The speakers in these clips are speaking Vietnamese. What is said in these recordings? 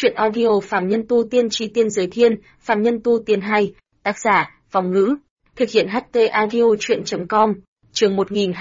Chuyện audio Phàm Nhân Tu Tiên Chi Tiên Giới Thiên, Phàm Nhân Tu Tiên 2, tác giả, Vong Ngữ, thực hiện HT Audio Chuyện.com, chương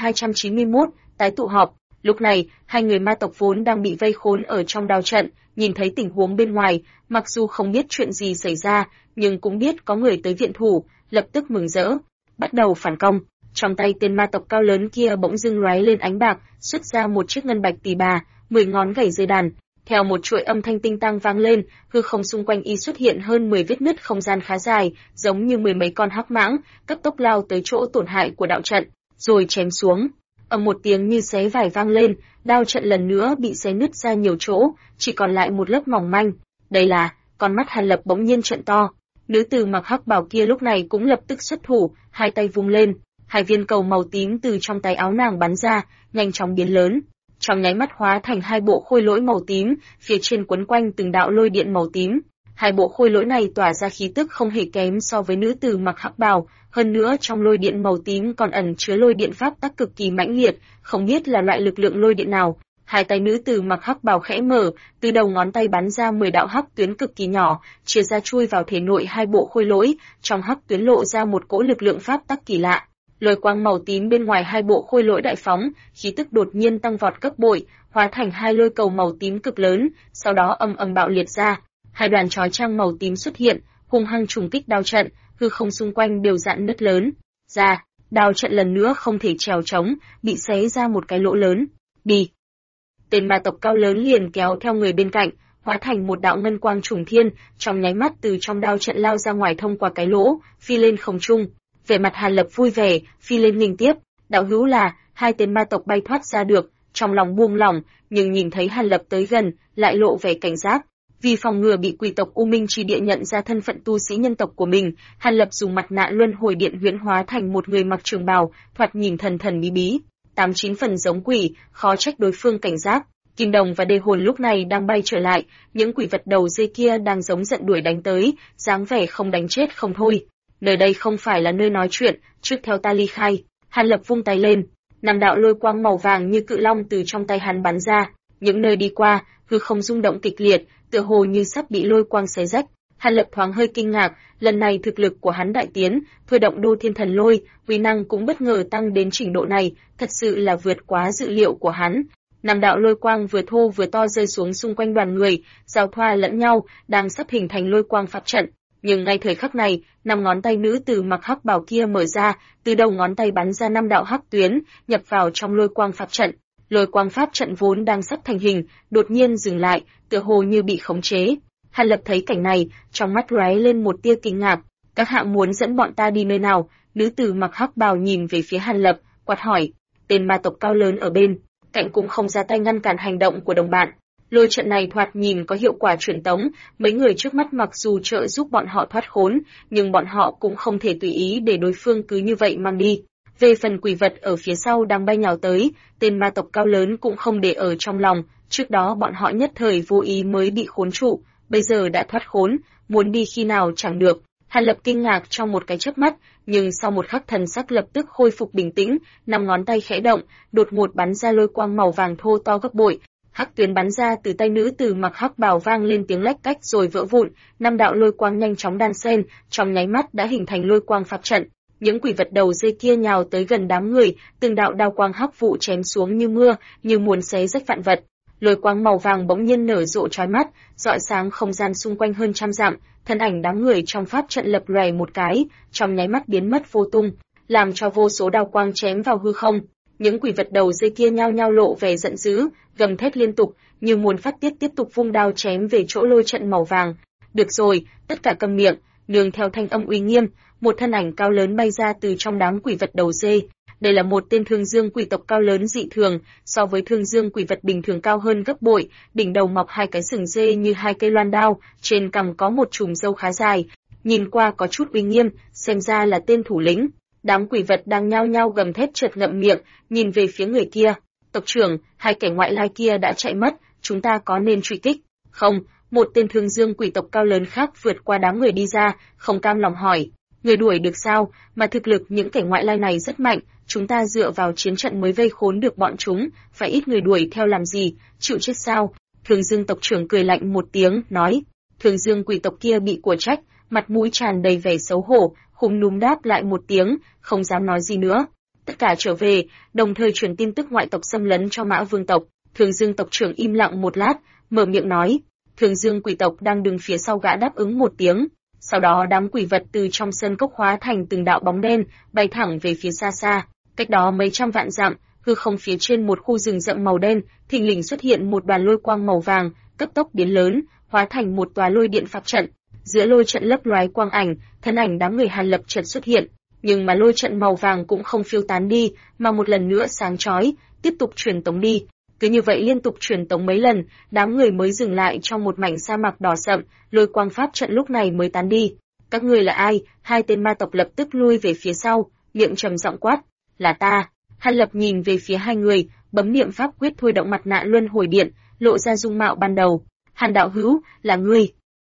1291, tái tụ họp. Lúc này, hai người ma tộc vốn đang bị vây khốn ở trong đao trận, nhìn thấy tình huống bên ngoài, mặc dù không biết chuyện gì xảy ra, nhưng cũng biết có người tới viện thủ, lập tức mừng rỡ, bắt đầu phản công. Trong tay tên ma tộc cao lớn kia bỗng dưng lóe lên ánh bạc, xuất ra một chiếc ngân bạch tỳ bà, 10 ngón gảy dây đàn. Theo một chuỗi âm thanh tinh tăng vang lên, hư không xung quanh y xuất hiện hơn 10 vết nứt không gian khá dài, giống như mười mấy con hắc mãng, cấp tốc lao tới chỗ tổn hại của đạo trận, rồi chém xuống. Ầm một tiếng như xé vải vang lên, đao trận lần nữa bị xé nứt ra nhiều chỗ, chỉ còn lại một lớp mỏng manh. Đây là, con mắt Hàn Lập bỗng nhiên trợn to. Nữ tử mặc hắc bào kia lúc này cũng lập tức xuất thủ, hai tay vung lên, hai viên cầu màu tím từ trong tay áo nàng bắn ra, nhanh chóng biến lớn. Trong nháy mắt hóa thành hai bộ khôi lỗi màu tím, phía trên quấn quanh từng đạo lôi điện màu tím. Hai bộ khôi lỗi này tỏa ra khí tức không hề kém so với nữ tử mặc hắc bào, hơn nữa trong lôi điện màu tím còn ẩn chứa lôi điện pháp tắc cực kỳ mãnh liệt, không biết là loại lực lượng lôi điện nào. Hai tay nữ tử mặc hắc bào khẽ mở, từ đầu ngón tay bắn ra 10 đạo hắc tuyến cực kỳ nhỏ, chia ra chui vào thể nội hai bộ khôi lỗi, trong hắc tuyến lộ ra một cỗ lực lượng pháp tắc kỳ lạ. Lôi quang màu tím bên ngoài hai bộ khôi lỗi đại phóng, khí tức đột nhiên tăng vọt gấp bội, hóa thành hai lôi cầu màu tím cực lớn, sau đó ầm ầm bạo liệt ra. Hai đoàn chói chang màu tím xuất hiện, hung hăng trùng kích đao trận, hư không xung quanh đều rạn nứt lớn. Ra, đao trận lần nữa không thể trèo trống, bị xé ra một cái lỗ lớn. Đi! Tên ma tộc cao lớn liền kéo theo người bên cạnh, hóa thành một đạo ngân quang trùng thiên, trong nháy mắt từ trong đao trận lao ra ngoài thông qua cái lỗ, phi lên không trung. Vẻ mặt Hàn Lập vui vẻ, phi lên nghênh tiếp, đạo hữu là, hai tên ma tộc bay thoát ra được, trong lòng buông lỏng, nhưng nhìn thấy Hàn Lập tới gần, lại lộ vẻ cảnh giác. Vì phòng ngừa bị quỷ tộc U Minh Chi Địa nhận ra thân phận tu sĩ nhân tộc của mình, Hàn Lập dùng mặt nạ luân hồi điện huyễn hóa thành một người mặc trường bào, thoạt nhìn thần thần bí bí, 89 phần giống quỷ, khó trách đối phương cảnh giác. Kim Đồng và Đê Hồn lúc này đang bay trở lại, những quỷ vật đầu dê kia đang giống giận đuổi đánh tới, dáng vẻ không đánh chết không thôi. Nơi đây không phải là nơi nói chuyện, trước theo ta ly khai. Hàn Lập vung tay lên, năm đạo lôi quang màu vàng như cự long từ trong tay hắn bắn ra, những nơi đi qua, hư không rung động kịch liệt, tựa hồ như sắp bị lôi quang xé rách. Hàn Lập thoáng hơi kinh ngạc, lần này thực lực của hắn đại tiến, thôi động Đô Thiên Thần Lôi, uy năng cũng bất ngờ tăng đến trình độ này, thật sự là vượt quá dự liệu của hắn. Năm đạo lôi quang vừa thô vừa to rơi xuống xung quanh đoàn người, giao thoa lẫn nhau, đang sắp hình thành lôi quang pháp trận. Nhưng ngay thời khắc này, năm ngón tay nữ tử mặc hắc bào kia mở ra, từ đầu ngón tay bắn ra 5 đạo hắc tuyến, nhập vào trong lôi quang pháp trận. Lôi quang pháp trận vốn đang sắp thành hình, đột nhiên dừng lại, tựa hồ như bị khống chế. Hàn Lập thấy cảnh này, trong mắt lóe lên một tia kinh ngạc. Các hạ muốn dẫn bọn ta đi nơi nào? Nữ tử mặc hắc bào nhìn về phía Hàn Lập, quát hỏi. Tên ma tộc cao lớn ở bên cạnh cũng không ra tay ngăn cản hành động của đồng bạn. Lôi trận này thoạt nhìn có hiệu quả truyền tống, mấy người trước mắt mặc dù trợ giúp bọn họ thoát khốn, nhưng bọn họ cũng không thể tùy ý để đối phương cứ như vậy mang đi. Về phần quỷ vật ở phía sau đang bay nhào tới, tên ma tộc cao lớn cũng không để ở trong lòng, trước đó bọn họ nhất thời vô ý mới bị khốn trụ, bây giờ đã thoát khốn, muốn đi khi nào chẳng được. Hàn Lập kinh ngạc trong một cái chớp mắt, nhưng sau một khắc thần sắc lập tức khôi phục bình tĩnh, năm ngón tay khẽ động, đột ngột bắn ra lôi quang màu vàng thô to gấp bội. Hắc tuyến bắn ra từ tay nữ tử mặc hắc bào vang lên tiếng lách cách rồi vỡ vụn, năm đạo lôi quang nhanh chóng đan xen, trong nháy mắt đã hình thành lôi quang pháp trận. Những quỷ vật đầu dê kia nhào tới gần đám người, từng đạo đao quang hắc vụ chém xuống như mưa, như muốn xé rách vạn vật. Lôi quang màu vàng bỗng nhiên nở rộ chói mắt, rọi sáng không gian xung quanh hơn trăm dặm, thân ảnh đám người trong pháp trận lập lòe một cái, trong nháy mắt biến mất vô tung, làm cho vô số đao quang chém vào hư không. Những quỷ vật đầu dê kia nhao nhao lộ vẻ giận dữ, gầm thét liên tục, như muốn phát tiết tiếp tục vung đao chém về chỗ lôi trận màu vàng. Được rồi, tất cả câm miệng, nương theo thanh âm uy nghiêm, một thân ảnh cao lớn bay ra từ trong đám quỷ vật đầu dê. Đây là một tên thương dương quỷ tộc cao lớn dị thường, so với thương dương quỷ vật bình thường cao hơn gấp bội, đỉnh đầu mọc hai cái sừng dê như hai cây loan đao, trên cằm có một chùm râu khá dài, nhìn qua có chút uy nghiêm, xem ra là tên thủ lĩnh. Đám quỷ vật đang nhao nhao gầm thét chợt ngậm miệng, nhìn về phía người kia. Tộc trưởng, hai kẻ ngoại lai kia đã chạy mất, chúng ta có nên truy kích? Không, một tên thương dương quỷ tộc cao lớn khác vượt qua đám người đi ra, không cam lòng hỏi. Người đuổi được sao, mà thực lực những kẻ ngoại lai này rất mạnh, chúng ta dựa vào chiến trận mới vây khốn được bọn chúng, phải ít người đuổi theo làm gì, chịu chết sao? Thường Dương tộc trưởng cười lạnh một tiếng, nói. Thường Dương quỷ tộc kia bị của trách, mặt mũi tràn đầy vẻ xấu hổ, khúm núm đáp lại một tiếng, không dám nói gì nữa. Tất cả trở về, đồng thời truyền tin tức ngoại tộc xâm lấn cho Mã Vương tộc. Thường Dương tộc trưởng im lặng một lát, mở miệng nói. Thường Dương quỷ tộc đang đứng phía sau gã đáp ứng một tiếng. Sau đó đám quỷ vật từ trong sơn cốc hóa thành từng đạo bóng đen, bay thẳng về phía xa xa. Cách đó mấy trăm vạn dặm, hư không phía trên một khu rừng rậm màu đen, thình lình xuất hiện một đoàn lôi quang màu vàng, cấp tốc biến lớn, hóa thành một tòa lôi điện pháp trận. Giữa lôi trận lấp loái quang ảnh, thân ảnh đám người Hàn Lập chợt xuất hiện, nhưng mà lôi trận màu vàng cũng không phiêu tán đi, mà một lần nữa sáng chói, tiếp tục truyền tống đi. Cứ như vậy liên tục truyền tống mấy lần, đám người mới dừng lại trong một mảnh sa mạc đỏ sậm, lôi quang pháp trận lúc này mới tán đi. Các ngươi là ai? Hai tên ma tộc lập tức lui về phía sau, miệng trầm giọng quát, là ta. Hàn Lập nhìn về phía hai người, bấm niệm pháp quyết thôi động mặt nạ luân hồi điện, lộ ra dung mạo ban đầu. Hàn đạo hữu, là ngươi.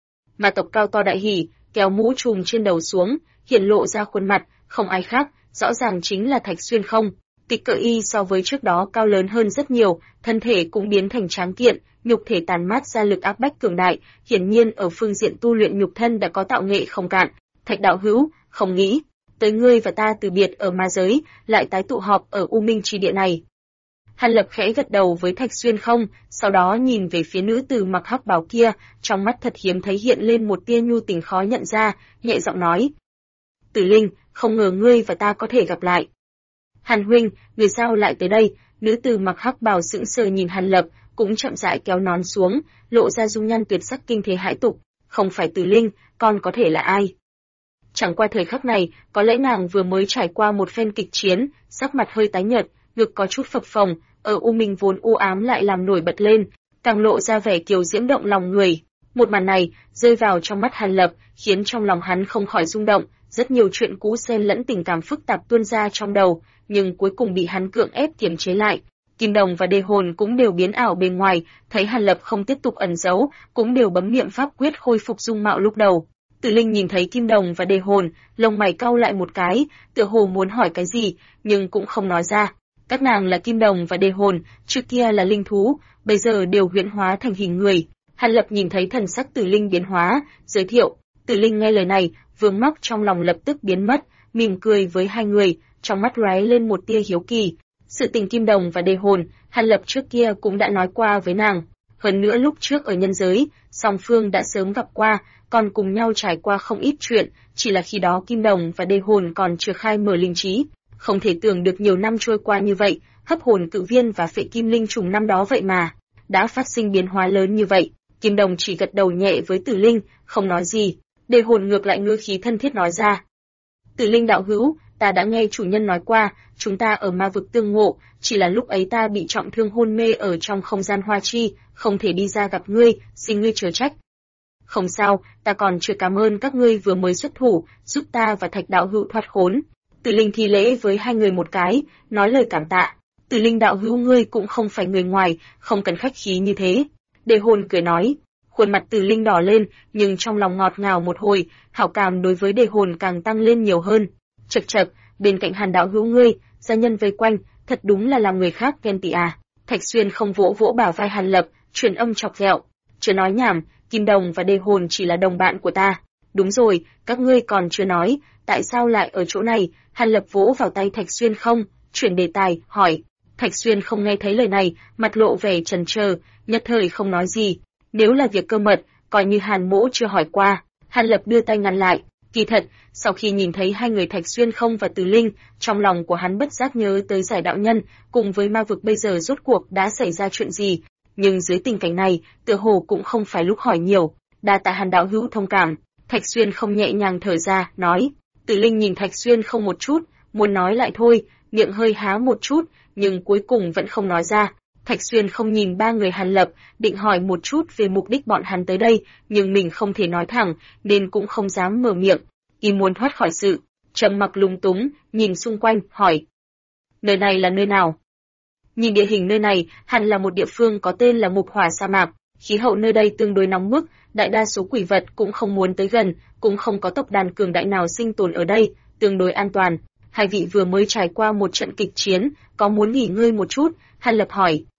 Ma tộc cao to đại hỉ, kéo mũ trùm trên đầu xuống, hiện lộ ra khuôn mặt, không ai khác, rõ ràng chính là Thạch Xuyên không. Kịch cỡ y so với trước đó cao lớn hơn rất nhiều, thân thể cũng biến thành tráng kiện, nhục thể tàn mát ra lực áp bách cường đại, hiển nhiên ở phương diện tu luyện nhục thân đã có tạo nghệ không cạn. Thạch đạo hữu, không nghĩ tới ngươi và ta từ biệt ở ma giới, lại tái tụ họp ở U Minh Trì Địa này. Hàn Lập khẽ gật đầu với Thạch Xuyên không, sau đó nhìn về phía nữ tử mặc hắc bào kia, trong mắt thật hiếm thấy hiện lên một tia nhu tình khó nhận ra, nhẹ giọng nói: Tử Linh, không ngờ ngươi và ta có thể gặp lại. Hàn huynh, người sao lại tới đây? Nữ tử mặc hắc bào sững sờ nhìn Hàn Lập, cũng chậm rãi kéo nón xuống, lộ ra dung nhan tuyệt sắc kinh thế hãi tục. Không phải Tử Linh, còn có thể là ai? Chẳng qua thời khắc này, có lẽ nàng vừa mới trải qua một phen kịch chiến, sắc mặt hơi tái nhợt, ngực có chút phập phồng, ở u minh vốn u ám lại làm nổi bật lên, càng lộ ra vẻ kiều diễm động lòng người. Một màn này rơi vào trong mắt Hàn Lập, khiến trong lòng hắn không khỏi rung động, rất nhiều chuyện cũ xen lẫn tình cảm phức tạp tuôn ra trong đầu, nhưng cuối cùng bị hắn cưỡng ép kiềm chế lại. Kim Đồng và Đề Hồn cũng đều biến ảo bề ngoài, thấy Hàn Lập không tiếp tục ẩn giấu, cũng đều bấm niệm pháp quyết khôi phục dung mạo lúc đầu. Tử Linh nhìn thấy Kim Đồng và Đề Hồn, lông mày cau lại một cái, tựa hồ muốn hỏi cái gì, nhưng cũng không nói ra. Các nàng là Kim Đồng và Đề Hồn, trước kia là linh thú, bây giờ đều huyễn hóa thành hình người. Hàn Lập nhìn thấy thần sắc Tử Linh biến hóa, giới thiệu. Tử Linh nghe lời này, vướng mắc trong lòng lập tức biến mất, mỉm cười với hai người, trong mắt lóe lên một tia hiếu kỳ. Sự tình Kim Đồng và Đề Hồn, Hàn Lập trước kia cũng đã nói qua với nàng. Hơn nữa lúc trước ở nhân giới, song phương đã sớm gặp qua, còn cùng nhau trải qua không ít chuyện, chỉ là khi đó Kim Đồng và Đề Hồn còn chưa khai mở linh trí. Không thể tưởng được nhiều năm trôi qua như vậy, hấp hồn cự viên và phệ kim linh trùng năm đó vậy mà đã phát sinh biến hóa lớn như vậy. Kim Đồng chỉ gật đầu nhẹ với Tử Linh, không nói gì. Đề Hồn ngược lại ngữ khí thân thiết nói ra: Tử Linh đạo hữu, ta đã nghe chủ nhân nói qua, chúng ta ở ma vực tương ngộ, chỉ là lúc ấy ta bị trọng thương hôn mê ở trong không gian hoa chi, không thể đi ra gặp ngươi, xin ngươi chớ trách. Không sao, ta còn chưa cảm ơn các ngươi vừa mới xuất thủ, giúp ta và Thạch đạo hữu thoát khốn. Tử Linh thi lễ với hai người một cái, nói lời cảm tạ. Tử Linh đạo hữu ngươi cũng không phải người ngoài, không cần khách khí như thế. Đề Hồn cười nói. Khuôn mặt Tử Linh đỏ lên, nhưng trong lòng ngọt ngào một hồi, hảo cảm đối với Đề Hồn càng tăng lên nhiều hơn. Chậc chậc, bên cạnh Hàn đạo hữu ngươi, gia nhân vây quanh, thật đúng là làm người khác ghen tị à. Thạch Xuyên không vỗ vỗ bả vai Hàn Lập, truyền âm chọc ghẹo. Chưa nói nhảm, Kim Đồng và Đề Hồn chỉ là đồng bạn của ta. Đúng rồi, các ngươi còn chưa nói, tại sao lại ở chỗ này? Hàn Lập vỗ vào tay Thạch Xuyên không, chuyển đề tài, hỏi. Thạch Xuyên không nghe thấy lời này, mặt lộ vẻ chần chờ, nhất thời không nói gì. Nếu là việc cơ mật, coi như Hàn Mỗ chưa hỏi qua. Hàn Lập đưa tay ngăn lại. Kỳ thật, sau khi nhìn thấy hai người Thạch Xuyên không và Từ Linh, trong lòng của hắn bất giác nhớ tới giải đạo nhân, cùng với ma vực bây giờ rốt cuộc đã xảy ra chuyện gì. Nhưng dưới tình cảnh này, tựa hồ cũng không phải lúc hỏi nhiều. Đa tạ Hàn đạo hữu thông cảm. Thạch Xuyên không nhẹ nhàng thở ra, nói. Từ Linh nhìn Thạch Xuyên không một chút, muốn nói lại thôi, miệng hơi há một chút, nhưng cuối cùng vẫn không nói ra. Thạch Xuyên không nhìn ba người Hàn Lập, định hỏi một chút về mục đích bọn hắn tới đây, nhưng mình không thể nói thẳng, nên cũng không dám mở miệng. Y muốn thoát khỏi sự trầm mặc lúng túng, nhìn xung quanh, hỏi. Nơi này là nơi nào? Nhìn địa hình nơi này, hẳn là một địa phương có tên là Mục Hỏa sa mạc. Khí hậu nơi đây tương đối nóng bức, đại đa số quỷ vật cũng không muốn tới gần, cũng không có tộc đàn cường đại nào sinh tồn ở đây, tương đối an toàn. Hai vị vừa mới trải qua một trận kịch chiến, có muốn nghỉ ngơi một chút? Hàn Lập hỏi.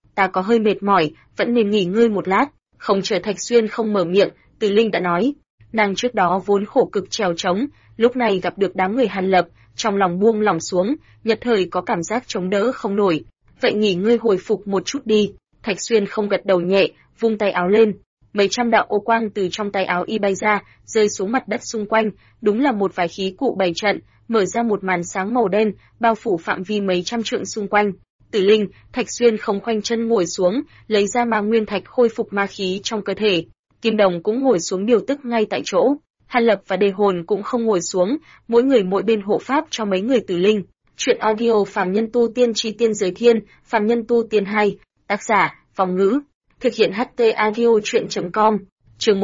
ta có hơi mệt mỏi, vẫn nên nghỉ ngơi một lát. Không chờ Thạch Xuyên không mở miệng, Từ Linh đã nói, nàng trước đó vốn khổ cực trèo trống, lúc này gặp được đám người Hàn Lập, trong lòng buông lỏng xuống, nhất thời có cảm giác chống đỡ không nổi. Vậy nghỉ ngơi hồi phục một chút đi. Thạch Xuyên không gật đầu nhẹ, vung tay áo lên. Mấy trăm đạo ô quang từ trong tay áo y bay ra, rơi xuống mặt đất xung quanh, đúng là một vài khí cụ bày trận, mở ra một màn sáng màu đen, bao phủ phạm vi mấy trăm trượng xung quanh. Tử Linh, Thạch Xuyên không khoanh chân ngồi xuống, lấy ra ma nguyên thạch khôi phục ma khí trong cơ thể. Kim Đồng cũng ngồi xuống điều tức ngay tại chỗ. Hàn Lập và Đề Hồn cũng không ngồi xuống, mỗi người mỗi bên hộ pháp cho mấy người Tử Linh. Chuyện audio Phàm Nhân Tu Tiên Chi Tiên Giới Thiên, Phàm Nhân Tu Tiên 2, tác giả, Phong Ngữ. Thực hiện HT audio chuyện.com, chương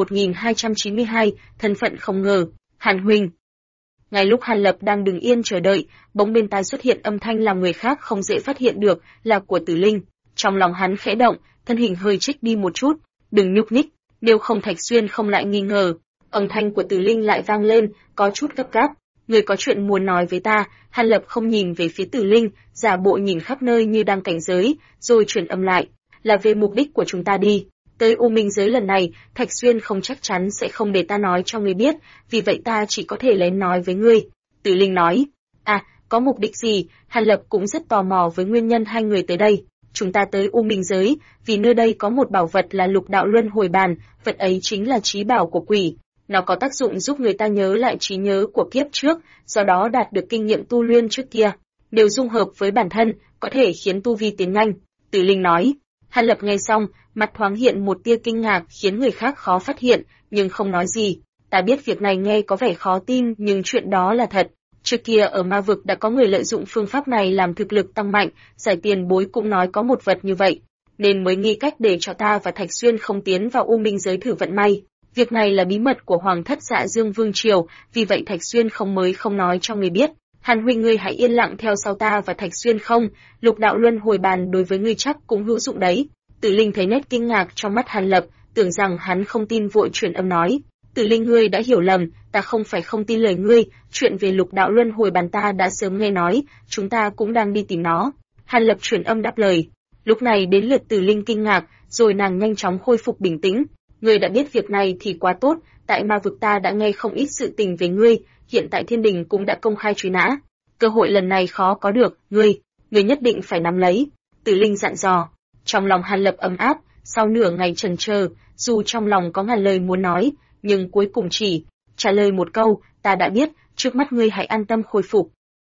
1292, thân phận không ngờ, Hàn Huynh. Ngay lúc Hàn Lập đang đứng yên chờ đợi, bỗng bên tai xuất hiện âm thanh làm người khác không dễ phát hiện được, là của Tử Linh. Trong lòng hắn khẽ động, thân hình hơi chích đi một chút, đừng nhúc nhích, nếu không Thạch Xuyên không lại nghi ngờ. Âm thanh của Tử Linh lại vang lên, có chút gấp gáp. Người có chuyện muốn nói với ta. Hàn Lập không nhìn về phía Tử Linh, giả bộ nhìn khắp nơi như đang cảnh giới, rồi chuyển âm lại. Là về mục đích của chúng ta đi. Tới U Minh giới lần này, Thạch Xuyên không chắc chắn sẽ không để ta nói cho ngươi biết, vì vậy ta chỉ có thể lén nói với ngươi. Tử Linh nói. À, có mục đích gì? Hàn Lập cũng rất tò mò với nguyên nhân hai người tới đây. Chúng ta tới U Minh giới, vì nơi đây có một bảo vật là Lục Đạo Luân Hồi Bàn, vật ấy chính là trí bảo của quỷ. Nó có tác dụng giúp người ta nhớ lại trí nhớ của kiếp trước, do đó đạt được kinh nghiệm tu luyện trước kia. Đều dung hợp với bản thân, có thể khiến tu vi tiến nhanh. Tử Linh nói. Hàn Lập nghe xong, mặt thoáng hiện một tia kinh ngạc khiến người khác khó phát hiện, nhưng không nói gì. Ta biết việc này nghe có vẻ khó tin, nhưng chuyện đó là thật. Trước kia ở ma vực đã có người lợi dụng phương pháp này làm thực lực tăng mạnh, Giải Tiền Bối cũng nói có một vật như vậy, nên mới nghĩ cách để cho ta và Thạch Xuyên không tiến vào U Minh giới thử vận may. Việc này là bí mật của Hoàng thất Dạ Dương Vương triều, vì vậy Thạch Xuyên không nói cho người biết. Hàn huynh ngươi hãy yên lặng theo sau ta và Thạch Xuyên không, Lục Đạo Luân Hồi Bàn đối với ngươi chắc cũng hữu dụng đấy. Tử Linh thấy nét kinh ngạc trong mắt Hàn Lập, tưởng rằng hắn không tin vội chuyển âm nói. Tử Linh ngươi đã hiểu lầm, ta không phải không tin lời ngươi, chuyện về Lục Đạo Luân Hồi Bàn ta đã sớm nghe nói, chúng ta cũng đang đi tìm nó. Hàn Lập chuyển âm đáp lời. Lúc này đến lượt Tử Linh kinh ngạc, rồi nàng nhanh chóng khôi phục bình tĩnh. Ngươi đã biết việc này thì quá tốt, tại ma vực ta đã nghe không ít sự tình về ngươi, hiện tại Thiên Đình cũng đã công khai truy nã. Cơ hội lần này khó có được, ngươi nhất định phải nắm lấy. Tử Linh dặn dò. Trong lòng Hàn Lập ấm áp, sau nửa ngày chần chờ, dù trong lòng có ngàn lời muốn nói, nhưng cuối cùng chỉ trả lời một câu, ta đã biết, trước mắt ngươi hãy an tâm khôi phục.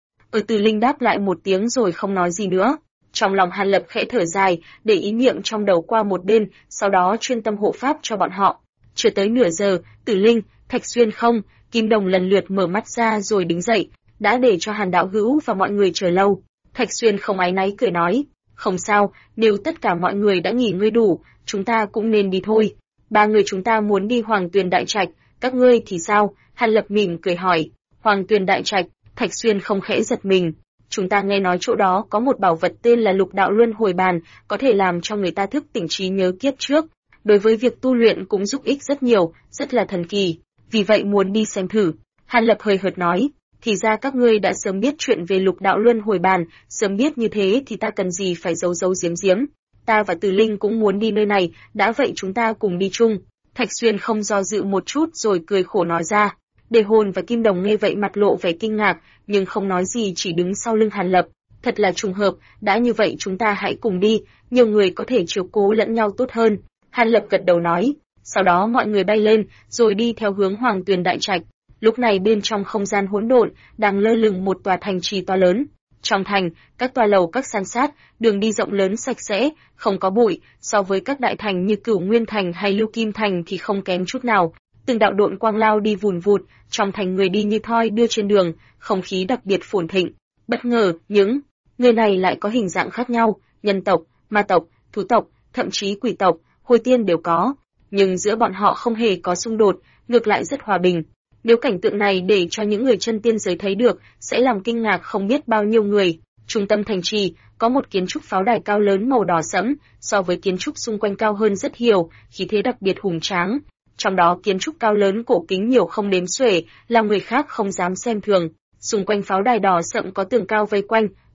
Tử Linh đáp lại một tiếng rồi không nói gì nữa. Trong lòng Hàn Lập khẽ thở dài, để ý niệm trong đầu qua một bên, sau đó chuyên tâm hộ pháp cho bọn họ. Chưa tới nửa giờ, Tử Linh, Thạch Xuyên không, Kim Đồng lần lượt mở mắt ra rồi đứng dậy, đã để cho Hàn đạo hữu và mọi người chờ lâu. Thạch Xuyên không áy náy cười nói, không sao, nếu tất cả mọi người đã nghỉ ngơi đủ, chúng ta cũng nên đi thôi. Ba người chúng ta muốn đi Hoàng Tuyền Đại Trạch, các ngươi thì sao? Hàn Lập mỉm cười hỏi. Hoàng Tuyền Đại Trạch, Thạch Xuyên không khẽ giật mình. Chúng ta nghe nói chỗ đó có một bảo vật tên là Lục Đạo Luân Hồi Bàn, có thể làm cho người ta thức tỉnh trí nhớ kiếp trước. Đối với việc tu luyện cũng giúp ích rất nhiều, rất là thần kỳ. Vì vậy muốn đi xem thử. Hàn Lập hơi hợt nói. Thì ra các ngươi đã sớm biết chuyện về Lục Đạo Luân Hồi Bàn, sớm biết như thế thì ta cần gì phải giấu giếm. Ta và Từ Linh cũng muốn đi nơi này, đã vậy chúng ta cùng đi chung. Thạch Xuyên không do dự một chút rồi cười khổ nói ra. Đề Hồn và Kim Đồng nghe vậy mặt lộ vẻ kinh ngạc, nhưng không nói gì chỉ đứng sau lưng Hàn Lập. Thật là trùng hợp, đã như vậy chúng ta hãy cùng đi, nhiều người có thể chiếu cố lẫn nhau tốt hơn. Hàn Lập gật đầu nói. Sau đó mọi người bay lên, rồi đi theo hướng Hoàng Tuyền Đại Trạch. Lúc này bên trong không gian hỗn độn, đang lơ lửng một tòa thành trì to lớn. Trong thành, các tòa lầu các san sát, đường đi rộng lớn sạch sẽ, không có bụi, so với các đại thành như Cửu Nguyên Thành hay Lưu Kim Thành thì không kém chút nào. Từng đạo độn quang lao đi vùn vụt, trong thành người đi như thoi đưa trên đường, không khí đặc biệt phồn thịnh. Bất ngờ, những người này lại có hình dạng khác nhau, nhân tộc, ma tộc, thú tộc, thậm chí quỷ tộc, hồi tiên đều có. Nhưng giữa bọn họ không hề có xung đột, ngược lại rất hòa bình. Nếu cảnh tượng này để cho những người chân tiên giới thấy được, sẽ làm kinh ngạc không biết bao nhiêu người. Trung tâm thành trì, có một kiến trúc pháo đài cao lớn màu đỏ sẫm, so với kiến trúc xung quanh cao hơn rất nhiều, khí thế đặc biệt hùng tráng. Trong đó kiến trúc cao lớn cổ kính nhiều không đếm xuể, làm người khác không dám xem thường. Xung quanh pháo đài đỏ sẫm có tường cao vây quanh,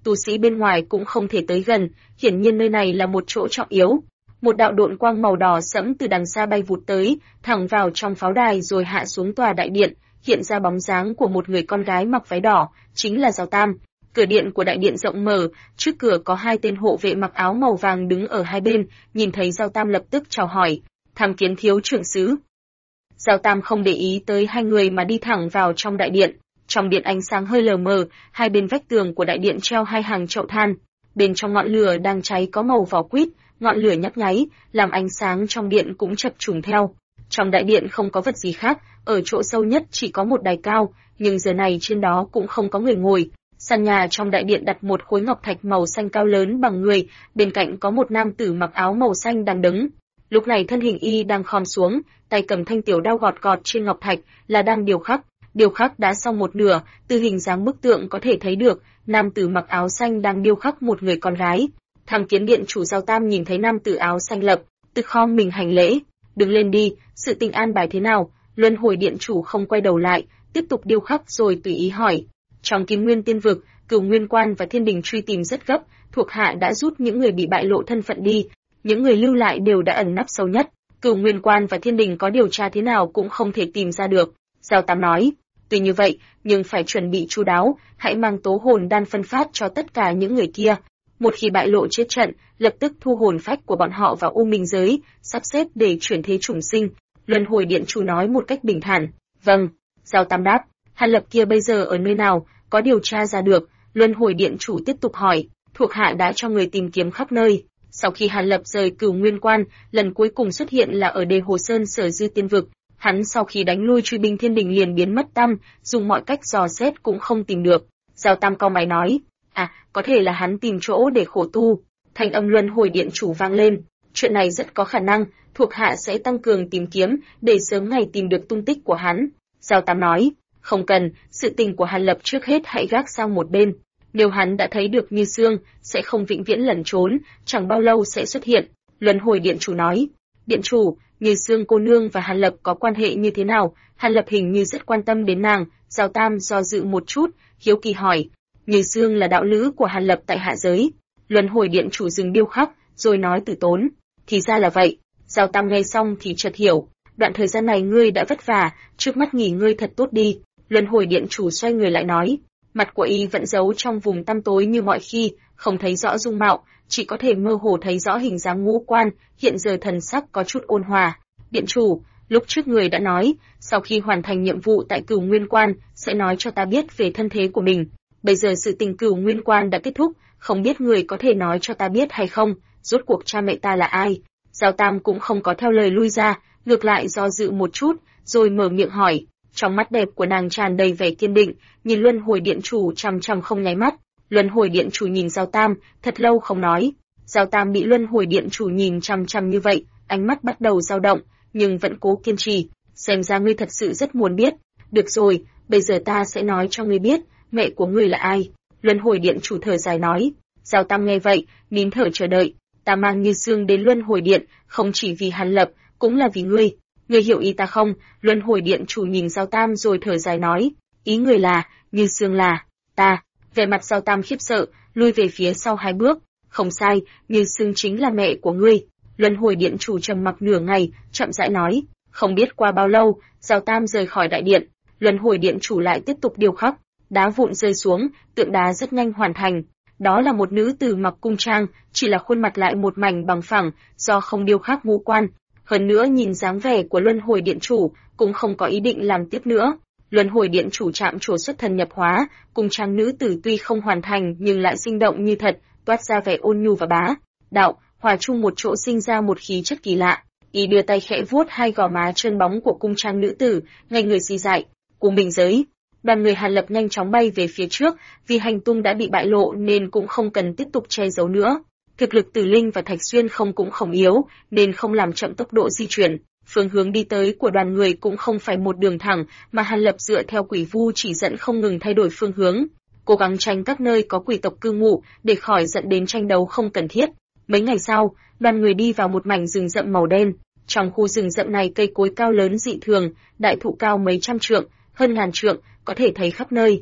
tu sĩ bên ngoài cũng không thể tới gần, hiển nhiên nơi này là một chỗ trọng yếu. Một đạo độn quang màu đỏ sẫm từ đằng xa bay vụt tới, thẳng vào trong pháo đài rồi hạ xuống tòa đại điện, hiện ra bóng dáng của một người con gái mặc váy đỏ, chính là Giao Tam. Cửa điện của đại điện rộng mở, trước cửa có hai tên hộ vệ mặc áo màu vàng đứng ở hai bên, nhìn thấy Giao Tam lập tức chào hỏi, tham kiến thiếu trưởng sứ. Giao Tam không để ý tới hai người mà đi thẳng vào trong đại điện. Trong điện ánh sáng hơi lờ mờ, hai bên vách tường của đại điện treo hai hàng chậu than, bên trong ngọn lửa đang cháy có màu vỏ quýt, ngọn lửa nhấp nháy, làm ánh sáng trong điện cũng chập trùng theo. Trong đại điện không có vật gì khác, ở chỗ sâu nhất chỉ có một đài cao, nhưng giờ này trên đó cũng không có người ngồi. Sàn nhà trong đại điện đặt một khối ngọc thạch màu xanh cao lớn bằng người, bên cạnh có một nam tử mặc áo màu xanh đang đứng. Lúc này thân hình y đang khom xuống, tay cầm thanh tiểu đao gọt gọt trên ngọc thạch, là đang điêu khắc. Điêu khắc đã xong một nửa, từ hình dáng bức tượng có thể thấy được, nam tử mặc áo xanh đang điêu khắc một người con gái. Tham kiến điện chủ Giao Tam nhìn thấy nam tử áo xanh lập, tự khom mình hành lễ. Đứng lên đi, sự tình an bài thế nào? Luân hồi điện chủ không quay đầu lại, tiếp tục điêu khắc rồi tùy ý hỏi. Trong Kim Nguyên Tiên Vực, Cửu Nguyên Quan và Thiên Đình truy tìm rất gấp, thuộc hạ đã rút những người bị bại lộ thân phận đi, những người lưu lại đều đã ẩn nấp sâu nhất. Cửu Nguyên Quan và Thiên Đình có điều tra thế nào cũng không thể tìm ra được. Giao Tam nói, tuy như vậy, nhưng phải chuẩn bị chu đáo, hãy mang tố hồn đan phân phát cho tất cả những người kia. Một khi bại lộ chết trận, lập tức thu hồn phách của bọn họ vào U Minh giới, sắp xếp để chuyển thế chủng sinh. Luân hồi điện chủ nói một cách bình thản. Vâng, Giao Tam đáp. Hàn Lập kia bây giờ ở nơi nào, có điều tra ra được? Luân hồi điện chủ tiếp tục hỏi. Thuộc hạ đã cho người tìm kiếm khắp nơi. Sau khi Hàn Lập rời Cửu Nguyên Quan, lần cuối cùng xuất hiện là ở Đề Hồ Sơn Sở Dư Tiên Vực. Hắn sau khi đánh lui truy binh Thiên Đình liền biến mất tăm, dùng mọi cách dò xét cũng không tìm được. Giao Tam cau mày nói, có thể là hắn tìm chỗ để khổ tu. Thanh âm Luân hồi điện chủ vang lên, chuyện này rất có khả năng, thuộc hạ sẽ tăng cường tìm kiếm để sớm ngày tìm được tung tích của hắn. Giao Tam nói, không cần, sự tình của Hàn Lập trước hết hãy gác sang một bên. Nếu hắn đã thấy được Như Sương, sẽ không vĩnh viễn lẩn trốn, chẳng bao lâu sẽ xuất hiện. Luân hồi điện chủ nói, điện chủ, Như Sương cô nương và Hàn Lập có quan hệ như thế nào? Hàn Lập hình như rất quan tâm đến nàng. Giao Tam do dự một chút, hiếu kỳ hỏi, Như Sương là đạo lữ của Hàn Lập tại hạ giới. Luân hồi điện chủ dừng điêu khắc, rồi nói từ tốn, thì ra là vậy. Giao Tam nghe xong thì chợt hiểu, đoạn thời gian này ngươi đã vất vả, trước mắt nghỉ ngơi thật tốt đi. Luân hồi điện chủ xoay người lại nói, mặt của y vẫn giấu trong vùng tăm tối như mọi khi, không thấy rõ dung mạo, chỉ có thể mơ hồ thấy rõ hình dáng ngũ quan, hiện giờ thần sắc có chút ôn hòa. Điện chủ, lúc trước người đã nói, sau khi hoàn thành nhiệm vụ tại Cửu Nguyên Quan, sẽ nói cho ta biết về thân thế của mình. Bây giờ sự tình Cửu Nguyên Quan đã kết thúc, không biết người có thể nói cho ta biết hay không, rốt cuộc cha mẹ ta là ai? Giao Tam cũng không có theo lời lui ra, ngược lại do dự một chút, rồi mở miệng hỏi. Trong mắt đẹp của nàng tràn đầy vẻ kiên định, nhìn Luân hồi điện chủ chằm chằm không nháy mắt. Luân hồi điện chủ nhìn Giao Tam, thật lâu không nói. Giao Tam bị Luân hồi điện chủ nhìn chằm chằm như vậy, ánh mắt bắt đầu dao động, nhưng vẫn cố kiên trì. Xem ra ngươi thật sự rất muốn biết. Được rồi, bây giờ ta sẽ nói cho ngươi biết, mẹ của ngươi là ai. Luân hồi điện chủ thở dài nói. Giao Tam nghe vậy, nín thở chờ đợi. Ta mang Như Sương đến Luân hồi điện, không chỉ vì Hàn Lập, cũng là vì ngươi. Ngươi hiểu ý ta không? Luân hồi điện chủ nhìn Giao Tam rồi thở dài nói. Ý người là, Như Sương là ta. Vẻ mặt Giao Tam khiếp sợ, lui về phía sau 2 bước. Không sai, Như Sương chính là mẹ của ngươi. Luân hồi điện chủ trầm mặc nửa ngày, chậm rãi nói. Không biết qua bao lâu, Giao Tam rời khỏi đại điện. Luân hồi điện chủ lại tiếp tục điêu khắc. Đá vụn rơi xuống, tượng đá rất nhanh hoàn thành. Đó là một nữ tử mặc cung trang, chỉ là khuôn mặt lại một mảnh bằng phẳng, do không điêu khắc ngũ quan. Hơn nữa nhìn dáng vẻ của Luân hồi điện chủ, cũng không có ý định làm tiếp nữa. Luân hồi điện chủ chạm trổ xuất thần nhập hóa, cung trang nữ tử tuy không hoàn thành nhưng lại sinh động như thật, toát ra vẻ ôn nhu và bá đạo, hòa chung một chỗ sinh ra một khí chất kỳ lạ. Y đưa tay khẽ vuốt 2 gò má trơn bóng của cung trang nữ tử, ngay người si dại. U Minh giới. Đoàn người Hàn Lập nhanh chóng bay về phía trước, vì hành tung đã bị bại lộ nên cũng không cần tiếp tục che giấu nữa. Thực lực Tử Linh và Thạch Xuyên cũng không yếu, nên không làm chậm tốc độ di chuyển. Phương hướng đi tới của đoàn người cũng không phải một đường thẳng, mà Hàn Lập dựa theo quỷ vu chỉ dẫn không ngừng thay đổi phương hướng, cố gắng tránh các nơi có quỷ tộc cư ngụ, để khỏi dẫn đến tranh đấu không cần thiết. Mấy ngày sau, đoàn người đi vào một mảnh rừng rậm màu đen. Trong khu rừng rậm này cây cối cao lớn dị thường, đại thụ cao mấy trăm trượng, hơn ngàn trượng, có thể thấy khắp nơi.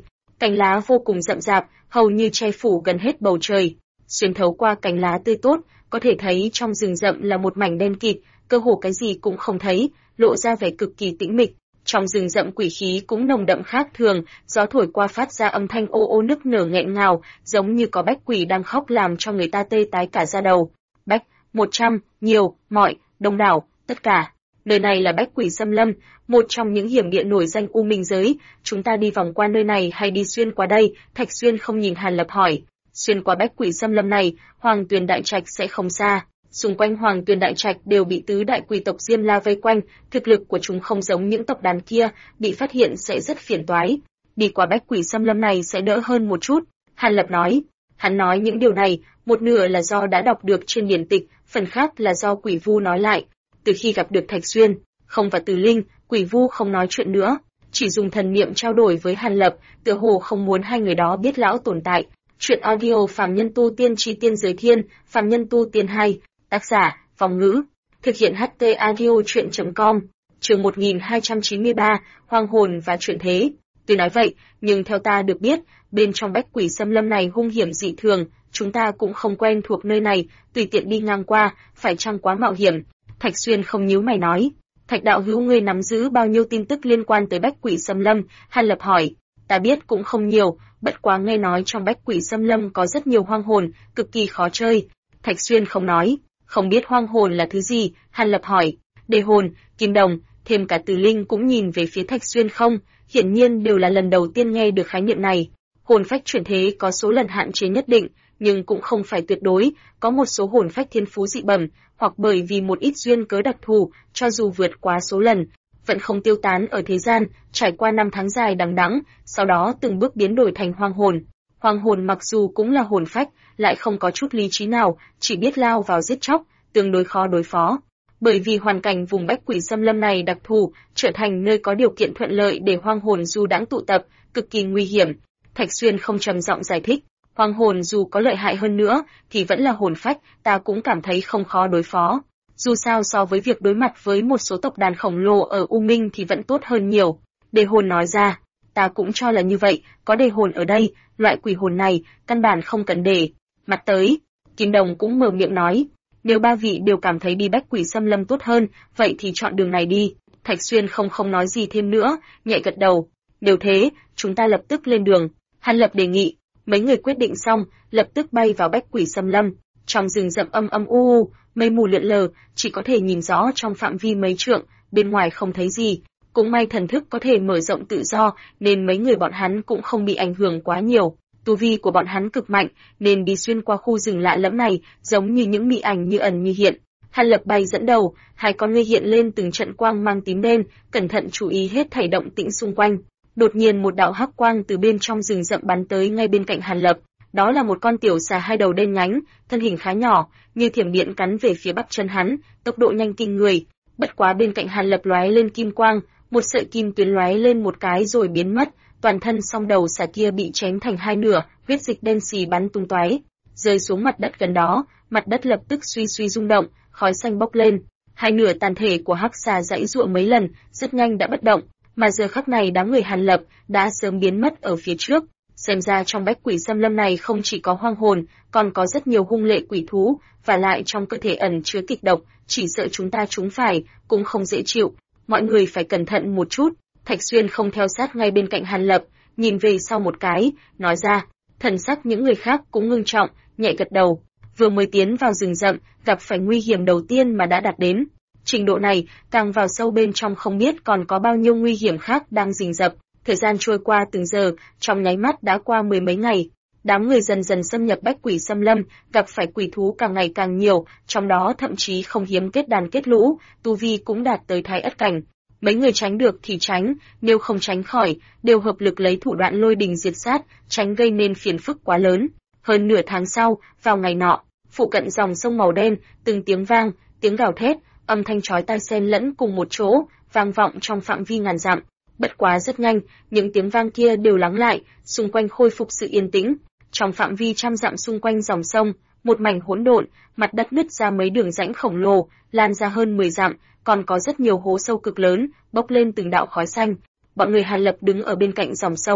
Cành lá vô cùng rậm rạp, hầu như che phủ gần hết bầu trời. Xuyên thấu qua cành lá tươi tốt, có thể thấy trong rừng rậm là một mảnh đen kịt, cơ hồ cái gì cũng không thấy, lộ ra vẻ cực kỳ tĩnh mịch. Trong rừng rậm quỷ khí cũng nồng đậm khác thường, gió thổi qua phát ra âm thanh ô ô nức nở nghẹn ngào, giống như có bách quỷ đang khóc làm cho người ta tê tái cả da đầu. Bách, 100, nhiều, mọi, đông đảo, tất cả. Nơi này là Bách Quỷ Xâm Lâm, một trong những hiểm địa nổi danh U Minh giới, chúng ta đi vòng qua nơi này hay đi xuyên qua đây? Thạch Xuyên không nhìn Hàn Lập hỏi. Xuyên qua Bách Quỷ Xâm Lâm này, Hoàng Tuyền Đại Trạch sẽ không xa. Xung quanh Hoàng Tuyền Đại Trạch đều bị tứ đại quỷ tộc Diêm La vây quanh, thực lực của chúng không giống những tộc đàn kia, bị phát hiện sẽ rất phiền toái. Đi qua Bách Quỷ Xâm Lâm này sẽ đỡ hơn một chút, Hàn Lập nói. Hắn nói những điều này, một nửa là do đã đọc được trên điển tịch, phần khác là do Quỷ Vu nói lại. Từ khi gặp được Thạch Xuyên, không và Từ Linh, Quỷ Vu không nói chuyện nữa, chỉ dùng thần niệm trao đổi với Hàn Lập, tựa hồ không muốn hai người đó biết lão tồn tại. Truyện audio Phàm Nhân Tu Tiên Chi Tiên Giới Thiên, Phàm Nhân Tu Tiên 2, tác giả, Phong Ngữ, thực hiện HT audio truyện.com, chương 1293, Hoang hồn và truyện thế. Tuy nói vậy, nhưng theo ta được biết, bên trong Bách Quỷ Xâm Lâm này hung hiểm dị thường, chúng ta cũng không quen thuộc nơi này, tùy tiện đi ngang qua, phải chăng quá mạo hiểm? Thạch Xuyên không nhíu mày nói. Thạch đạo hữu ngươi nắm giữ bao nhiêu tin tức liên quan tới Bách Quỷ Xâm Lâm? Hàn Lập hỏi. Ta biết cũng không nhiều, bất quá nghe nói trong Bách Quỷ Xâm Lâm có rất nhiều hoang hồn, cực kỳ khó chơi. Thạch Xuyên không nói. Không biết hoang hồn là thứ gì? Hàn Lập hỏi. Đề hồn, kim đồng, thêm cả Từ Linh cũng nhìn về phía Thạch Xuyên không, hiển nhiên đều là lần đầu tiên nghe được khái niệm này. Hồn phách chuyển thế có số lần hạn chế nhất định, nhưng cũng không phải tuyệt đối, có một số hồn phách thiên phú dị bẩm, hoặc bởi vì một ít duyên cớ đặc thù, cho dù vượt quá số lần, vẫn không tiêu tán ở thế gian, trải qua năm tháng dài đằng đẵng, sau đó từng bước biến đổi thành hoang hồn. Hoang hồn mặc dù cũng là hồn phách, lại không có chút lý trí nào, chỉ biết lao vào giết chóc, tương đối khó đối phó. Bởi vì hoàn cảnh vùng Bách Quỷ Xâm Lâm này đặc thù, trở thành nơi có điều kiện thuận lợi để hoang hồn du đãng tụ tập, cực kỳ nguy hiểm. Thạch Xuyên không trầm giọng giải thích. Hoang hồn dù có lợi hại hơn nữa, thì vẫn là hồn phách, ta cũng cảm thấy không khó đối phó. Dù sao so với việc đối mặt với một số tộc đàn khổng lồ ở U Minh thì vẫn tốt hơn nhiều. Đề hồn nói ra, ta cũng cho là như vậy, có đề hồn ở đây, loại quỷ hồn này, căn bản không cần để mặt tới. Kim Đồng cũng mở miệng nói, nếu ba vị đều cảm thấy đi Bách Quỷ Xâm Lâm tốt hơn, vậy thì chọn đường này đi. Thạch Xuyên không nói gì thêm nữa, nhẹ gật đầu. Nếu thế, chúng ta lập tức lên đường. Hàn Lập đề nghị. Mấy người quyết định xong, lập tức bay vào Bách Quỷ Xâm Lâm. Trong rừng rậm âm âm u, mây mù lượn lờ, chỉ có thể nhìn rõ trong phạm vi mấy trượng, bên ngoài không thấy gì. Cũng may thần thức có thể mở rộng tự do, nên mấy người bọn hắn cũng không bị ảnh hưởng quá nhiều. Tu vi của bọn hắn cực mạnh, nên đi xuyên qua khu rừng lạ lẫm này, giống như những mị ảnh như ẩn như hiện. Hàn Lập bay dẫn đầu, hai con ngươi hiện lên từng trận quang mang tím đen, cẩn thận chú ý hết thảy động tĩnh xung quanh. Đột nhiên một đạo hắc quang từ bên trong rừng rậm bắn tới ngay bên cạnh Hàn Lập. Đó là một con tiểu xà hai đầu đen nhánh, thân hình khá nhỏ, như thiểm điện cắn về phía bắp chân hắn, tốc độ nhanh kinh người. Bất quá bên cạnh Hàn Lập lóe lên kim quang, một sợi kim tuyến lóe lên một cái rồi biến mất, toàn thân song đầu xà kia bị chém thành hai nửa, huyết dịch đen xì bắn tung tóe, rơi xuống mặt đất gần đó, mặt đất lập tức suy suy rung động, khói xanh bốc lên. Hai nửa tàn thể của hắc xà giãy giụa mấy lần, rất nhanh đã bất động. Mà giờ khắc này đám người Hàn Lập đã sớm biến mất ở phía trước. Xem ra trong Bách Quỷ Xâm Lâm này không chỉ có hoang hồn, còn có rất nhiều hung lệ quỷ thú, và lại trong cơ thể ẩn chứa kịch độc, chỉ sợ chúng ta trúng phải, cũng không dễ chịu. Mọi người phải cẩn thận một chút. Thạch Xuyên không theo sát ngay bên cạnh Hàn Lập, nhìn về sau một cái, nói ra. Thần sắc những người khác cũng ngưng trọng, nhẹ gật đầu. Vừa mới tiến vào rừng rậm, gặp phải nguy hiểm đầu tiên mà đã đạt đến. Trình độ này, càng vào sâu bên trong không biết còn có bao nhiêu nguy hiểm khác đang rình rập. Thời gian trôi qua từng giờ, trong nháy mắt đã qua mười mấy ngày. Đám người dần dần xâm nhập Bách Quỷ Xâm Lâm, gặp phải quỷ thú càng ngày càng nhiều, trong đó thậm chí không hiếm kết đàn kết lũ, tu vi cũng đạt tới thái ất cảnh. Mấy người tránh được thì tránh, nếu không tránh khỏi, đều hợp lực lấy thủ đoạn lôi đình diệt sát, tránh gây nên phiền phức quá lớn. Hơn nửa tháng sau, vào ngày nọ, phụ cận dòng sông màu đen, từng tiếng vang, tiếng gào thét, âm thanh chói tai xen lẫn cùng một chỗ, vang vọng trong phạm vi ngàn dặm. Bất quá rất nhanh, những tiếng vang kia đều lắng lại, xung quanh khôi phục sự yên tĩnh. Trong phạm vi trăm dặm xung quanh dòng sông, một mảnh hỗn độn, mặt đất nứt ra mấy đường rãnh khổng lồ, lan ra hơn 10 dặm, còn có rất nhiều hố sâu cực lớn, bốc lên từng đạo khói xanh. Bọn người Hàn Lập đứng ở bên cạnh dòng sông,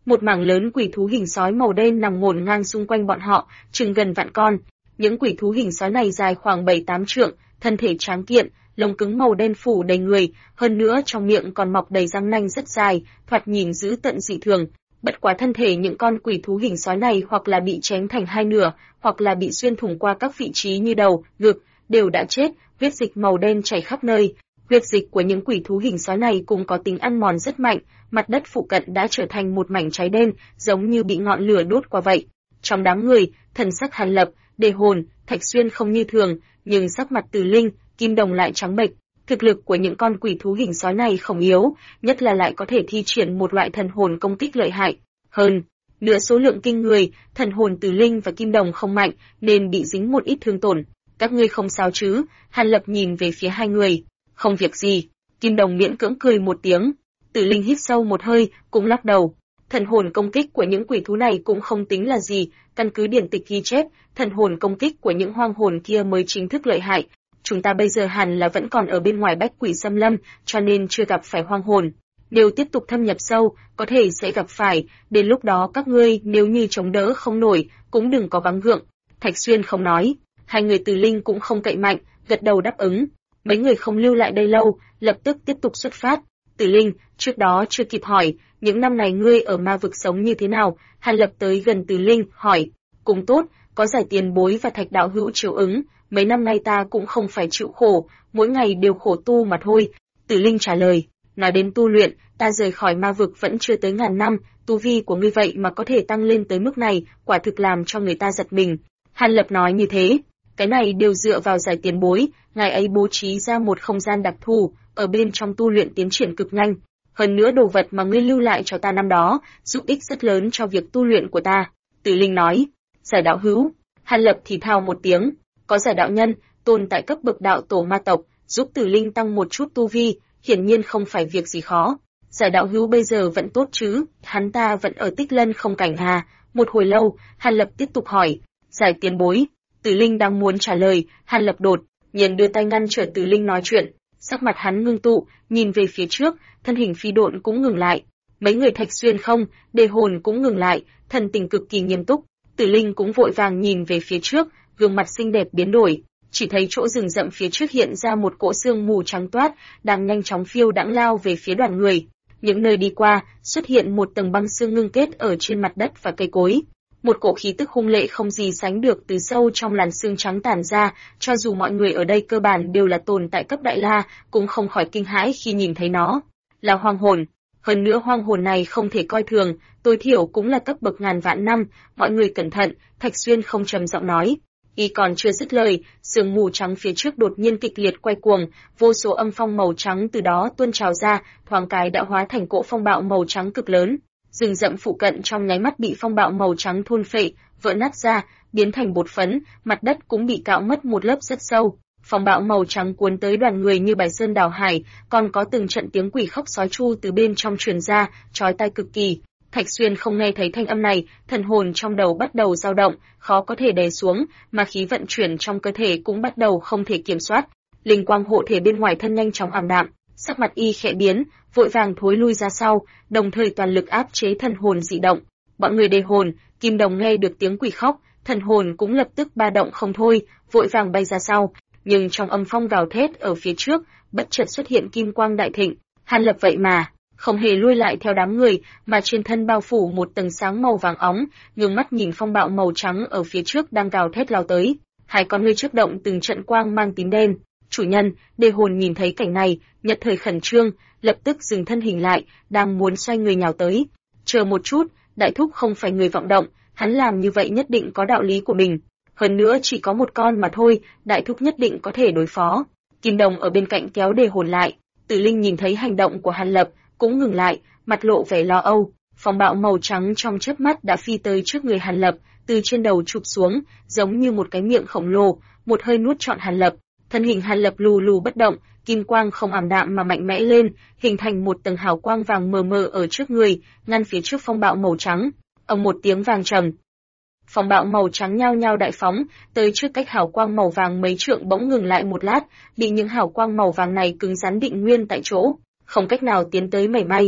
một mảng lớn quỷ thú hình sói màu đen nằm ngổn ngang xung quanh bọn họ, chừng gần vạn con. Những quỷ thú hình sói này dài khoảng 7-8 trượng, thân thể tráng kiện, lông cứng màu đen phủ đầy người, hơn nữa trong miệng còn mọc đầy răng nanh rất dài, thoạt nhìn dữ tợn dị thường. Bất quá thân thể những con quỷ thú hình sói này hoặc là bị chém thành hai nửa, hoặc là bị xuyên thủng qua các vị trí như đầu, ngực, đều đã chết, huyết dịch màu đen chảy khắp nơi. Huyết dịch của những quỷ thú hình sói này cũng có tính ăn mòn rất mạnh, mặt đất phụ cận đã trở thành một mảnh cháy đen, giống như bị ngọn lửa đốt qua vậy. Trong đám người, thần sắc Hàn Lập, Đề Hồn, Thạch Xuyên không như thường, nhưng sắc mặt Từ Linh, Kim Đồng lại trắng bệch. Thực lực của những con quỷ thú hình sói này không yếu, nhất là lại có thể thi triển một loại thần hồn công kích lợi hại. Hơn nữa số lượng kinh người, thần hồn Từ Linh và Kim Đồng không mạnh, nên bị dính một ít thương tổn. Các ngươi không sao chứ? Hàn Lập nhìn về phía hai người. Không việc gì. Kim Đồng miễn cưỡng cười một tiếng. Từ Linh hít sâu một hơi, cũng lắc đầu. Thần hồn công kích của những quỷ thú này cũng không tính là gì, căn cứ điển tịch ghi chép, thần hồn công kích của những hoang hồn kia mới chính thức lợi hại. Chúng ta bây giờ hẳn là vẫn còn ở bên ngoài Bách Quỷ Xâm Lâm, cho nên chưa gặp phải hoang hồn. Nếu tiếp tục thâm nhập sâu, có thể sẽ gặp phải, đến lúc đó các ngươi nếu như chống đỡ không nổi, cũng đừng có gắng gượng. Thạch Xuyên không nói, hai người Từ Linh cũng không cậy mạnh, gật đầu đáp ứng. Mấy người không lưu lại đây lâu, lập tức tiếp tục xuất phát. Từ Linh, trước đó chưa kịp hỏi, những năm này ngươi ở ma vực sống như thế nào? Hàn Lập tới gần Từ Linh, hỏi. Cũng tốt, có giải tiền bối và Thạch đạo hữu chiếu ứng, mấy năm nay ta cũng không phải chịu khổ, mỗi ngày đều khổ tu mà thôi. Từ Linh trả lời, nói đến tu luyện, ta rời khỏi ma vực vẫn chưa tới ngàn năm, tu vi của ngươi vậy mà có thể tăng lên tới mức này, quả thực làm cho người ta giật mình. Hàn Lập nói như thế, cái này đều dựa vào giải tiền bối, ngài ấy bố trí ra một không gian đặc thù, ở bên trong tu luyện tiến triển cực nhanh. Hơn nữa đồ vật mà ngươi lưu lại cho ta năm đó, giúp ích rất lớn cho việc tu luyện của ta. Từ Linh nói, giải đạo hữu. Hàn Lập thì thào một tiếng, có giải đạo nhân, tồn tại cấp bậc đạo tổ ma tộc, giúp Từ Linh tăng một chút tu vi, hiển nhiên không phải việc gì khó. Giải đạo hữu bây giờ vẫn tốt chứ? Hắn ta vẫn ở Tích Lân không cảnh hà. Một hồi lâu, Hàn Lập tiếp tục hỏi, giải tiền bối. Từ Linh đang muốn trả lời, Hàn Lập đột nhiên đưa tay ngăn trở Từ Linh nói chuyện. Sắc mặt hắn ngưng tụ, nhìn về phía trước, thân hình phi độn cũng ngừng lại. Mấy người Thạch Xuyên không, Đề Hồn cũng ngừng lại, thần tình cực kỳ nghiêm túc. Từ Linh cũng vội vàng nhìn về phía trước, gương mặt xinh đẹp biến đổi. Chỉ thấy chỗ rừng rậm phía trước hiện ra một cỗ sương mù trắng toát, đang nhanh chóng phiêu đãng lao về phía đoàn người. Những nơi đi qua, xuất hiện một tầng băng sương ngưng kết ở trên mặt đất và cây cối. Một cỗ khí tức hung lệ không gì sánh được từ sâu trong làn sương trắng tản ra, cho dù mọi người ở đây cơ bản đều là tồn tại cấp đại la, cũng không khỏi kinh hãi khi nhìn thấy nó. Là hoang hồn. Hơn nữa hoang hồn này không thể coi thường, tối thiểu cũng là cấp bậc ngàn vạn năm, mọi người cẩn thận, Thạch Xuyên không trầm giọng nói. Y còn chưa dứt lời, sương mù trắng phía trước đột nhiên kịch liệt quay cuồng, vô số âm phong màu trắng từ đó tuôn trào ra, thoáng cái đã hóa thành cỗ phong bạo màu trắng cực lớn. Rừng rậm phụ cận trong nháy mắt bị phong bạo màu trắng thôn phệ, vỡ nát ra, biến thành bột phấn, mặt đất cũng bị cạo mất một lớp rất sâu. Phong bạo màu trắng cuốn tới đoàn người như bài sơn đảo hải, còn có từng trận tiếng quỷ khóc sói tru từ bên trong truyền ra, chói tai cực kỳ. Thạch Xuyên không nghe thấy thanh âm này, thần hồn trong đầu bắt đầu dao động, khó có thể đè xuống, mà khí vận chuyển trong cơ thể cũng bắt đầu không thể kiểm soát. Linh quang hộ thể bên ngoài thân nhanh chóng ảm đạm, sắc mặt y khẽ biến, vội vàng thối lui ra sau, đồng thời toàn lực áp chế thần hồn dị động. Bọn người Đề Hồn, Kim Đồng nghe được tiếng quỷ khóc, thần hồn cũng lập tức ba động không thôi, vội vàng bay ra sau. Nhưng trong âm phong gào thét ở phía trước, bất chợt xuất hiện kim quang đại thịnh. Hàn Lập vậy mà không hề lui lại theo đám người, mà trên thân bao phủ một tầng sáng màu vàng óng, ngước mắt nhìn phong bạo màu trắng ở phía trước đang gào thét lao tới. Hai con ngươi chớp động từng trận quang mang tím đen. Chủ nhân, Đề Hồn nhìn thấy cảnh này, nhất thời khẩn trương, lập tức dừng thân hình lại, đang muốn xoay người nhào tới. Chờ một chút, đại thúc không phải người vọng động, hắn làm như vậy nhất định có đạo lý của mình. Hơn nữa chỉ có một con mà thôi, đại thúc nhất định có thể đối phó. Kim Đồng ở bên cạnh kéo Đề Hồn lại. Tử Linh nhìn thấy hành động của Hàn Lập, cũng ngừng lại, mặt lộ vẻ lo âu. Phong bạo màu trắng trong chớp mắt đã phi tới trước người Hàn Lập, từ trên đầu chụp xuống, giống như một cái miệng khổng lồ, một hơi nuốt trọn Hàn Lập. Thân hình Hàn Lập lù lù bất động, kim quang không ảm đạm mà mạnh mẽ lên, hình thành một tầng hào quang vàng mờ mờ ở trước người, ngăn phía trước phong bạo màu trắng. Ầm một tiếng vang trầm, phong bạo màu trắng nhao nhao đại phóng, tới trước cách hào quang màu vàng mấy trượng bỗng ngừng lại một lát, bị những hào quang màu vàng này cứng rắn định nguyên tại chỗ, không cách nào tiến tới mảy may.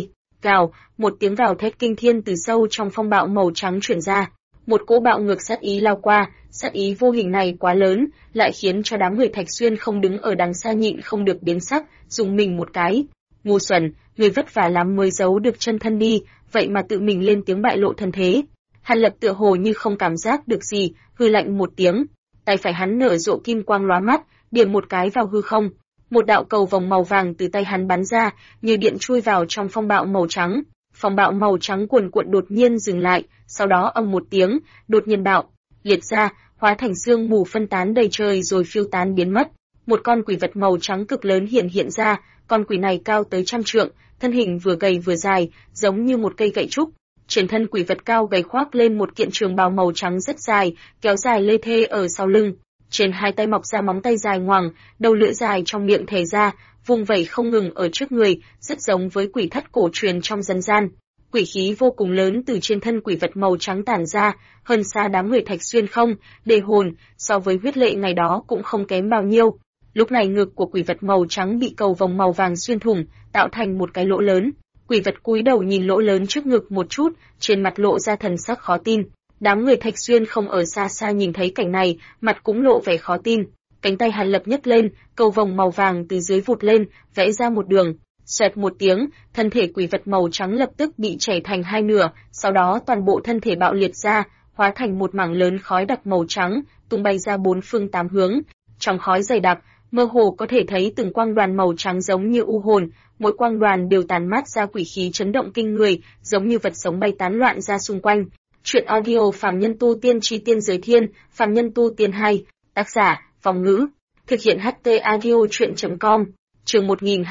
gào, một tiếng gào thét kinh thiên từ sâu trong phong bạo màu trắng truyền ra. Một cỗ bạo ngược sát ý lao qua, sát ý vô hình này quá lớn, lại khiến cho đám người Thạch Xuyên không đứng ở đằng xa nhịn không được biến sắc, dùng mình một cái. Ngu xuẩn, người vất vả lắm mới giấu được chân thân đi, vậy mà tự mình lên tiếng bại lộ thân thế. Hàn Lập tựa hồ như không cảm giác được gì, hừ lạnh một tiếng, tay phải hắn nở rộ kim quang lóa mắt, điểm một cái vào hư không. Một đạo cầu vòng màu vàng từ tay hắn bắn ra, như điện chui vào trong phong bạo màu trắng. Phong bạo màu trắng cuồn cuộn đột nhiên dừng lại, sau đó ầm một tiếng, đột nhiên bạo liệt ra, hóa thành sương mù phân tán đầy trời rồi phiêu tán biến mất. Một con quỷ vật màu trắng cực lớn hiện ra, con quỷ này cao tới 100 trượng, thân hình vừa gầy vừa dài, giống như một cây gậy trúc. Trên thân quỷ vật cao gầy khoác lên một kiện trường bào màu trắng rất dài, kéo dài lê thê ở sau lưng. Trên hai tay mọc ra móng tay dài ngoằng, đầu lưỡi dài trong miệng thè ra, vùng vẩy không ngừng ở trước người, rất giống với quỷ thất cổ truyền trong dân gian. Quỷ khí vô cùng lớn từ trên thân quỷ vật màu trắng tản ra, hơn xa đám người Thạch Xuyên không, đề hồn, so với huyết lệ ngày đó cũng không kém bao nhiêu. Lúc này ngực của quỷ vật màu trắng bị cầu vòng màu vàng xuyên thủng, tạo thành một cái lỗ lớn. Quỷ vật cúi đầu nhìn lỗ lớn trước ngực một chút, trên mặt lộ ra thần sắc khó tin. Đám người Thạch Xuyên không ở xa xa nhìn thấy cảnh này, mặt cũng lộ vẻ khó tin. Cánh tay Hàn Lập nhấc lên, cầu vòng màu vàng từ dưới vụt lên, vẽ ra một đường. Xoẹt một tiếng, thân thể quỷ vật màu trắng lập tức bị chảy thành hai nửa, sau đó toàn bộ thân thể bạo liệt ra, hóa thành một mảng lớn khói đặc màu trắng, tung bay ra bốn phương tám hướng. Trong khói dày đặc, mơ hồ có thể thấy từng quang đoàn màu trắng giống như u hồn, mỗi quang đoàn đều tàn mát ra quỷ khí chấn động kinh người, giống như vật sống bay tán loạn ra xung quanh. Truyện audio Phàm Nhân Tu Tiên Chi Tiên Giới Thiên, Phàm Nhân Tu Tiên 2, tác giả, Vong Ngữ, thực hiện HT audio truyện.com. Chương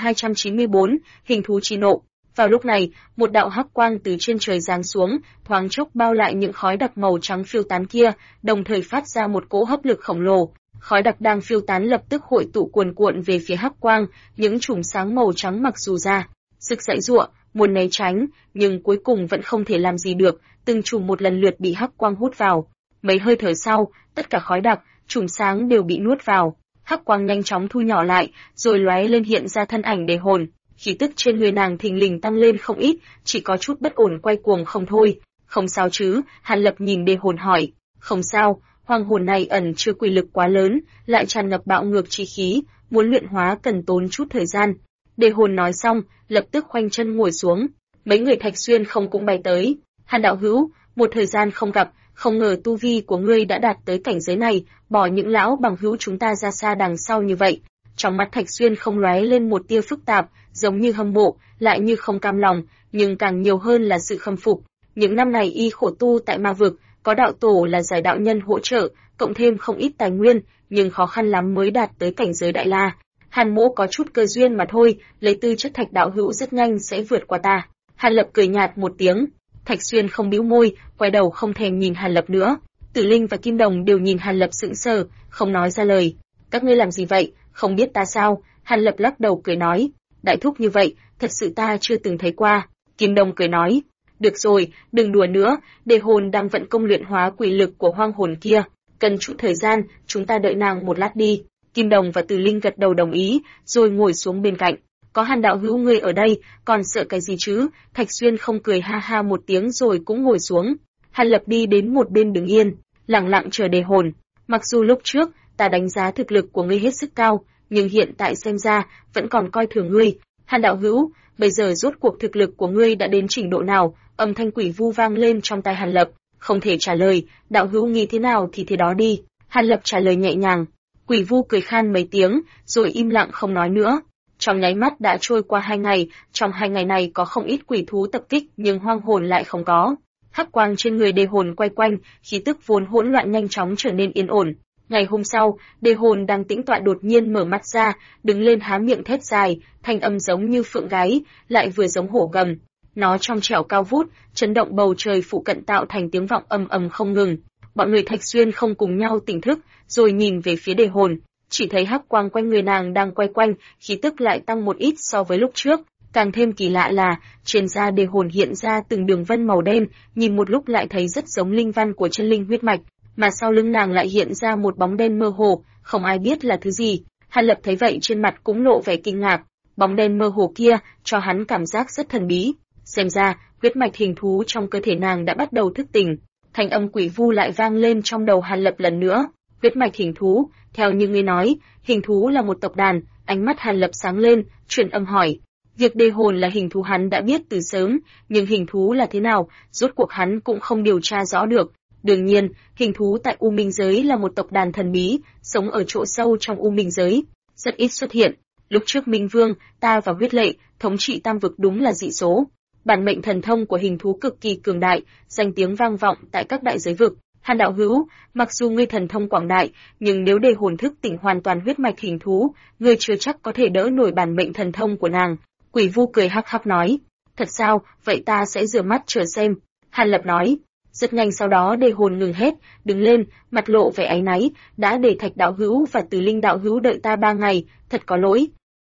1294, hình thú chi nộ. Vào lúc này, một đạo hắc quang từ trên trời giáng xuống, thoáng chốc bao lại những khói đặc màu trắng phiêu tán kia, đồng thời phát ra một cỗ hấp lực khổng lồ. Khói đặc đang phiêu tán lập tức hội tụ cuồn cuộn về phía hắc quang, những chùm sáng màu trắng mặc dù ra sức giãy giụa, muốn né tránh, nhưng cuối cùng vẫn không thể làm gì được, từng chùm một lần lượt bị hắc quang hút vào. Mấy hơi thở sau, tất cả khói đặc, chùm sáng đều bị nuốt vào. Hắc quang nhanh chóng thu nhỏ lại, rồi lóe lên hiện ra thân ảnh đề hồn. Khí tức trên người nàng thình lình tăng lên không ít, chỉ có chút bất ổn quay cuồng không thôi. Không sao chứ? Hàn Lập nhìn đề hồn hỏi. Không sao, hoàng hồn này ẩn chứa quỷ lực quá lớn, lại tràn ngập bạo ngược chi khí, muốn luyện hóa cần tốn chút thời gian. Đề hồn nói xong, lập tức khoanh chân ngồi xuống. Mấy người Thạch Xuyên không cũng bay tới. Hàn đạo hữu, một thời gian không gặp, không ngờ tu vi của ngươi đã đạt tới cảnh giới này, bỏ những lão bằng hữu chúng ta ra xa đằng sau như vậy. Trong mắt Thạch Xuyên không lóe lên một tia phức tạp, giống như hâm mộ, lại như không cam lòng, nhưng càng nhiều hơn là sự khâm phục. Những năm này y khổ tu tại ma vực, có đạo tổ là giải đạo nhân hỗ trợ, cộng thêm không ít tài nguyên, nhưng khó khăn lắm mới đạt tới cảnh giới đại la. Hàn Mỗ có chút cơ duyên mà thôi, lấy tư chất Thạch đạo hữu rất nhanh sẽ vượt qua ta. Hàn Lập cười nhạt một tiếng. Thạch Xuyên không bĩu môi, quay đầu không thèm nhìn Hàn Lập nữa. Tử Linh và Kim Đồng đều nhìn Hàn Lập sững sờ, không nói ra lời. Các ngươi làm gì vậy, không biết ta sao? Hàn Lập lắc đầu cười nói. Đại thúc như vậy, thật sự ta chưa từng thấy qua. Kim Đồng cười nói. Được rồi, đừng đùa nữa, đề hồn đang vận công luyện hóa quỷ lực của hoang hồn kia. Cần chút thời gian, chúng ta đợi nàng một lát đi. Kim Đồng và Tử Linh gật đầu đồng ý, rồi ngồi xuống bên cạnh. Có Hàn đạo hữu ngươi ở đây, còn sợ cái gì chứ? Thạch Xuyên không cười ha ha một tiếng rồi cũng ngồi xuống. Hàn Lập đi đến một bên đứng yên, lặng lặng chờ đề hồn. Mặc dù lúc trước, ta đánh giá thực lực của ngươi hết sức cao, nhưng hiện tại xem ra, vẫn còn coi thường ngươi. Hàn đạo hữu, bây giờ rốt cuộc thực lực của ngươi đã đến trình độ nào? Âm thanh quỷ vu vang lên trong tai Hàn Lập, không thể trả lời, đạo hữu nghĩ thế nào thì thế đó đi. Hàn Lập trả lời nhẹ nhàng. Quỷ vu cười khan mấy tiếng, rồi im lặng không nói nữa. Trong nháy mắt đã trôi qua 2 ngày, trong 2 ngày này có không ít quỷ thú tập kích nhưng hoang hồn lại không có. Hắc quang trên người đề hồn quay quanh, khí tức vốn hỗn loạn nhanh chóng trở nên yên ổn. Ngày hôm sau, đề hồn đang tĩnh tọa đột nhiên mở mắt ra, đứng lên há miệng thét dài, thanh âm giống như phượng gáy, lại vừa giống hổ gầm. Nó trong trẻo cao vút, chấn động bầu trời phụ cận tạo thành tiếng vọng ầm ầm không ngừng. Bọn người Thạch Xuyên không cùng nhau tỉnh thức, rồi nhìn về phía đề hồn. Chỉ thấy hắc quang quanh người nàng đang quay quanh, khí tức lại tăng một ít so với lúc trước. Càng thêm kỳ lạ là, trên da đề hồn hiện ra từng đường vân màu đen, nhìn một lúc lại thấy rất giống linh văn của chân linh huyết mạch, mà sau lưng nàng lại hiện ra một bóng đen mơ hồ, không ai biết là thứ gì. Hàn Lập thấy vậy trên mặt cũng lộ vẻ kinh ngạc, bóng đen mơ hồ kia cho hắn cảm giác rất thần bí. Xem ra, huyết mạch hình thú trong cơ thể nàng đã bắt đầu thức tỉnh. Thanh âm quỷ vu lại vang lên trong đầu Hàn Lập lần nữa. Huyết mạch hình thú, theo như ngươi nói, hình thú là một tộc đàn. Ánh mắt Hàn Lập sáng lên, truyền âm hỏi. Việc đề hồn là hình thú hắn đã biết từ sớm, nhưng hình thú là thế nào, rốt cuộc hắn cũng không điều tra rõ được. Đương nhiên, hình thú tại U Minh giới là một tộc đàn thần bí, sống ở chỗ sâu trong U Minh giới, rất ít xuất hiện. Lúc trước Minh Vương, ta và Huyết Lệ, thống trị Tam vực đúng là dị số. Bản mệnh thần thông của hình thú cực kỳ cường đại, danh tiếng vang vọng tại các đại giới vực. Hàn đạo hữu, mặc dù ngươi thần thông quảng đại, nhưng nếu đề hồn thức tỉnh hoàn toàn huyết mạch hình thú, ngươi chưa chắc có thể đỡ nổi bản mệnh thần thông của nàng. Quỷ vu cười hắc hắc nói. Thật sao, vậy ta sẽ rửa mắt chờ xem. Hàn Lập nói. Rất nhanh sau đó đề hồn ngừng hết, đứng lên, mặt lộ vẻ áy náy, đã để Thạch đạo hữu và Từ Linh đạo hữu đợi ta 3 ngày, thật có lỗi.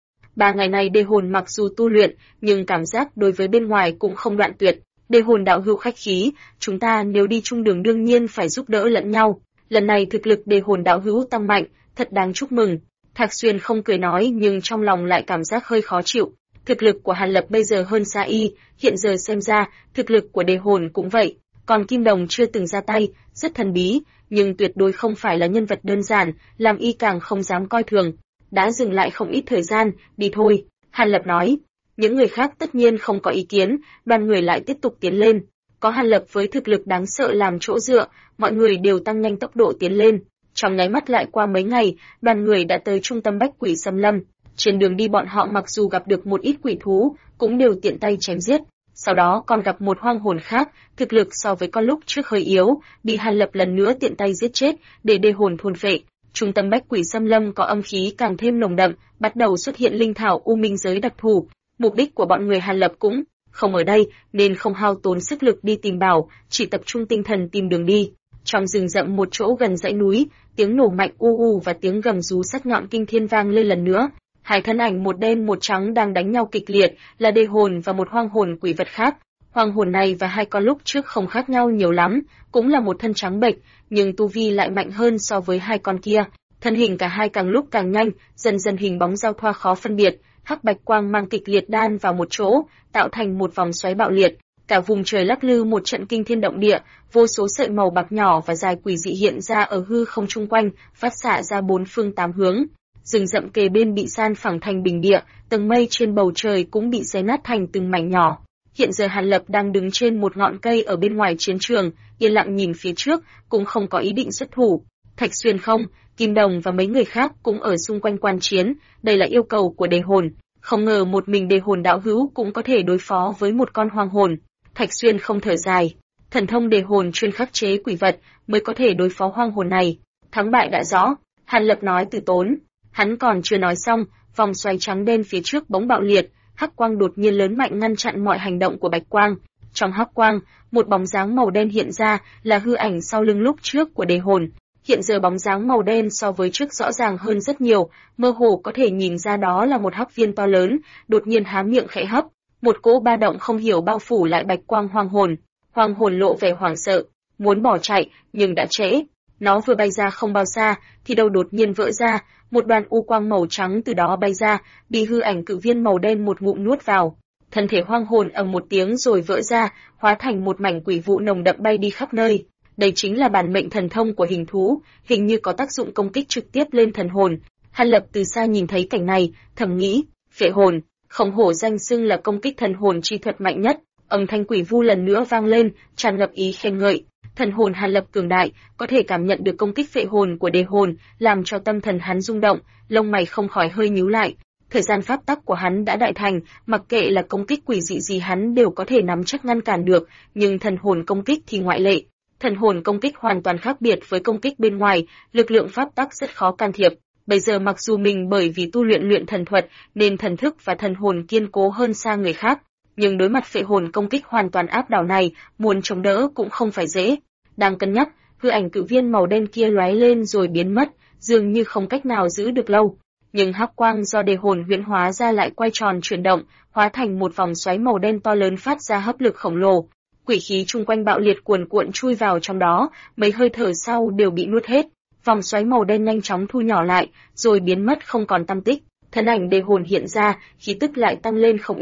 3 ngày này đề hồn mặc dù tu luyện, nhưng cảm giác đối với bên ngoài cũng không đoạn tuyệt. Đề hồn đạo hữu khách khí, chúng ta nếu đi chung đường đương nhiên phải giúp đỡ lẫn nhau. Lần này thực lực đề hồn đạo hữu tăng mạnh, thật đáng chúc mừng. Thạc Xuyên không cười nói nhưng trong lòng lại cảm giác hơi khó chịu. Thực lực của Hàn Lập bây giờ hơn xa y, hiện giờ xem ra, thực lực của đề hồn cũng vậy. Còn Kim Đồng chưa từng ra tay, rất thần bí, nhưng tuyệt đối không phải là nhân vật đơn giản, làm y càng không dám coi thường. Đã dừng lại không ít thời gian, đi thôi, Hàn Lập nói. Những người khác tất nhiên không có ý kiến, đoàn người lại tiếp tục tiến lên. Có Hàn Lập với thực lực đáng sợ làm chỗ dựa, mọi người đều tăng nhanh tốc độ tiến lên. Trong nháy mắt lại qua mấy ngày, đoàn người đã tới trung tâm Bách Quỷ Xâm Lâm. Trên đường đi bọn họ mặc dù gặp được một ít quỷ thú, cũng đều tiện tay chém giết. Sau đó còn gặp một hoang hồn khác, thực lực so với con lúc trước hơi yếu, bị Hàn Lập lần nữa tiện tay giết chết, để đề hồn thôn phệ. Trung tâm Bách Quỷ Xâm Lâm có âm khí càng thêm nồng đậm, bắt đầu xuất hiện linh thảo U Minh giới đặc thù. Mục đích của bọn người Hàn Lập cũng không ở đây, nên không hao tốn sức lực đi tìm bảo, chỉ tập trung tinh thần tìm đường đi. Trong rừng rậm một chỗ gần dãy núi, tiếng nổ mạnh u u và tiếng gầm rú sắc nhọn kinh thiên vang lên lần nữa. Hai thân ảnh một đen một trắng đang đánh nhau kịch liệt, là đề hồn và một hoang hồn quỷ vật khác. Hoang hồn này và hai con lúc trước không khác nhau nhiều lắm, cũng là một thân trắng bệch, nhưng tu vi lại mạnh hơn so với hai con kia. Thân hình cả hai càng lúc càng nhanh, dần dần hình bóng giao thoa khó phân biệt, hắc bạch quang mang kịch liệt đan vào một chỗ, tạo thành một vòng xoáy bạo liệt. Cả vùng trời lắc lư một trận kinh thiên động địa, vô số sợi màu bạc nhỏ và dài quỷ dị hiện ra ở hư không chung quanh, phát xạ ra bốn phương tám hướng. Rừng rậm kề bên bị san phẳng thành bình địa, tầng mây trên bầu trời cũng bị xé nát thành từng mảnh nhỏ. Hiện giờ Hàn Lập đang đứng trên một ngọn cây ở bên ngoài chiến trường, yên lặng nhìn phía trước, cũng không có ý định xuất thủ. Thạch Xuyên không, Kim Đồng và mấy người khác cũng ở xung quanh quan chiến, đây là yêu cầu của đề hồn. Không ngờ một mình đề hồn đạo hữu cũng có thể đối phó với một con hoang hồn. Thạch Xuyên không thở dài, thần thông đề hồn chuyên khắc chế quỷ vật mới có thể đối phó hoang hồn này. Thắng bại đã rõ, Hàn Lập nói từ tốn. Hắn còn chưa nói xong, vòng xoáy trắng đen phía trước bỗng bạo liệt, hắc quang đột nhiên lớn mạnh ngăn chặn mọi hành động của bạch quang. Trong hắc quang, một bóng dáng màu đen hiện ra, là hư ảnh sau lưng lúc trước của đề hồn. Hiện giờ bóng dáng màu đen so với trước rõ ràng hơn rất nhiều, mơ hồ có thể nhìn ra đó là một hắc viên to lớn, đột nhiên há miệng khẽ hấp, một cỗ ba động không hiểu bao phủ lại bạch quang hoang hồn. Hoang hồn lộ vẻ hoảng sợ, muốn bỏ chạy, nhưng đã trễ. Nó vừa bay ra không bao xa, thì đầu đột nhiên vỡ ra, một đoàn u quang màu trắng từ đó bay ra, bị hư ảnh cự viên màu đen một ngụm nuốt vào. Thân thể hoang hồn ầm một tiếng rồi vỡ ra, hóa thành một mảnh quỷ vụ nồng đậm bay đi khắp nơi. Đây chính là bản mệnh thần thông của hình thú, hình như có tác dụng công kích trực tiếp lên thần hồn. Hàn Lập từ xa nhìn thấy cảnh này, thầm nghĩ, phệ hồn, không hổ danh xưng là công kích thần hồn chi thuật mạnh nhất. Âm thanh quỷ vu lần nữa vang lên, tràn ngập ý khen ngợi. Thần hồn Hàn Lập cường đại, có thể cảm nhận được công kích phệ hồn của đề hồn, làm cho tâm thần hắn rung động, lông mày không khỏi hơi nhíu lại. Thời gian pháp tắc của hắn đã đại thành, mặc kệ là công kích quỷ dị gì hắn đều có thể nắm chắc ngăn cản được, nhưng thần hồn công kích thì ngoại lệ. Thần hồn công kích hoàn toàn khác biệt với công kích bên ngoài, lực lượng pháp tắc rất khó can thiệp. Bây giờ mặc dù mình bởi vì tu luyện thần thuật nên thần thức và thần hồn kiên cố hơn xa người khác, nhưng đối mặt phệ hồn công kích hoàn toàn áp đảo này, muốn chống đỡ cũng không phải dễ. Đang cân nhắc, hư ảnh cự viên màu đen kia lóe lên rồi biến mất, dường như không cách nào giữ được lâu. Nhưng hắc quang do đề hồn huyễn hóa ra lại quay tròn chuyển động, hóa thành một vòng xoáy màu đen to lớn phát ra hấp lực khổng lồ. Quỷ khí chung quanh bạo liệt cuồn cuộn chui vào trong đó, mấy hơi thở sau đều bị nuốt hết. Vòng xoáy màu đen nhanh chóng thu nhỏ lại, rồi biến mất không còn tăm tích. Thân ảnh đề hồn hiện ra, khí tức lại tăng lên không ít.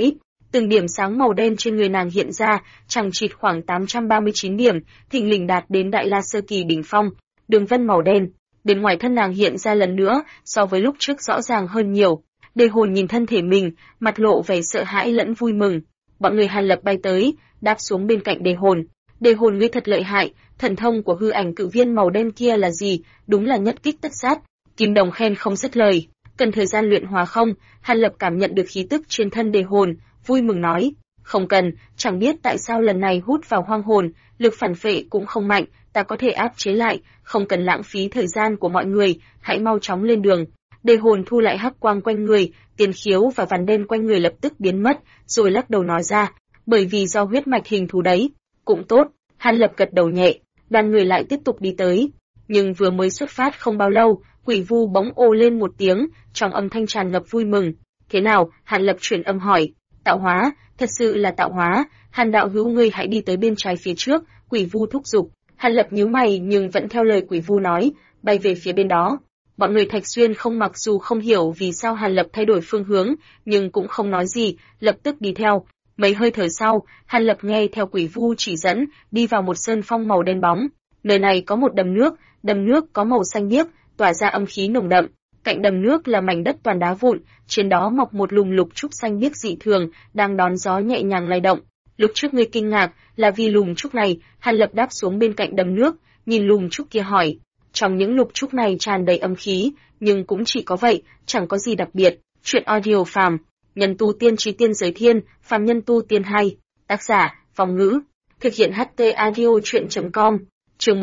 Từng điểm sáng màu đen trên người nàng hiện ra, chằng chịt khoảng 839 điểm, thình lình đạt đến đại la sơ kỳ đỉnh phong. Đường vân màu đen, bên ngoài thân nàng hiện ra lần nữa, so với lúc trước rõ ràng hơn nhiều. Đề Hồn nhìn thân thể mình, mặt lộ vẻ sợ hãi lẫn vui mừng. Bọn người Hàn Lập bay tới, đáp xuống bên cạnh Đề Hồn. Đề Hồn ngươi thật lợi hại, thần thông của hư ảnh cự viên màu đen kia là gì? Đúng là nhất kích tất sát. Kim Đồng khen không dứt lời. Cần thời gian luyện hóa không? Hàn Lập cảm nhận được khí tức trên thân Đề Hồn, vui mừng nói. Không cần, chẳng biết tại sao lần này hút vào hoang hồn, lực phản phệ cũng không mạnh, ta có thể áp chế lại, không cần lãng phí thời gian của mọi người, hãy mau chóng lên đường. Đề Hồn thu lại hắc quang quanh người, tiền khiếu và vằn đen quanh người lập tức biến mất, rồi lắc đầu nói ra, bởi vì do huyết mạch hình thú đấy. Cũng tốt, Hàn Lập gật đầu nhẹ, đoàn người lại tiếp tục đi tới. Nhưng vừa mới xuất phát không bao lâu, Quỷ Vu bỗng ồ lên một tiếng, trong âm thanh tràn ngập vui mừng. Thế nào? Hàn Lập chuyển âm hỏi. Tạo hóa, thật sự là tạo hóa, Hàn đạo hữu ngươi hãy đi tới bên trái phía trước, Quỷ Vu thúc giục. Hàn Lập nhíu mày nhưng vẫn theo lời Quỷ Vu nói, bay về phía bên đó. Bọn người Thạch Xuyên không mặc dù không hiểu vì sao Hàn Lập thay đổi phương hướng, nhưng cũng không nói gì, lập tức đi theo. Mấy hơi thở sau, Hàn Lập nghe theo Quỷ Vu chỉ dẫn, đi vào một sơn phong màu đen bóng. Nơi này có một đầm nước có màu xanh biếc, tỏa ra âm khí nồng đậm. Cạnh đầm nước là mảnh đất toàn đá vụn, trên đó mọc một lùm lục trúc xanh biếc dị thường, đang đón gió nhẹ nhàng lay động. Lúc trước ngươi kinh ngạc là vì lùm trúc này, Hàn Lập đáp xuống bên cạnh đầm nước, nhìn lùm trúc kia hỏi. Trong những lục trúc này tràn đầy âm khí, nhưng cũng chỉ có vậy, chẳng có gì đặc biệt. Chuyện audio phàm, nhân tu tiên trí tiên giới thiên, phàm nhân tu tiên hay. Tác giả, Phong Ngữ. Thực hiện HT audio chuyện.com. Chương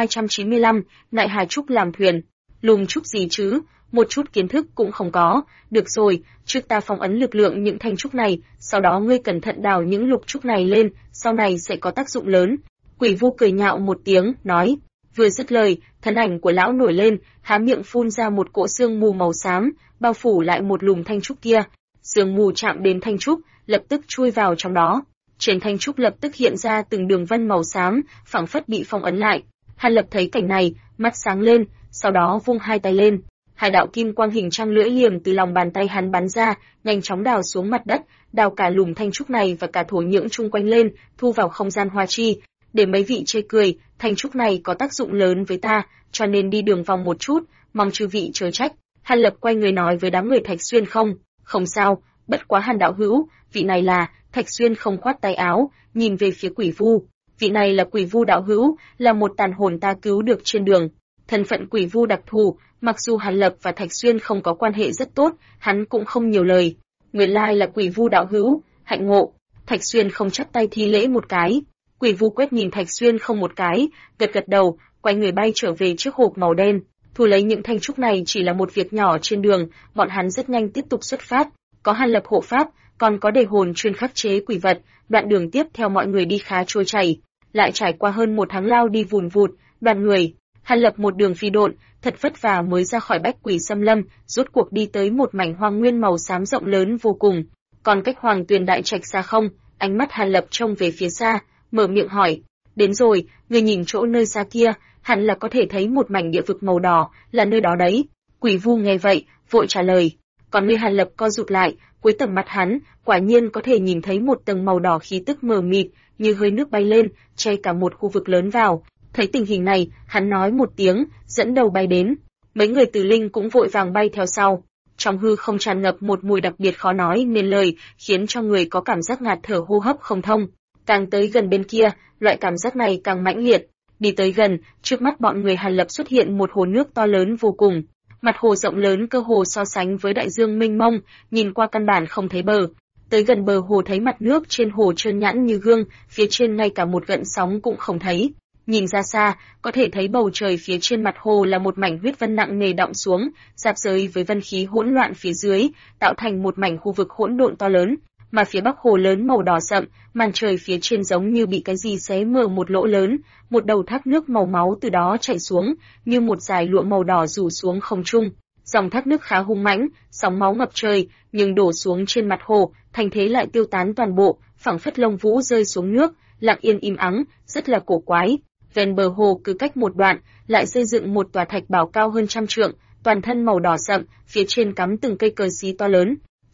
1295, Nại Hà Trúc làm thuyền. Lùm trúc gì chứ, một chút kiến thức cũng không có. Được rồi, trước ta phong ấn lực lượng những thanh trúc này, sau đó ngươi cẩn thận đào những lục trúc này lên, sau này sẽ có tác dụng lớn. Quỷ Vu cười nhạo một tiếng, nói. Vừa dứt lời, thân ảnh của lão nổi lên, há miệng phun ra một cỗ sương mù màu xám, bao phủ lại một lùm thanh trúc kia. Sương mù chạm đến thanh trúc, lập tức chui vào trong đó. Trên thanh trúc lập tức hiện ra từng đường vân màu xám, phảng phất bị phong ấn lại. Hàn Lập thấy cảnh này, mắt sáng lên, sau đó vung hai tay lên. Hai đạo kim quang hình trăng lưỡi liềm từ lòng bàn tay hắn bắn ra, nhanh chóng đào xuống mặt đất, đào cả lùm thanh trúc này và cả thổ nhưỡng chung quanh lên, thu vào không gian hoa chi. Để mấy vị chê cười, thanh trúc này có tác dụng lớn với ta, cho nên đi đường vòng một chút, mong chư vị chớ trách. Hàn Lập quay người nói với đám người Thạch Xuyên không sao, bất quá Hàn đạo hữu, vị này là, Thạch Xuyên không khoát tay áo, nhìn về phía Quỷ Vu. Vị này là Quỷ Vu đạo hữu, là một tàn hồn ta cứu được trên đường. Thân phận Quỷ Vu đặc thù, mặc dù Hàn Lập và Thạch Xuyên không có quan hệ rất tốt, hắn cũng không nhiều lời. Nguyên lai là Quỷ Vu đạo hữu, hạnh ngộ. Thạch Xuyên không chắp tay thi lễ một cái. Quỷ Vu quét nhìn Thạch Xuyên không một cái, gật gật đầu, quay người bay trở về chiếc hộp màu đen. Thu lấy những thanh trúc này chỉ là một việc nhỏ trên đường, bọn hắn rất nhanh tiếp tục xuất phát. Có Hàn Lập hộ pháp, còn có Đề Hồn chuyên khắc chế quỷ vật, đoạn đường tiếp theo mọi người đi khá trôi chảy. Lại trải qua hơn một tháng lao đi vùn vụt, đoàn người, Hàn Lập một đường phi độn, thật vất vả mới ra khỏi Bách Quỷ Xâm Lâm, rốt cuộc đi tới một mảnh hoang nguyên màu xám rộng lớn vô cùng. Còn cách Hoàng Tuyền Đại Trạch xa không? Ánh mắt Hàn Lập trông về phía xa, mở miệng hỏi. Đến rồi, người nhìn chỗ nơi xa kia, hẳn là có thể thấy một mảnh địa vực màu đỏ, là nơi đó đấy. Quỷ Vu nghe vậy, vội trả lời. Còn người Hàn Lập co rụt lại, cuối tầm mắt hắn, quả nhiên có thể nhìn thấy một tầng màu đỏ khí tức mờ mịt, như hơi nước bay lên, che cả một khu vực lớn vào. Thấy tình hình này, hắn nói một tiếng, dẫn đầu bay đến. Mấy người Từ Linh cũng vội vàng bay theo sau. Trong hư không tràn ngập một mùi đặc biệt khó nói nên lời, khiến cho người có cảm giác ngạt thở hô hấp không thông. Càng tới gần bên kia, loại cảm giác này càng mãnh liệt. Đi tới gần, trước mắt bọn người Hàn Lập xuất hiện một hồ nước to lớn vô cùng. Mặt hồ rộng lớn cơ hồ so sánh với đại dương mênh mông, nhìn qua căn bản không thấy bờ. Tới gần bờ hồ thấy mặt nước trên hồ trơn nhẵn như gương, phía trên ngay cả một gợn sóng cũng không thấy. Nhìn ra xa, có thể thấy bầu trời phía trên mặt hồ là một mảnh huyết vân nặng nề đọng xuống, rạp rời với vân khí hỗn loạn phía dưới, tạo thành một mảnh khu vực hỗn độn to lớn. Mà phía bắc hồ lớn màu đỏ sậm, màn trời phía trên giống như bị cái gì xé mở một lỗ lớn, một đầu thác nước màu máu từ đó chảy xuống, như một dải lụa màu đỏ rủ xuống không trung. Dòng thác nước khá hung mãnh, sóng máu ngập trời, nhưng đổ xuống trên mặt hồ, thành thế lại tiêu tán toàn bộ, phảng phất lông vũ rơi xuống nước, lặng yên im ắng, rất là cổ quái. Ven bờ hồ cứ cách một đoạn, lại xây dựng một tòa thạch bảo cao hơn 100 trượng, toàn thân màu đỏ sậm, phía trên cắm từng cây cờ xí to lớn.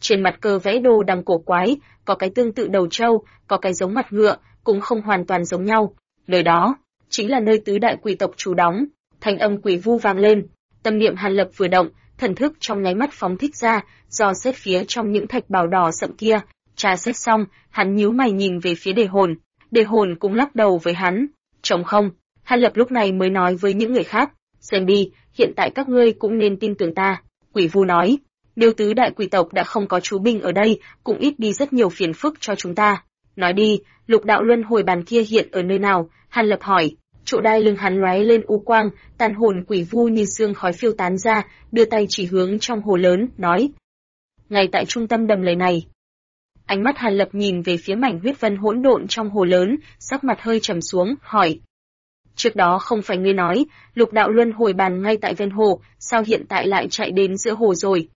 Trên mặt cờ vẽ đồ đằng cổ quái, có cái tương tự đầu trâu, có cái giống mặt ngựa, cũng không hoàn toàn giống nhau. Nơi đó chính là nơi tứ đại quỷ tộc trú đóng. Thanh âm quỷ vu vang lên, tâm niệm Hàn Lập vừa động, thần thức trong nháy mắt phóng thích ra, dò xét phía trong những thạch bào đỏ sậm kia. Tra xét xong, hắn nhíu mày nhìn về phía Đề Hồn. Đề Hồn cũng lắc đầu với hắn. Trống không. Hàn Lập lúc này mới nói với những người khác, xem đi, hiện tại các ngươi cũng nên tin tưởng ta. Quỷ vu nói, nếu tứ đại quỷ tộc đã không có chú binh ở đây, cũng ít đi rất nhiều phiền phức cho chúng ta. Nói đi, lục đạo luân hồi bàn kia hiện ở nơi nào? Hàn Lập hỏi. Chỗ đai lưng hắn lóe lên u quang, tàn hồn quỷ vu như sương khói phiêu tán ra, đưa tay chỉ hướng trong hồ lớn, nói. Ngay tại trung tâm đầm lầy này. Ánh mắt Hàn Lập nhìn về phía mảnh huyết vân hỗn độn trong hồ lớn, sắc mặt hơi trầm xuống, hỏi. Trước đó không phải ngươi nói, lục đạo luân hồi bàn ngay tại ven hồ, sao hiện tại lại chạy đến giữa hồ rồi?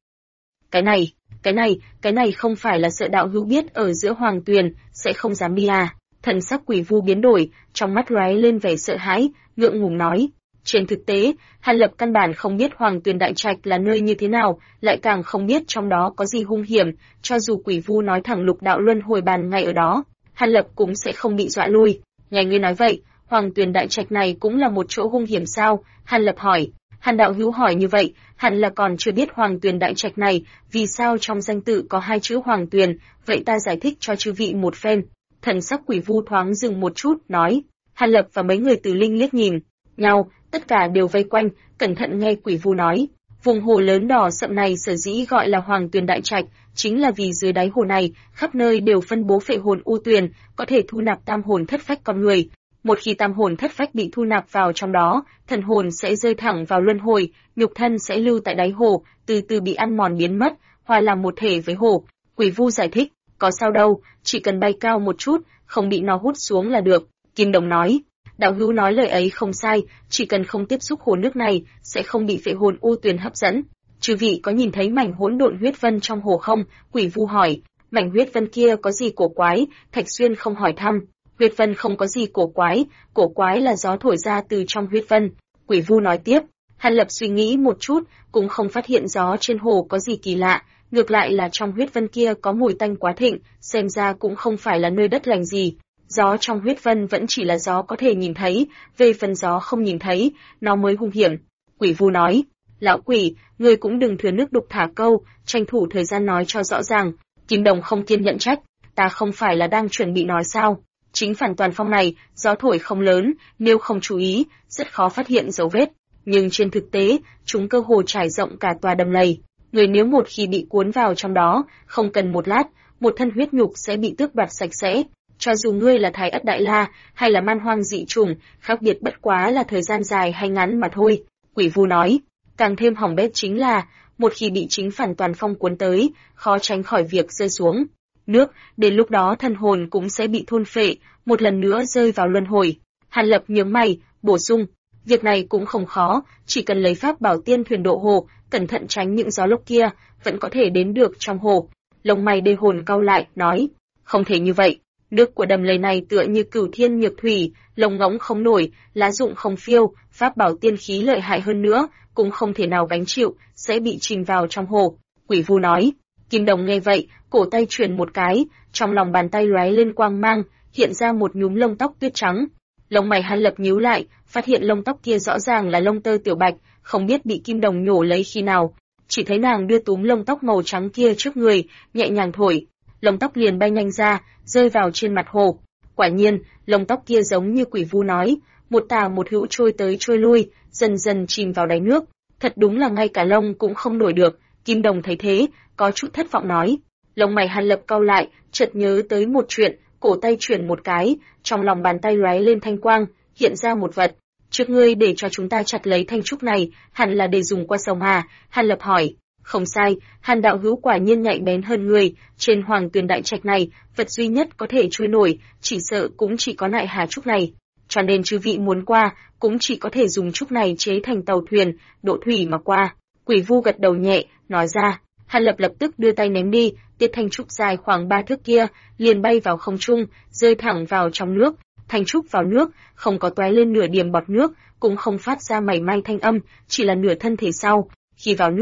Cái này không phải là sợ đạo hữu biết ở giữa hoàng tuyền, sẽ không dám đi à? Thần sắc quỷ vu biến đổi, trong mắt lóe lên vẻ sợ hãi, ngượng ngùng nói. Trên thực tế, Hàn Lập căn bản không biết Hoàng Tuyền Đại Trạch là nơi như thế nào, lại càng không biết trong đó có gì hung hiểm, cho dù quỷ vu nói thẳng lục đạo luân hồi bàn ngay ở đó, Hàn Lập cũng sẽ không bị dọa lui. Nghe ngươi nói vậy, Hoàng Tuyền Đại Trạch này cũng là một chỗ hung hiểm sao? Hàn Lập hỏi. Hàn đạo hữu hỏi như vậy, hẳn là còn chưa biết Hoàng Tuyền Đại Trạch này, vì sao trong danh tự có hai chữ Hoàng Tuyền, vậy ta giải thích cho chư vị một phen. Thần sắc quỷ vu thoáng dừng một chút, nói. Hàn Lập và mấy người Từ Linh liếc nhìn nhau, tất cả đều vây quanh, cẩn thận nghe quỷ vu nói. Vùng hồ lớn đỏ sậm này sở dĩ gọi là Hoàng Tuyền Đại Trạch, chính là vì dưới đáy hồ này, khắp nơi đều phân bố phệ hồn u tuyền, có thể thu nạp tam hồn thất phách con người. Một khi tam hồn thất phách bị thu nạp vào trong đó, thần hồn sẽ rơi thẳng vào luân hồi, nhục thân sẽ lưu tại đáy hồ, từ từ bị ăn mòn biến mất, hòa làm một thể với hồ. Quỷ vu giải thích, có sao đâu, chỉ cần bay cao một chút, không bị nó hút xuống là được. Kim Đồng nói, đạo hữu nói lời ấy không sai, chỉ cần không tiếp xúc hồ nước này, sẽ không bị phệ hồn u tuyền hấp dẫn. Chư vị có nhìn thấy mảnh hỗn độn huyết vân trong hồ không? Quỷ vu hỏi. Mảnh huyết vân kia có gì cổ quái? Thạch Xuyên không hỏi thăm. Huyết vân không có gì cổ quái là gió thổi ra từ trong huyết vân. Quỷ vu nói tiếp. Hàn Lập suy nghĩ một chút, cũng không phát hiện gió trên hồ có gì kỳ lạ, ngược lại là trong huyết vân kia có mùi tanh quá thịnh, xem ra cũng không phải là nơi đất lành gì. Gió trong huyết vân vẫn chỉ là gió có thể nhìn thấy, về phần gió không nhìn thấy, nó mới hung hiểm. Quỷ vu nói, lão quỷ, ngươi cũng đừng thừa nước đục thả câu, tranh thủ thời gian nói cho rõ ràng. Kim Đồng không kiên nhẫn trách, ta không phải là đang chuẩn bị nói sao? Chính phản toàn phong này, gió thổi không lớn, nếu không chú ý, rất khó phát hiện dấu vết. Nhưng trên thực tế, chúng cơ hồ trải rộng cả tòa đầm lầy. Người nếu một khi bị cuốn vào trong đó, không cần một lát, một thân huyết nhục sẽ bị tước đoạt sạch sẽ. Cho dù ngươi là Thái Ất Đại La, hay là man hoang dị trùng, khác biệt bất quá là thời gian dài hay ngắn mà thôi. Quỷ vu nói, càng thêm hỏng bét chính là, một khi bị chính phản toàn phong cuốn tới, khó tránh khỏi việc rơi xuống nước, đến lúc đó thân hồn cũng sẽ bị thôn phệ, một lần nữa rơi vào luân hồi. Hàn Lập nhướng mày, bổ sung, việc này cũng không khó, chỉ cần lấy pháp bảo tiên thuyền độ hồ, cẩn thận tránh những gió lốc kia, vẫn có thể đến được trong hồ. Lông mày Đề Hồn cau lại, nói, không thể như vậy. Nước của đầm lầy này tựa như cửu thiên nhược thủy, lồng ngỗng không nổi, lá rụng không phiêu, pháp bảo tiên khí lợi hại hơn nữa, cũng không thể nào gánh chịu, sẽ bị chìm vào trong hồ. Quỷ vu nói. Kim Đồng nghe vậy, cổ tay chuyển một cái, trong lòng bàn tay lóe lên quang mang, hiện ra một nhúm lông tóc tuyết trắng. Lông mày Hàn Lập nhíu lại, phát hiện lông tóc kia rõ ràng là lông tơ Tiểu Bạch, không biết bị Kim Đồng nhổ lấy khi nào. Chỉ thấy nàng đưa túm lông tóc màu trắng kia trước người, nhẹ nhàng thổi, lông tóc liền bay nhanh ra, rơi vào trên mặt hồ. Quả nhiên, lông tóc kia giống như quỷ vu nói, một tà một hữu trôi tới trôi lui, dần dần chìm vào đáy nước. Thật đúng là ngay cả lông cũng không nổi được. Kim Đồng thấy thế, có chút thất vọng nói. Lông mày Hàn Lập cau lại, chợt nhớ tới một chuyện, cổ tay chuyển một cái, trong lòng bàn tay lóe lên thanh quang, hiện ra một vật. Trước ngươi để cho chúng ta chặt lấy thanh trúc này, hẳn là để dùng qua sông Hà. Hàn Lập hỏi. Không sai, Hàn đạo hữu quả nhiên nhạy bén hơn người, trên Hoàng Tuyền Đại Trạch này, vật duy nhất có thể trôi nổi, chỉ sợ cũng chỉ có nại hà trúc này. Cho nên chư vị muốn qua, cũng chỉ có thể dùng trúc này chế thành tàu thuyền, độ thủy mà qua. Quỷ vu gật đầu nhẹ, nói ra. Hàn Lập lập tức đưa tay ném đi, tiết thanh trúc dài khoảng 3 thước kia, liền bay vào không trung, rơi thẳng vào trong nước. Thanh trúc vào nước, không có tóe lên nửa điểm bọt nước, cũng không phát ra mảy may thanh âm, chỉ là nửa thân thể sau. Khi vào nước,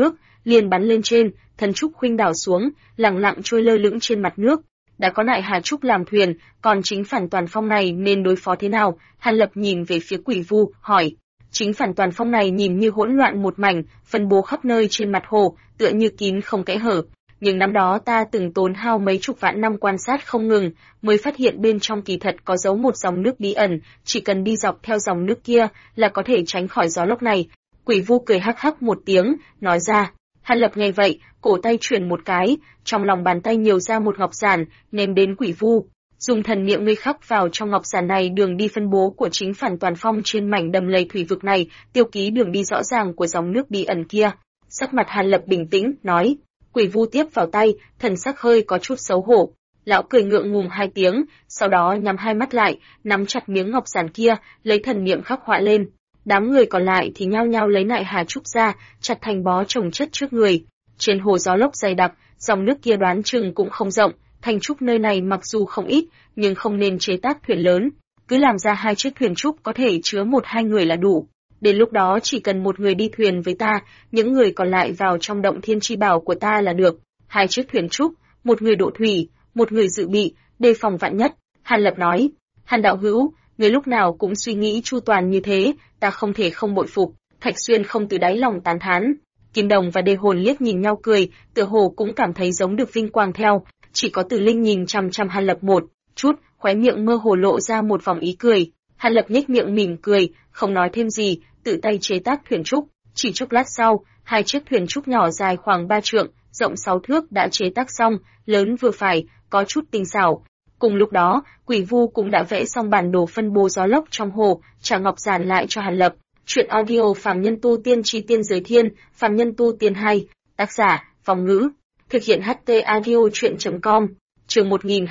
liền bắn lên trên, thần trúc khuynh đảo xuống, lẳng lặng trôi lơ lửng trên mặt nước. Đã có Nại Hà Trúc làm thuyền, còn chính phản toàn phong này nên đối phó thế nào? Hàn Lập nhìn về phía Quỷ Vu, hỏi. Chính phản toàn phong này nhìn như hỗn loạn một mảnh, phân bố khắp nơi trên mặt hồ, tựa như kín không kẽ hở. Nhưng năm đó ta từng tốn hao mấy chục vạn năm quan sát không ngừng, mới phát hiện bên trong kỳ thật có giấu một dòng nước bí ẩn, chỉ cần đi dọc theo dòng nước kia là có thể tránh khỏi gió lốc này. Quỷ Vu cười hắc hắc một tiếng, nói ra. Hàn Lập nghe vậy, cổ tay chuyển một cái, trong lòng bàn tay nhiều ra một ngọc giản, ném đến Quỷ Vu. Dùng thần niệm ngươi khắc vào trong ngọc giản này đường đi phân bố của chính phản toàn phong trên mảnh đầm lầy thủy vực này, tiêu ký đường đi rõ ràng của dòng nước bí ẩn kia. Sắc mặt Hàn Lập bình tĩnh, nói. Quỷ Vu tiếp vào tay, thần sắc hơi có chút xấu hổ. Lão cười ngượng ngùng hai tiếng, sau đó nhắm hai mắt lại, nắm chặt miếng ngọc giản kia, lấy thần niệm khắc họa lên. Đám người còn lại thì nhao nhao lấy Nại Hà Trúc ra, chặt thành bó chồng chất trước người. Trên hồ gió lốc dày đặc, dòng nước kia đoán chừng cũng không rộng, thành trúc nơi này mặc dù không ít, nhưng không nên chế tác thuyền lớn, cứ làm ra 2 chiếc thuyền trúc có thể chứa 1-2 người là đủ. Đến lúc đó chỉ cần một người đi thuyền với ta, những người còn lại vào trong động thiên chi bảo của ta là được. 2 chiếc thuyền trúc, một người độ thủy, một người dự bị, đề phòng vạn nhất. Hàn Lập nói. Hàn đạo hữu, người lúc nào cũng suy nghĩ chu toàn như thế, ta không thể không bội phục. Thạch Xuyên không từ đáy lòng tán thán. Kim Đồng và Đề Hồn liếc nhìn nhau cười, tựa hồ cũng cảm thấy giống được vinh quang theo. Chỉ có Từ Linh nhìn chằm chằm Hàn Lập một chút, khóe miệng mơ hồ lộ ra một vòng ý cười. Hàn Lập nhếch miệng mỉm cười, không nói thêm gì, tự tay chế tác thuyền trúc. Chỉ chốc lát sau, 2 chiếc thuyền trúc nhỏ dài khoảng 3 trượng, rộng 6 thước đã chế tác xong, lớn vừa phải, có chút tinh xảo. Cùng lúc đó, Quỷ Vu cũng đã vẽ xong bản đồ phân bố gió lốc trong hồ, trả ngọc giản lại cho Hàn Lập. Chuyện audio Phàm Nhân Tu Tiên Chi Tiên Giới Thiên, Phàm Nhân Tu Tiên 2, tác giả, Phong Ngữ. Thực hiện HT audio chuyện.com. Chương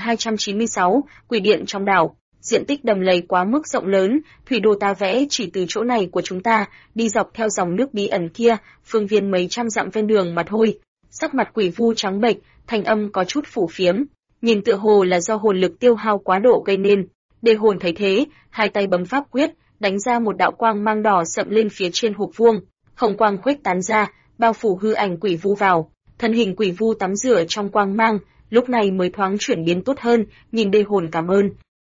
1296, Quỷ Điện trong đảo. Diện tích đầm lầy quá mức rộng lớn, thủy đồ ta vẽ chỉ từ chỗ này của chúng ta, đi dọc theo dòng nước bí ẩn kia, phương viên mấy trăm dặm ven đường mà thôi. Sắc mặt Quỷ Vu trắng bệch, thanh âm có chút phủ phiếm, nhìn tựa hồ là do hồn lực tiêu hao quá độ gây nên. Đề Hồn thấy thế, hai tay bấm pháp quyết, đánh ra một đạo quang mang đỏ sậm lên phía trên hộp vuông, hồng quang khuếch tán ra, bao phủ hư ảnh Quỷ Vu vào. Thân hình Quỷ Vu tắm rửa trong quang mang, lúc này mới thoáng chuyển biến tốt hơn, nhìn Đề Hồn cảm ơn.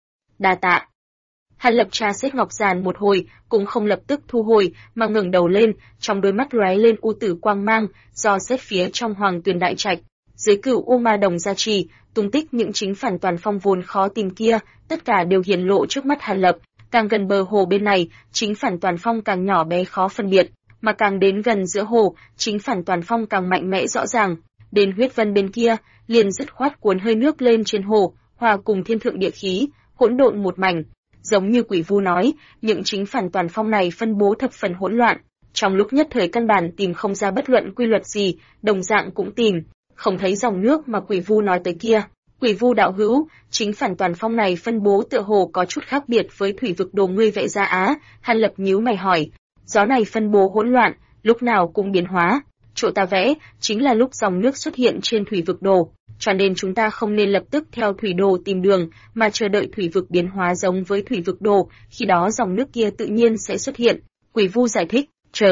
Đa tạ. Hàn Lập tra xét ngọc giản một hồi, cũng không lập tức thu hồi, mà ngẩng đầu lên, trong đôi mắt lóe lên u tử quang mang, do xét phía trong Hoàng Tuyền Đại Trạch. Dưới Cửu U Ma Đồng gia trì, tung tích những chính phản toàn phong vốn khó tìm kia, tất cả đều hiển lộ trước mắt Hàn Lập. Càng gần bờ hồ bên này, chính phản toàn phong càng nhỏ bé khó phân biệt, mà càng đến gần giữa hồ, chính phản toàn phong càng mạnh mẽ rõ ràng. Đến huyết vân bên kia, liền dứt khoát cuốn hơi nước lên trên hồ, hòa cùng thiên thượng địa khí, hỗn độn một mảnh. Giống như Quỷ Vu nói, những chính phản toàn phong này phân bố thập phần hỗn loạn, trong lúc nhất thời căn bản tìm không ra bất luận quy luật gì, đồng dạng cũng tìm không thấy dòng nước mà Quỷ Vu nói tới kia. Quỷ Vu đạo hữu, chính phản toàn phong này phân bố tựa hồ có chút khác biệt với thủy vực đồ ngươi vẽ ra á. Hàn Lập nhíu mày hỏi. Gió này phân bố hỗn loạn, lúc nào cũng biến hóa. Chỗ ta vẽ chính là lúc dòng nước xuất hiện trên thủy vực đồ, cho nên chúng ta không nên lập tức theo thủy đồ tìm đường, mà chờ đợi thủy vực biến hóa giống với thủy vực đồ, khi đó dòng nước kia tự nhiên sẽ xuất hiện. Quỷ Vu giải thích.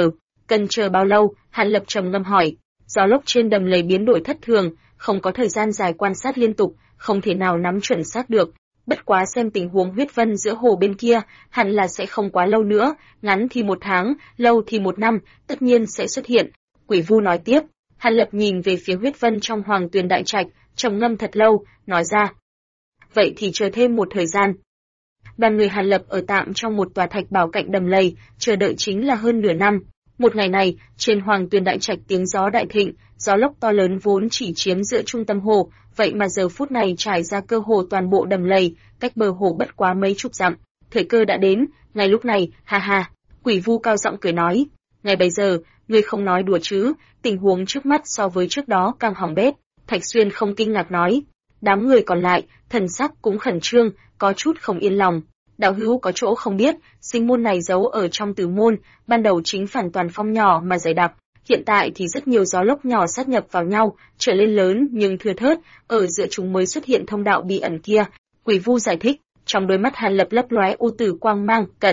Cần chờ bao lâu? Hàn Lập trầm ngâm hỏi. Gió lốc trên đầm lầy biến đổi thất thường, không có thời gian dài quan sát liên tục, không thể nào nắm chuẩn xác được. Bất quá xem tình huống huyết vân giữa hồ bên kia, hẳn là sẽ không quá lâu nữa, ngắn thì 1 tháng, lâu thì 1 năm, tất nhiên sẽ xuất hiện. Quỷ Vu nói tiếp. Hàn Lập nhìn về phía huyết vân trong Hoàng Tuyền Đại Trạch, trầm ngâm thật lâu, nói ra. Vậy thì chờ thêm một thời gian. Đoàn người Hàn Lập ở tạm trong một tòa thạch bảo cạnh đầm lầy, chờ đợi chính là hơn nửa năm. Một ngày này, trên Hoàng Tuyền Đại Trạch tiếng gió đại thịnh, gió lốc to lớn vốn chỉ chiếm giữa trung tâm hồ, vậy mà giờ phút này trải ra cơ hồ toàn bộ đầm lầy, cách bờ hồ bất quá mấy chục dặm. Thời cơ đã đến, ngay lúc này, ha ha, Quỷ Vu cao giọng cười nói. Ngay bây giờ, ngươi không nói đùa chứ, tình huống trước mắt so với trước đó càng hỏng bét. Thạch Xuyên không kinh ngạc nói. Đám người còn lại, thần sắc cũng khẩn trương, có chút không yên lòng. Đạo hữu có chỗ không biết, sinh môn này giấu ở trong tử môn, ban đầu chính phản toàn phong nhỏ mà dày đặc, hiện tại thì rất nhiều gió lốc nhỏ sát nhập vào nhau, trở lên lớn nhưng thưa thớt, ở giữa chúng mới xuất hiện thông đạo bí ẩn kia. Quỷ Vu giải thích, trong đôi mắt Hàn Lập lấp lóe u tử quang mang,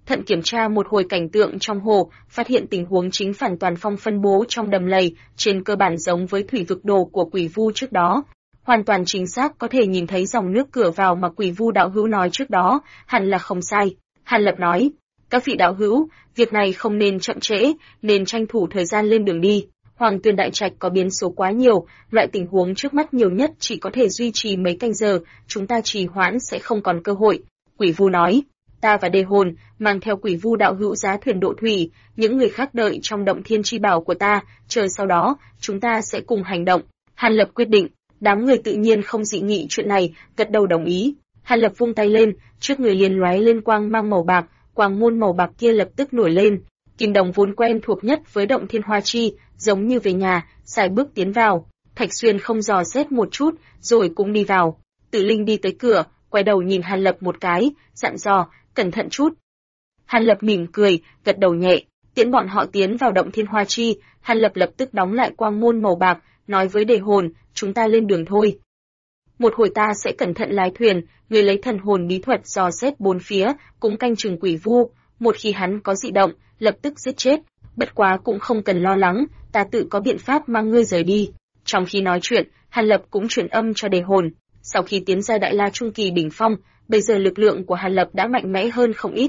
Thận kiểm tra một hồi cảnh tượng trong hồ, phát hiện tình huống chính phản toàn phong phân bố trong đầm lầy, trên cơ bản giống với thủy vực đồ của Quỷ Vu trước đó. Hoàn toàn chính xác có thể nhìn thấy dòng nước cửa vào mà Quỷ Vu đạo hữu nói trước đó, hẳn là không sai. Hàn Lập nói, các vị đạo hữu, việc này không nên chậm trễ, nên tranh thủ thời gian lên đường đi. Hoàng Tuyền Đại Trạch có biến số quá nhiều, loại tình huống trước mắt nhiều nhất chỉ có thể duy trì mấy canh giờ, chúng ta trì hoãn sẽ không còn cơ hội. Quỷ Vu nói, ta và Đề Hồn mang theo Quỷ Vu đạo hữu giá thuyền độ thủy, những người khác đợi trong động thiên chi bảo của ta, chờ sau đó, chúng ta sẽ cùng hành động. Hàn Lập quyết định, đám người tự nhiên không dị nghị chuyện này, gật đầu đồng ý. Hàn Lập vung tay lên, trước người liền lóe lên quang mang màu bạc, quang môn màu bạc kia lập tức nổi lên. Kim Đồng vốn quen thuộc nhất với động thiên hoa chi, giống như về nhà, xài bước tiến vào. Thạch Xuyên không dò xét một chút, rồi cũng đi vào. Tử Linh đi tới cửa, quay đầu nhìn Hàn Lập một cái, dặn dò, cẩn thận chút. Hàn Lập mỉm cười, gật đầu nhẹ, tiễn bọn họ tiến vào động thiên hoa chi. Hàn Lập lập tức đóng lại quang môn màu bạc, nói với Đề Hồn, chúng ta lên đường thôi. Một hồi ta sẽ cẩn thận lái thuyền, người lấy thần hồn bí thuật dò xét bốn phía, cũng canh chừng Quỷ Vu, một khi hắn có dị động, lập tức giết chết. Bất quá cũng không cần lo lắng, ta tự có biện pháp mang ngươi rời đi. Trong khi nói chuyện, Hàn Lập cũng truyền âm cho Đề Hồn. Sau khi tiến ra Đại La Trung Kỳ đỉnh phong, bây giờ lực lượng của Hàn Lập đã mạnh mẽ hơn không ít.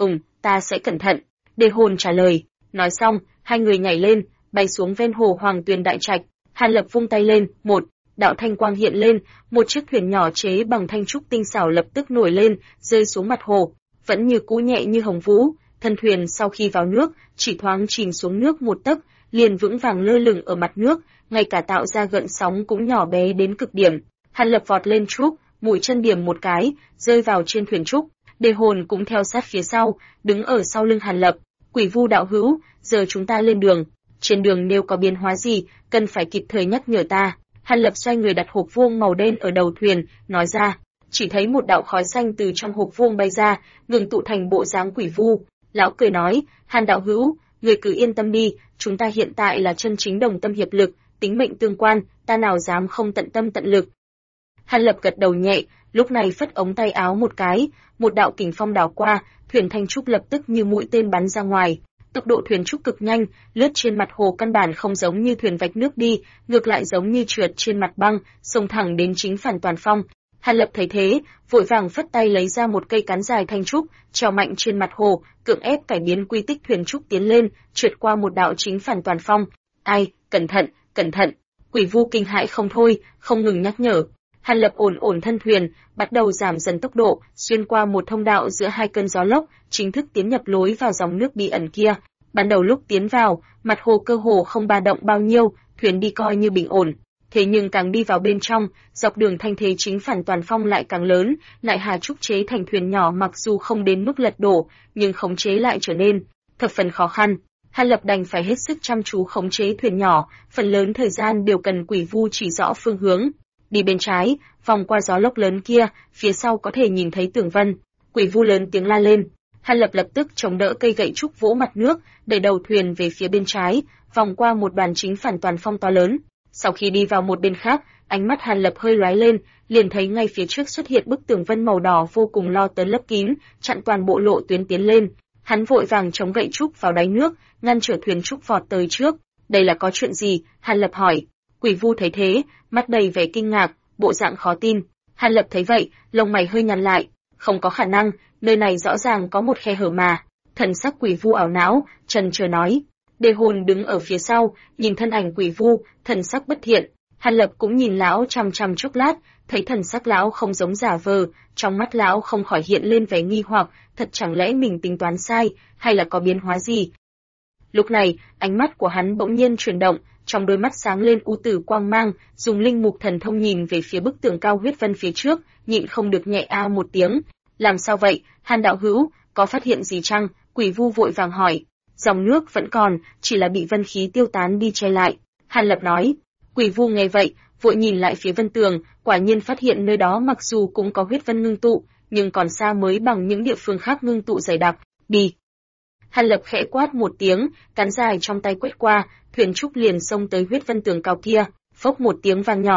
Ta sẽ cẩn thận. Đề Hồn trả lời. Nói xong, hai người nhảy lên, bay xuống ven hồ Hoàng Tuyền Đại Trạch. Hàn Lập vung tay lên, một đạo thanh quang hiện lên, một chiếc thuyền nhỏ chế bằng thanh trúc tinh xảo lập tức nổi lên, rơi xuống mặt hồ, vẫn như cũ nhẹ như hồng vũ. Thân thuyền sau khi vào nước, chỉ thoáng chìm xuống nước một tấc, liền vững vàng lơ lửng ở mặt nước, ngay cả tạo ra gợn sóng cũng nhỏ bé đến cực điểm. Hàn Lập vọt lên trúc, mũi chân điểm một cái, rơi vào trên thuyền trúc. Đề Hồn cũng theo sát phía sau, đứng ở sau lưng Hàn Lập. Quỷ Vu đạo hữu, giờ chúng ta lên đường. Trên đường nếu có biến hóa gì, cần phải kịp thời nhắc nhở ta. Hàn Lập xoay người đặt hộp vuông màu đen ở đầu thuyền, nói ra. Chỉ thấy một đạo khói xanh từ trong hộp vuông bay ra, ngừng tụ thành bộ dáng Quỷ Vu. Lão cười nói, Hàn đạo hữu, người cứ yên tâm đi, chúng ta hiện tại là chân chính đồng tâm hiệp lực, tính mệnh tương quan, ta nào dám không tận tâm tận lực. Hàn Lập gật đầu nhẹ, lúc này phất ống tay áo một cái, một đạo kình phong đảo qua, thuyền thanh trúc lập tức như mũi tên bắn ra ngoài. Tốc độ thuyền trúc cực nhanh, lướt trên mặt hồ căn bản không giống như thuyền vạch nước đi, ngược lại giống như trượt trên mặt băng, xông thẳng đến chính phản toàn phong. Hàn Lập thấy thế, vội vàng phất tay lấy ra một cây cán dài thanh trúc, trèo mạnh trên mặt hồ, cưỡng ép cải biến quy tích thuyền trúc tiến lên, trượt qua một đạo chính phản toàn phong. Ai, cẩn thận, cẩn thận! Quỷ Vu kinh hãi không thôi, không ngừng nhắc nhở. Hàn Lập ổn thân thuyền, bắt đầu giảm dần tốc độ, xuyên qua một thông đạo giữa hai cơn gió lốc, chính thức tiến nhập lối vào dòng nước bí ẩn kia. Ban đầu lúc tiến vào, mặt hồ cơ hồ không ba động bao nhiêu, thuyền đi coi như bình ổn. Thế nhưng càng đi vào bên trong, dọc đường thanh thế chính phản toàn phong lại càng lớn, lại hà trúc chế thành thuyền nhỏ mặc dù không đến mức lật đổ, nhưng khống chế lại trở nên thập phần khó khăn. Hàn Lập đành phải hết sức chăm chú khống chế thuyền nhỏ, phần lớn thời gian đều cần Quỷ Vu chỉ rõ phương hướng. Đi bên trái, vòng qua gió lốc lớn kia, phía sau có thể nhìn thấy tường vân. Quỷ Vu lớn tiếng la lên. Hàn Lập lập tức chống đỡ cây gậy trúc vỗ mặt nước, đẩy đầu thuyền về phía bên trái, vòng qua một đoàn chính phản toàn phong to lớn. Sau khi đi vào một bên khác, ánh mắt Hàn Lập hơi lóe lên, liền thấy ngay phía trước xuất hiện bức tường vân màu đỏ vô cùng lo tấn lấp kín, chặn toàn bộ lộ tuyến tiến lên. Hắn vội vàng chống gậy trúc vào đáy nước, ngăn trở thuyền trúc vọt tới trước. Đây là có chuyện gì? Hàn Lập hỏi. Quỷ Vu thấy thế, mắt đầy vẻ kinh ngạc, bộ dạng khó tin. Hàn Lập thấy vậy, lông mày hơi nhăn lại. Không có khả năng, nơi này rõ ràng có một khe hở mà. Thần sắc Quỷ Vu ảo não, trần chờ nói. Đề Hồn đứng ở phía sau, nhìn thân ảnh Quỷ Vu, thần sắc bất thiện. Hàn Lập cũng nhìn lão chằm chằm chốc lát, thấy thần sắc lão không giống giả vờ, trong mắt lão không khỏi hiện lên vẻ nghi hoặc, thật chẳng lẽ mình tính toán sai, hay là có biến hóa gì? Lúc này, ánh mắt của hắn bỗng nhiên chuyển động, trong đôi mắt sáng lên u tử quang mang, dùng linh mục thần thông nhìn về phía bức tường cao huyết vân phía trước, nhịn không được nhẹ a một tiếng. Làm sao vậy, Hàn đạo hữu, có phát hiện gì chăng? Quỷ Vu vội vàng hỏi. Dòng nước vẫn còn, chỉ là bị vân khí tiêu tán đi che lại. Hàn Lập nói. Quỷ Vu nghe vậy, vội nhìn lại phía vân tường, quả nhiên phát hiện nơi đó mặc dù cũng có huyết vân ngưng tụ, nhưng còn xa mới bằng những địa phương khác ngưng tụ dày đặc. Đi! Hàn Lập khẽ quát một tiếng, cán dài trong tay quét qua, thuyền trúc liền xông tới huyết vân tường cao kia, phốc một tiếng vang nhỏ.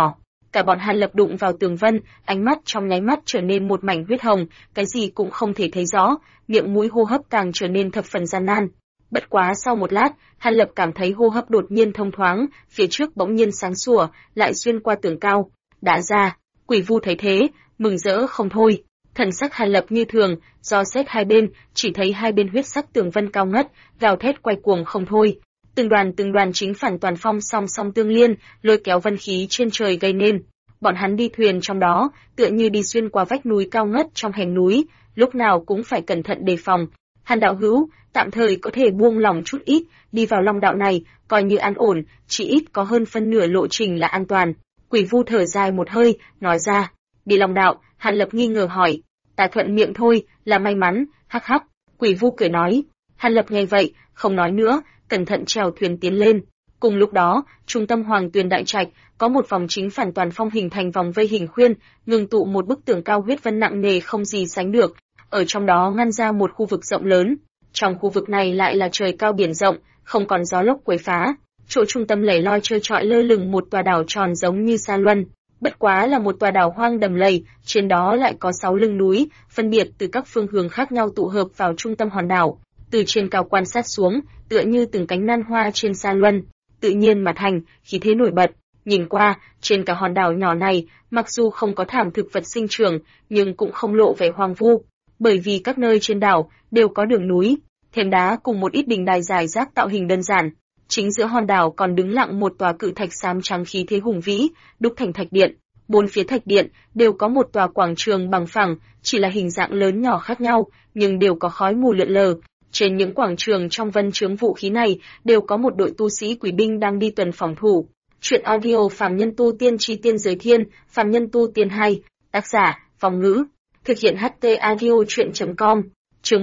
Cả bọn Hàn Lập đụng vào tường vân, ánh mắt trong nháy mắt trở nên một mảnh huyết hồng, cái gì cũng không thể thấy rõ, miệng mũi hô hấp càng trở nên thập phần gian nan. Bất quá sau một lát, Hàn Lập cảm thấy hô hấp đột nhiên thông thoáng, phía trước bỗng nhiên sáng sủa, lại xuyên qua tường cao. Đã ra, Quỷ Vu thấy thế, mừng rỡ không thôi. Thần sắc Hàn Lập như thường, do xét hai bên, chỉ thấy hai bên huyết sắc tường vân cao ngất, gào thét quay cuồng không thôi. Từng đoàn chính phản toàn phong song song tương liên, lôi kéo vân khí trên trời gây nên. Bọn hắn đi thuyền trong đó, tựa như đi xuyên qua vách núi cao ngất trong hẻm núi, lúc nào cũng phải cẩn thận đề phòng. Hàn đạo hữu, tạm thời có thể buông lòng chút ít, đi vào long đạo này, coi như an ổn, chỉ ít có hơn phân nửa lộ trình là an toàn. Quỷ Vu thở dài một hơi, nói ra. Đi long đạo, Hàn Lập nghi ngờ hỏi. Ta thuận miệng thôi, là may mắn, hắc hắc. Quỷ Vu cười nói. Hàn Lập nghe vậy, không nói nữa, cẩn thận chèo thuyền tiến lên. Cùng lúc đó, trung tâm Hoàng Tuyền đại trạch có một vòng chính phản toàn phong hình thành vòng vây hình khuyên, ngưng tụ một bức tường cao huyết vân nặng nề không gì sánh được, ở trong đó ngăn ra một khu vực rộng lớn. Trong khu vực này lại là trời cao biển rộng, không còn gió lốc quấy phá. Chỗ trung tâm lẻ loi trơ trọi lơ lửng một tòa đảo tròn giống như Sa Luân, bất quá là một tòa đảo hoang đầm lầy, trên đó lại có 6 lưng núi, phân biệt từ các phương hướng khác nhau tụ hợp vào trung tâm hòn đảo. Từ trên cao quan sát xuống, tựa như từng cánh nan hoa trên Sa Luân, tự nhiên mà thành, khí thế nổi bật. Nhìn qua, trên cả hòn đảo nhỏ này, mặc dù không có thảm thực vật sinh trưởng, nhưng cũng không lộ vẻ hoang vu, bởi vì các nơi trên đảo đều có đường núi, thềm đá cùng một ít đình đài dài rác tạo hình đơn giản. Chính giữa hòn đảo còn đứng lặng một tòa cự thạch xám trắng khí thế hùng vĩ, đúc thành thạch điện. Bốn phía thạch điện đều có một tòa quảng trường bằng phẳng, chỉ là hình dạng lớn nhỏ khác nhau, nhưng đều có khói mù lượn lờ. Trên những quảng trường trong vân chướng vũ khí này đều có một đội tu sĩ quỷ binh đang đi tuần phòng thủ. Truyện audio Phàm Nhân Tu Tiên Chi Tiên Giới Thiên, Phàm Nhân Tu Tiên 2, tác giả, Phong Ngữ, thực hiện HT audio truyện.com, chương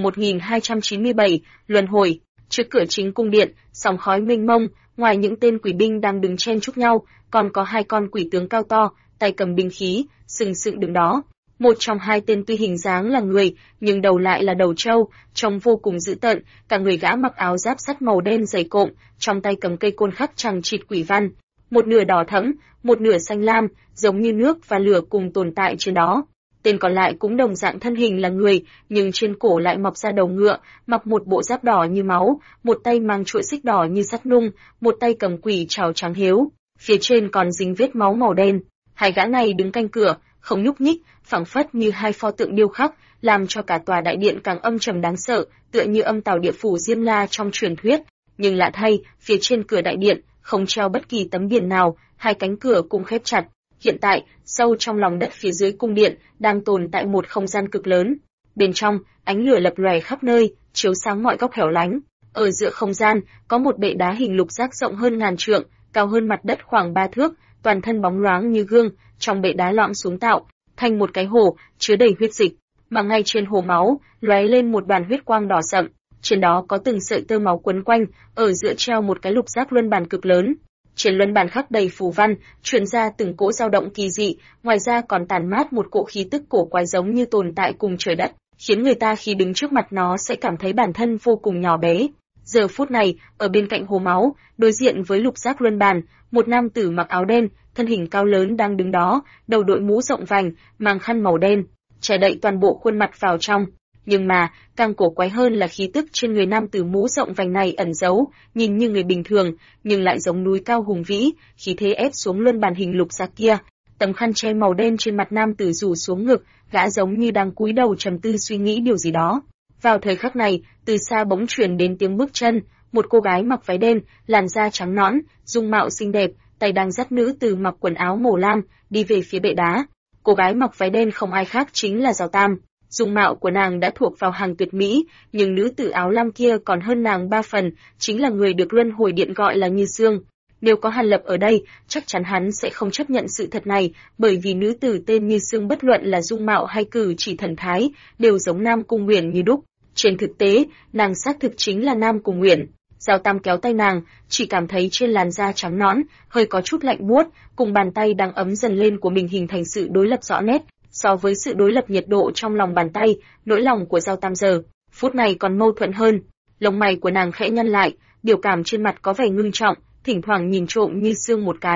1297, Luân Hồi. Trước cửa chính cung điện, sóng khói mênh mông, ngoài những tên quỷ binh đang đứng chen chúc nhau, còn có hai con quỷ tướng cao to, tay cầm binh khí, sừng sững đứng đó. Một trong hai tên tuy hình dáng là người, nhưng đầu lại là đầu trâu, trông vô cùng dữ tợn, cả người gã mặc áo giáp sắt màu đen dày cộm, trong tay cầm cây côn khắc chằng chịt quỷ văn, một nửa đỏ thẫm, một nửa xanh lam, giống như nước và lửa cùng tồn tại trên đó. Tên còn lại cũng đồng dạng thân hình là người, nhưng trên cổ lại mọc ra đầu ngựa, mặc một bộ giáp đỏ như máu, một tay mang chuỗi xích đỏ như sắt nung, một tay cầm quỷ trảo trắng hiếu, phía trên còn dính vết máu màu đen. Hai gã này đứng canh cửa, không nhúc nhích, phảng phất như hai pho tượng điêu khắc, làm cho cả tòa đại điện càng âm trầm đáng sợ, tựa như âm tào địa phủ Diêm La trong truyền thuyết. Nhưng lạ thay, phía trên cửa đại điện không treo bất kỳ tấm biển nào, hai cánh cửa cũng khép chặt. Hiện tại, sâu trong lòng đất phía dưới cung điện đang tồn tại một không gian cực lớn. Bên trong, ánh lửa lập lòe khắp nơi, chiếu sáng mọi góc hẻo lánh. Ở giữa không gian, có một bệ đá hình lục giác rộng hơn ngàn trượng, cao hơn mặt đất khoảng 3 thước, toàn thân bóng loáng như gương, trong bệ đá lõm xuống tạo thành một cái hồ chứa đầy huyết dịch, mà ngay trên hồ máu lóe lên một đoàn huyết quang đỏ sậm, trên đó có từng sợi tơ máu quấn quanh, ở giữa treo một cái lục giác luân bàn cực lớn. Trên luân bàn khắc đầy phù văn, truyền ra từng cỗ dao động kỳ dị, ngoài ra còn tản mát một cỗ khí tức cổ quái giống như tồn tại cùng trời đất, khiến người ta khi đứng trước mặt nó sẽ cảm thấy bản thân vô cùng nhỏ bé. Giờ phút này, ở bên cạnh hồ máu, đối diện với lục giác luân bàn, một nam tử mặc áo đen, thân hình cao lớn đang đứng đó, đầu đội mũ rộng vành, mang khăn màu đen, che đậy toàn bộ khuôn mặt vào trong. Nhưng mà, càng cổ quái hơn là khí tức trên người nam tử mũ rộng vành này ẩn giấu, nhìn như người bình thường, nhưng lại giống núi cao hùng vĩ, khí thế ép xuống luân bàn hình lục giác kia. Tấm khăn che màu đen trên mặt nam tử rủ xuống ngực, gã giống như đang cúi đầu trầm tư suy nghĩ điều gì đó. Vào thời khắc này, từ xa bỗng truyền đến tiếng bước chân, một cô gái mặc váy đen, làn da trắng nõn, dung mạo xinh đẹp, tay đang dắt nữ tử mặc quần áo màu lam, đi về phía bệ đá. Cô gái mặc váy đen không ai khác chính là Giào Tam. Dung mạo của nàng đã thuộc vào hàng tuyệt mỹ, nhưng nữ tử áo lam kia còn hơn nàng 3 phần, chính là người được luân hồi điện gọi là Như Sương. Nếu có Hàn Lập ở đây, chắc chắn hắn sẽ không chấp nhận sự thật này, bởi vì nữ tử tên Như Sương bất luận là dung mạo hay cử chỉ thần thái, đều giống Nam Cung Uyển như đúc. Trên thực tế, nàng xác thực chính là Nam Cung Uyển. Giào Tam kéo tay nàng, chỉ cảm thấy trên làn da trắng nõn, hơi có chút lạnh buốt, cùng bàn tay đang ấm dần lên của mình hình thành sự đối lập rõ nét. So với sự đối lập nhiệt độ trong lòng bàn tay, nỗi lòng của Giào Tam giờ phút này còn mâu thuẫn hơn. Lông mày của nàng khẽ nhăn lại, biểu cảm trên mặt có vẻ ngưng trọng, thỉnh thoảng nhìn trộm Như Sương một cái.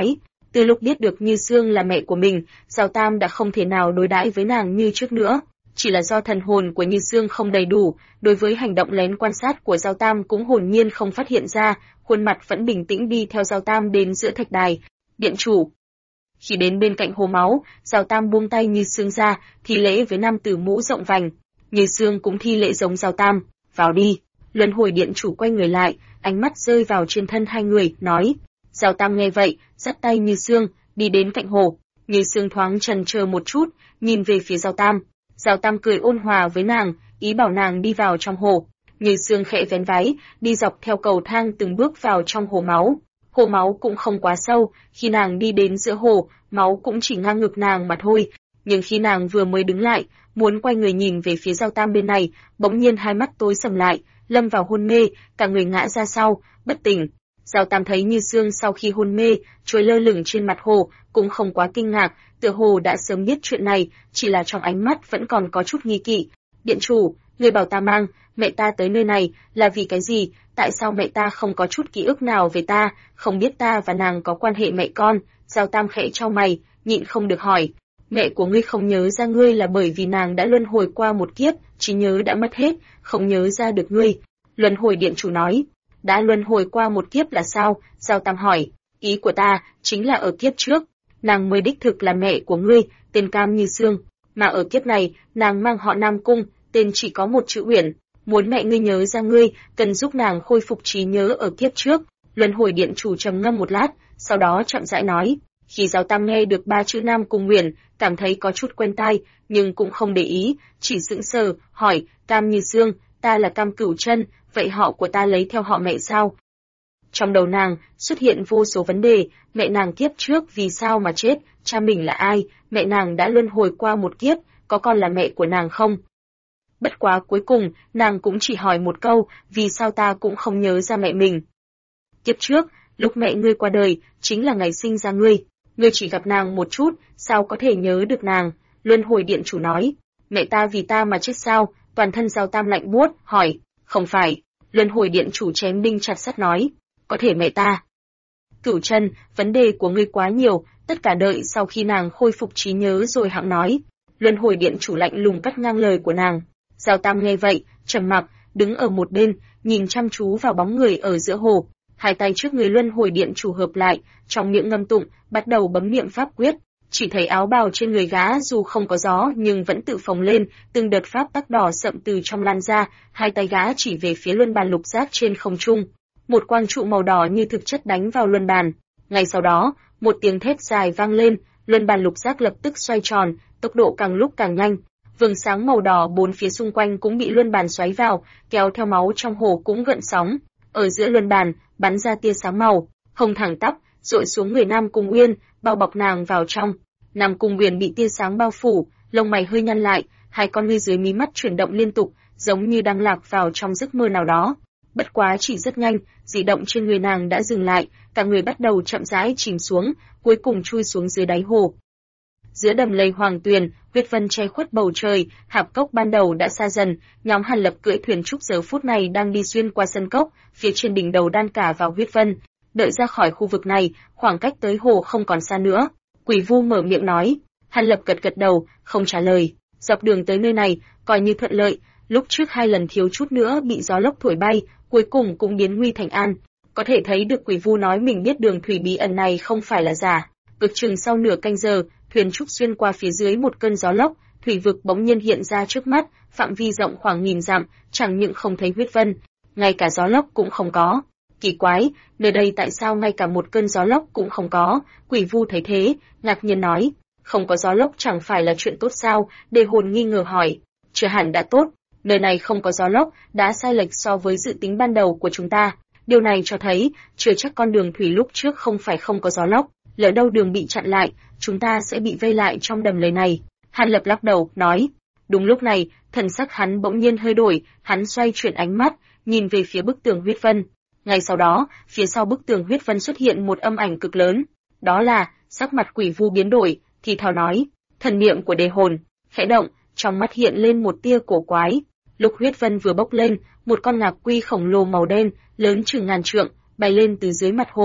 Từ lúc biết được Như Xương là mẹ của mình, Giao Tam đã không thể nào đối đãi với nàng như trước nữa. Chỉ là do thần hồn của Như Xương không đầy đủ, đối với hành động lén quan sát của Giao Tam cũng hồn nhiên không phát hiện ra, khuôn mặt vẫn bình tĩnh đi theo Giao Tam đến giữa thạch đài. Điện chủ. Khi đến bên cạnh hồ máu, Giao Tam buông tay Như Xương ra, thi lễ với nam tử mũ rộng vành. Như Xương cũng thi lễ giống Giao Tam. Vào đi. Luân hồi điện chủ quay người lại, ánh mắt rơi vào trên thân hai người, nói. Giao Tam nghe vậy, dắt tay Như Xương, đi đến cạnh hồ. Như Xương thoáng chần chờ một chút, nhìn về phía Giao Tam. Giao Tam cười ôn hòa với nàng, ý bảo nàng đi vào trong hồ. Như Xương khẽ vén váy, đi dọc theo cầu thang từng bước vào trong hồ máu. Hồ máu cũng không quá sâu, khi nàng đi đến giữa hồ, máu cũng chỉ ngang ngực nàng mà thôi. Nhưng khi nàng vừa mới đứng lại, muốn quay người nhìn về phía Giao Tam bên này, bỗng nhiên hai mắt tối sầm lại, lâm vào hôn mê, cả người ngã ra sau, bất tỉnh. Giao Tam thấy Như Xương sau khi hôn mê, trôi lơ lửng trên mặt hồ, cũng không quá kinh ngạc, tựa hồ đã sớm biết chuyện này, chỉ là trong ánh mắt vẫn còn có chút nghi kỵ. Điện chủ, người bảo ta mang mẹ ta tới nơi này là vì cái gì? Tại sao mẹ ta không có chút ký ức nào về ta, không biết ta và nàng có quan hệ mẹ con? Giao Tam khẽ chau mày, nhịn không được hỏi. Mẹ của ngươi không nhớ ra ngươi là bởi vì nàng đã luân hồi qua một kiếp, trí nhớ đã mất hết, không nhớ ra được ngươi. Luân hồi điện chủ nói. Đã luân hồi qua một kiếp là sao? Giao Tam hỏi. Ý của ta chính là ở kiếp trước, nàng mới đích thực là mẹ của ngươi, tên Cam Như Xương, mà ở kiếp này, nàng mang họ Nam Cung, tên chỉ có một chữ Uyển. Muốn mẹ ngươi nhớ ra ngươi, cần giúp nàng khôi phục trí nhớ ở kiếp trước. Luân hồi điện chủ trầm ngâm một lát, sau đó chậm rãi nói. Khi Giao Tam nghe được ba chữ Nam Cung Uyển, cảm thấy có chút quen tai, nhưng cũng không để ý, chỉ sững sờ, hỏi, Cam Như Xương, ta là Cam Cửu Chân, vậy họ của ta lấy theo họ mẹ sao? Trong đầu nàng xuất hiện vô số vấn đề, mẹ nàng kiếp trước vì sao mà chết, cha mình là ai, mẹ nàng đã luân hồi qua một kiếp, có còn là mẹ của nàng không? Bất quá cuối cùng, nàng cũng chỉ hỏi một câu, vì sao ta cũng không nhớ ra mẹ mình. Kiếp trước, lúc mẹ ngươi qua đời, chính là ngày sinh ra ngươi chỉ gặp nàng một chút, sao có thể nhớ được nàng? Luân hồi điện chủ nói, mẹ ta vì ta mà chết sao? Toàn thân Giao Tam lạnh buốt, hỏi, không phải. Luân hồi điện chủ chém đinh chặt sắt nói, có thể mẹ ta. Cửu Chân, vấn đề của ngươi quá nhiều, tất cả đợi sau khi nàng khôi phục trí nhớ rồi hẵng nói. Luân hồi điện chủ lạnh lùng cắt ngang lời của nàng. Giao Tam nghe vậy, trầm mặc, đứng ở một bên, nhìn chăm chú vào bóng người ở giữa hồ. Hai tay trước người luân hồi điện chủ hợp lại, trong miệng ngâm tụng, bắt đầu bấm niệm pháp quyết. Chỉ thấy áo bào trên người gã dù không có gió nhưng vẫn tự phồng lên, từng đợt pháp tắc đỏ sậm từ trong lan ra, hai tay gã chỉ về phía luân bàn lục giác trên không trung. Một quang trụ màu đỏ như thực chất đánh vào luân bàn. Ngay sau đó, một tiếng thét dài vang lên, luân bàn lục giác lập tức xoay tròn, tốc độ càng lúc càng nhanh. Vầng sáng màu đỏ bốn phía xung quanh cũng bị luân bàn xoáy vào, kéo theo máu trong hồ cũng gợn sóng. Ở giữa luân bàn, bắn ra tia sáng màu hồng thẳng tắp, dội xuống người Nam Cung Uyên, bao bọc nàng vào trong. Nam Cung Uyên bị tia sáng bao phủ, lông mày hơi nhăn lại, hai con ngươi dưới mí mắt chuyển động liên tục, giống như đang lạc vào trong giấc mơ nào đó. Bất quá chỉ rất nhanh, dị động trên người nàng đã dừng lại, cả người bắt đầu chậm rãi chìm xuống, cuối cùng chui xuống dưới đáy hồ. Giữa đầm lầy hoàng tuyền, huyết vân che khuất bầu trời, hạp cốc ban đầu đã xa dần, nhóm Hàn Lập cưỡi thuyền trúc giờ phút này đang đi xuyên qua sân cốc, phía trên đỉnh đầu đan cả vào huyết vân. Đợi ra khỏi khu vực này, khoảng cách tới hồ không còn xa nữa. Quỷ Vu mở miệng nói, Hàn Lập gật gật đầu, không trả lời. Dọc đường tới nơi này, coi như thuận lợi, lúc trước hai lần thiếu chút nữa bị gió lốc thổi bay, cuối cùng cũng biến nguy thành an. Có thể thấy được Quỷ Vu nói mình biết đường thủy bí ẩn này không phải là giả. Cực chừng sau nửa canh giờ, thuyền trúc xuyên qua phía dưới một cơn gió lốc, thủy vực bỗng nhiên hiện ra trước mắt, phạm vi rộng khoảng 1000 dặm, chẳng những không thấy huyết vân, ngay cả gió lốc cũng không có. Kỳ quái, nơi đây tại sao ngay cả một cơn gió lốc cũng không có? Quỷ Vu thấy thế, ngạc nhiên nói, không có gió lốc chẳng phải là chuyện tốt sao? Đề Hồn nghi ngờ hỏi, chưa hẳn đã tốt, nơi này không có gió lốc, đã sai lệch so với dự tính ban đầu của chúng ta. Điều này cho thấy, chưa chắc con đường thủy lúc trước không phải không có gió lốc, lỡ đâu đường bị chặn lại, chúng ta sẽ bị vây lại trong đầm lầy này. Hàn Lập lắc đầu, nói. Đúng lúc này, thần sắc hắn bỗng nhiên hơi đổi, hắn xoay chuyển ánh mắt, nhìn về phía bức tường huyết vân. Ngay sau đó, phía sau bức tường huyết vân xuất hiện một âm ảnh cực lớn. Đó là, sắc mặt Quỷ Vu biến đổi, thì thào nói, thần niệm của Đề Hồn, khẽ động, trong mắt hiện lên một tia cổ quái. Lúc huyết vân vừa bốc lên, một con ngạc quy khổng lồ màu đen, lớn chừng ngàn trượng, bay lên từ dưới mặt hồ.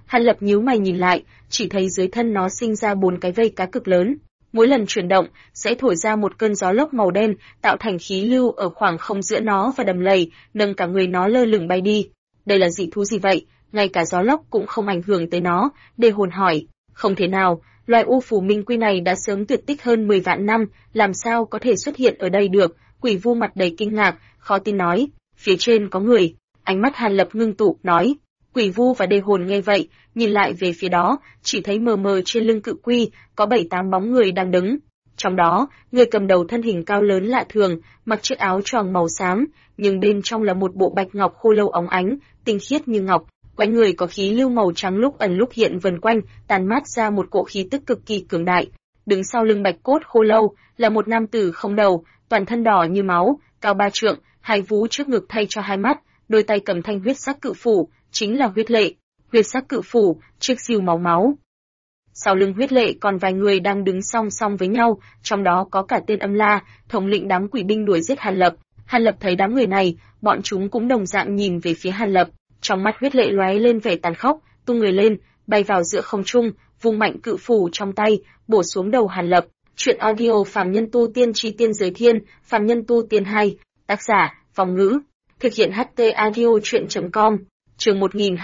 Hàn Lập nhíu mày nhìn lại, chỉ thấy dưới thân nó sinh ra 4 cái vây cá cực lớn. Mỗi lần chuyển động sẽ thổi ra một cơn gió lốc màu đen, tạo thành khí lưu ở khoảng không giữa nó và đầm lầy, nâng cả người nó lơ lửng bay đi. Đây là dị thú gì vậy? Ngay cả gió lốc cũng không ảnh hưởng tới nó. Đề Hồn hỏi. Không thể nào, loài u phù minh quy này đã sớm tuyệt tích hơn 10 vạn năm, làm sao có thể xuất hiện ở đây được? Quỷ Vu mặt đầy kinh ngạc, khó tin nói. Phía trên có người. Ánh mắt Hàn Lập ngưng tụ, nói. Quỷ Vu và Đề Hồn nghe vậy, nhìn lại về phía đó, chỉ thấy mờ mờ trên lưng cự quy, có 7-8 bóng người đang đứng. Trong đó, người cầm đầu thân hình cao lớn lạ thường, mặc chiếc áo choàng màu xám, nhưng bên trong là một bộ bạch ngọc khô lâu óng ánh, tinh khiết như ngọc. Quanh người có khí lưu màu trắng lúc ẩn lúc hiện vần quanh, tàn mát ra một cỗ khí tức cực kỳ cường đại. Đứng sau lưng bạch cốt khô lâu là một nam tử không đầu, toàn thân đỏ như máu, cao 3 trượng, hai vú trước ngực thay cho hai mắt, đôi tay cầm thanh huyết sắc cự phủ, chính là Huyết Lệ. Huyết sắc cự phủ, chiếc diều máu máu. Sau lưng Huyết Lệ còn vài người đang đứng song song với nhau, trong đó có cả tên Âm La, thống lĩnh đám quỷ binh đuổi giết Hàn Lập. Hàn Lập thấy đám người này, bọn chúng cũng đồng dạng nhìn về phía Hàn Lập. Trong mắt Huyết Lệ lóe lên vẻ tàn khốc, tung người lên, bay vào giữa không trung, vung mạnh cự phủ trong tay, bổ xuống đầu Hàn Lập. Truyện audio Phàm Nhân Tu Tiên Chi Tiên Giới Thiên, Phàm Nhân Tu Tiên 2, tác giả, Vong Ngữ, thực hiện HT audio truyện.com. Chương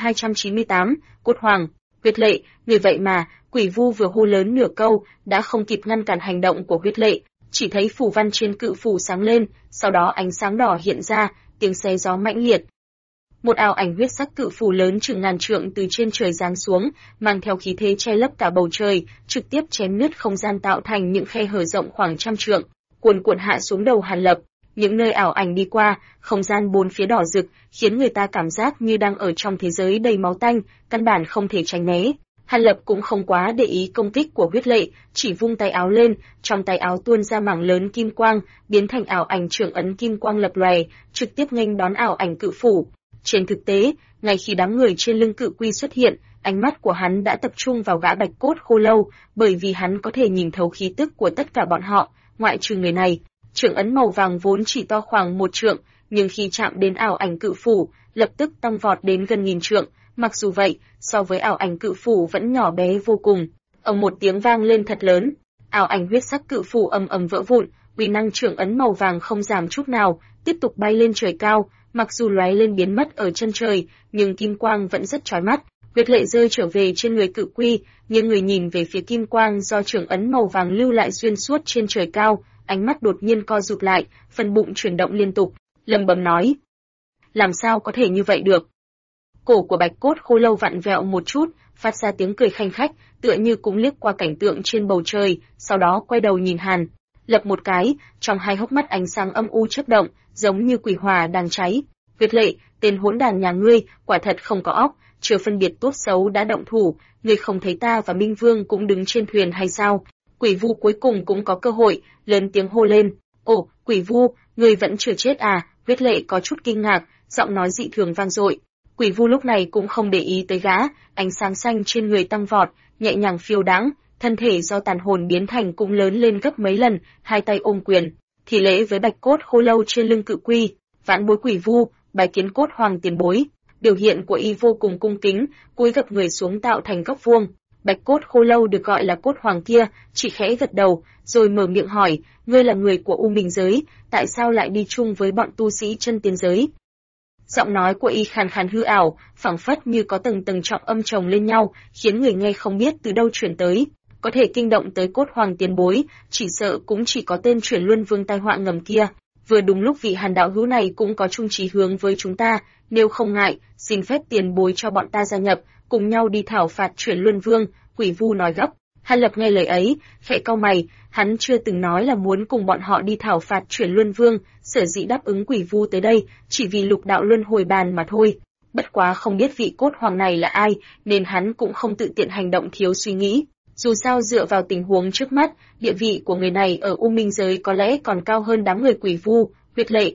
1298, Cốt Hoàng. Huyết Lệ, người vậy mà? Quỷ Vu vừa hô lớn nửa câu, đã không kịp ngăn cản hành động của Huyết Lệ, chỉ thấy phù văn trên cự phủ sáng lên, sau đó ánh sáng đỏ hiện ra, tiếng xé gió mãnh liệt. Một ảo ảnh huyết sắc cự phủ lớn chừng ngàn trượng từ trên trời giáng xuống, mang theo khí thế che lấp cả bầu trời, trực tiếp chém nứt không gian tạo thành những khe hở rộng khoảng trăm trượng, cuồn cuộn hạ xuống đầu Hàn Lập. Những nơi ảo ảnh đi qua, không gian bốn phía đỏ rực, khiến người ta cảm giác như đang ở trong thế giới đầy máu tanh, căn bản không thể tránh né. Hàn Lập cũng không quá để ý công kích của Huyết Lệ, chỉ vung tay áo lên, trong tay áo tuôn ra mảng lớn kim quang, biến thành ảo ảnh trưởng ấn kim quang lập lòe, trực tiếp nghênh đón ảo ảnh cự phủ. Trên thực tế, ngay khi đám người trên lưng cự quy xuất hiện, ánh mắt của hắn đã tập trung vào gã bạch cốt khô lâu, bởi vì hắn có thể nhìn thấu khí tức của tất cả bọn họ, ngoại trừ người này. Trưởng ấn màu vàng vốn chỉ to khoảng 1 trượng, nhưng khi chạm đến ảo ảnh cự phủ, lập tức tăng vọt đến gần 1000 trượng. Mặc dù vậy, so với ảo ảnh cự phủ vẫn nhỏ bé vô cùng. Ầm một tiếng vang lên thật lớn, ảo ảnh huyết sắc cự phủ ầm ầm vỡ vụn, uy năng trưởng ấn màu vàng không giảm chút nào, tiếp tục bay lên trời cao. Mặc dù lóe lên biến mất ở chân trời, nhưng kim quang vẫn rất chói mắt. Huyết Lệ rơi trở về trên người cự quy, nhưng người nhìn về phía kim quang do trưởng ấn màu vàng lưu lại xuyên suốt trên trời cao, ánh mắt đột nhiên co rụt lại, phần bụng chuyển động liên tục, lẩm bẩm nói: làm sao có thể như vậy được? Cổ của bạch cốt khô lâu vặn vẹo một chút, phát ra tiếng cười khanh khách, tựa như cũng liếc qua cảnh tượng trên bầu trời, sau đó quay đầu nhìn Hàn Lập một cái, trong hai hốc mắt ánh sáng âm u chớp động, giống như quỷ hỏa đang cháy. Huyết Lệ, tên hỗn đàn nhà ngươi, quả thật không có óc, chưa phân biệt tốt xấu đã động thủ, ngươi không thấy ta và Minh Vương cũng đứng trên thuyền hay sao? Quỷ Vu cuối cùng cũng có cơ hội, lớn tiếng hô lên. Ồ, Quỷ Vu, ngươi vẫn chưa chết à? Huyết Lệ có chút kinh ngạc, giọng nói dị thường vang dội. Quỷ Vu lúc này cũng không để ý tới gã, ánh sáng xanh trên người tăng vọt, nhẹ nhàng phiêu đãng, thân thể do tàn hồn biến thành cũng lớn lên gấp mấy lần, hai tay ôm quyền, thì lễ với bạch cốt khô lâu trên lưng cự quy. Vãn bối Quỷ Vu, bái kiến Cốt Hoàng tiền bối. Biểu hiện của y vô cùng cung kính, cúi gập người xuống tạo thành góc vuông. Bạch cốt khô lâu được gọi là Cốt Hoàng kia, chỉ khẽ gật đầu, rồi mở miệng hỏi: ngươi là người của U Minh giới, tại sao lại đi chung với bọn tu sĩ chân tiên giới? Giọng nói của y khàn khàn hư ảo, phảng phất như có tầng tầng trọng âm chồng lên nhau, khiến người nghe không biết từ đâu chuyển tới. Có thể kinh động tới Cốt Hoàng tiền bối, chỉ sợ cũng chỉ có tên Chuyển Luân Vương tai họa ngầm kia. Vừa đúng lúc vị Hàn đạo hữu này cũng có chung chí hướng với chúng ta, nếu không ngại, xin phép tiền bối cho bọn ta gia nhập, cùng nhau đi thảo phạt Chuyển Luân Vương. Quỷ Vu nói gấp. Hàn Lập nghe lời ấy, khẽ cau mày, hắn chưa từng nói là muốn cùng bọn họ đi thảo phạt Chuyển Luân Vương, sở dĩ đáp ứng Quỷ Vu tới đây, chỉ vì lục đạo luân hồi bàn mà thôi. Bất quá không biết vị Cốt Hoàng này là ai, nên hắn cũng không tự tiện hành động thiếu suy nghĩ. Dù sao dựa vào tình huống trước mắt, địa vị của người này ở U Minh giới có lẽ còn cao hơn đám người Quỷ Vu. Huyết Lệ,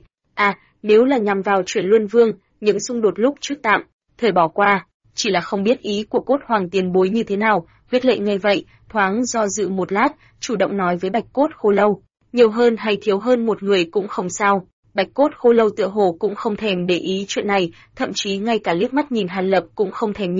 nếu là nhằm vào Chuyển Luân Vương, những xung đột lúc trước tạm thời bỏ qua, chỉ là không biết ý của Cốt Hoàng tiền bối như thế nào. Huyết Lệ nghe vậy, thoáng do dự một lát, chủ động nói với bạch cốt khô lâu: nhiều hơn hay thiếu hơn một người cũng không sao. Bạch cốt khô lâu tựa hồ cũng không thèm để ý chuyện này, thậm chí ngay cả liếc mắt nhìn Hàn Lập cũng không thèm nhìn.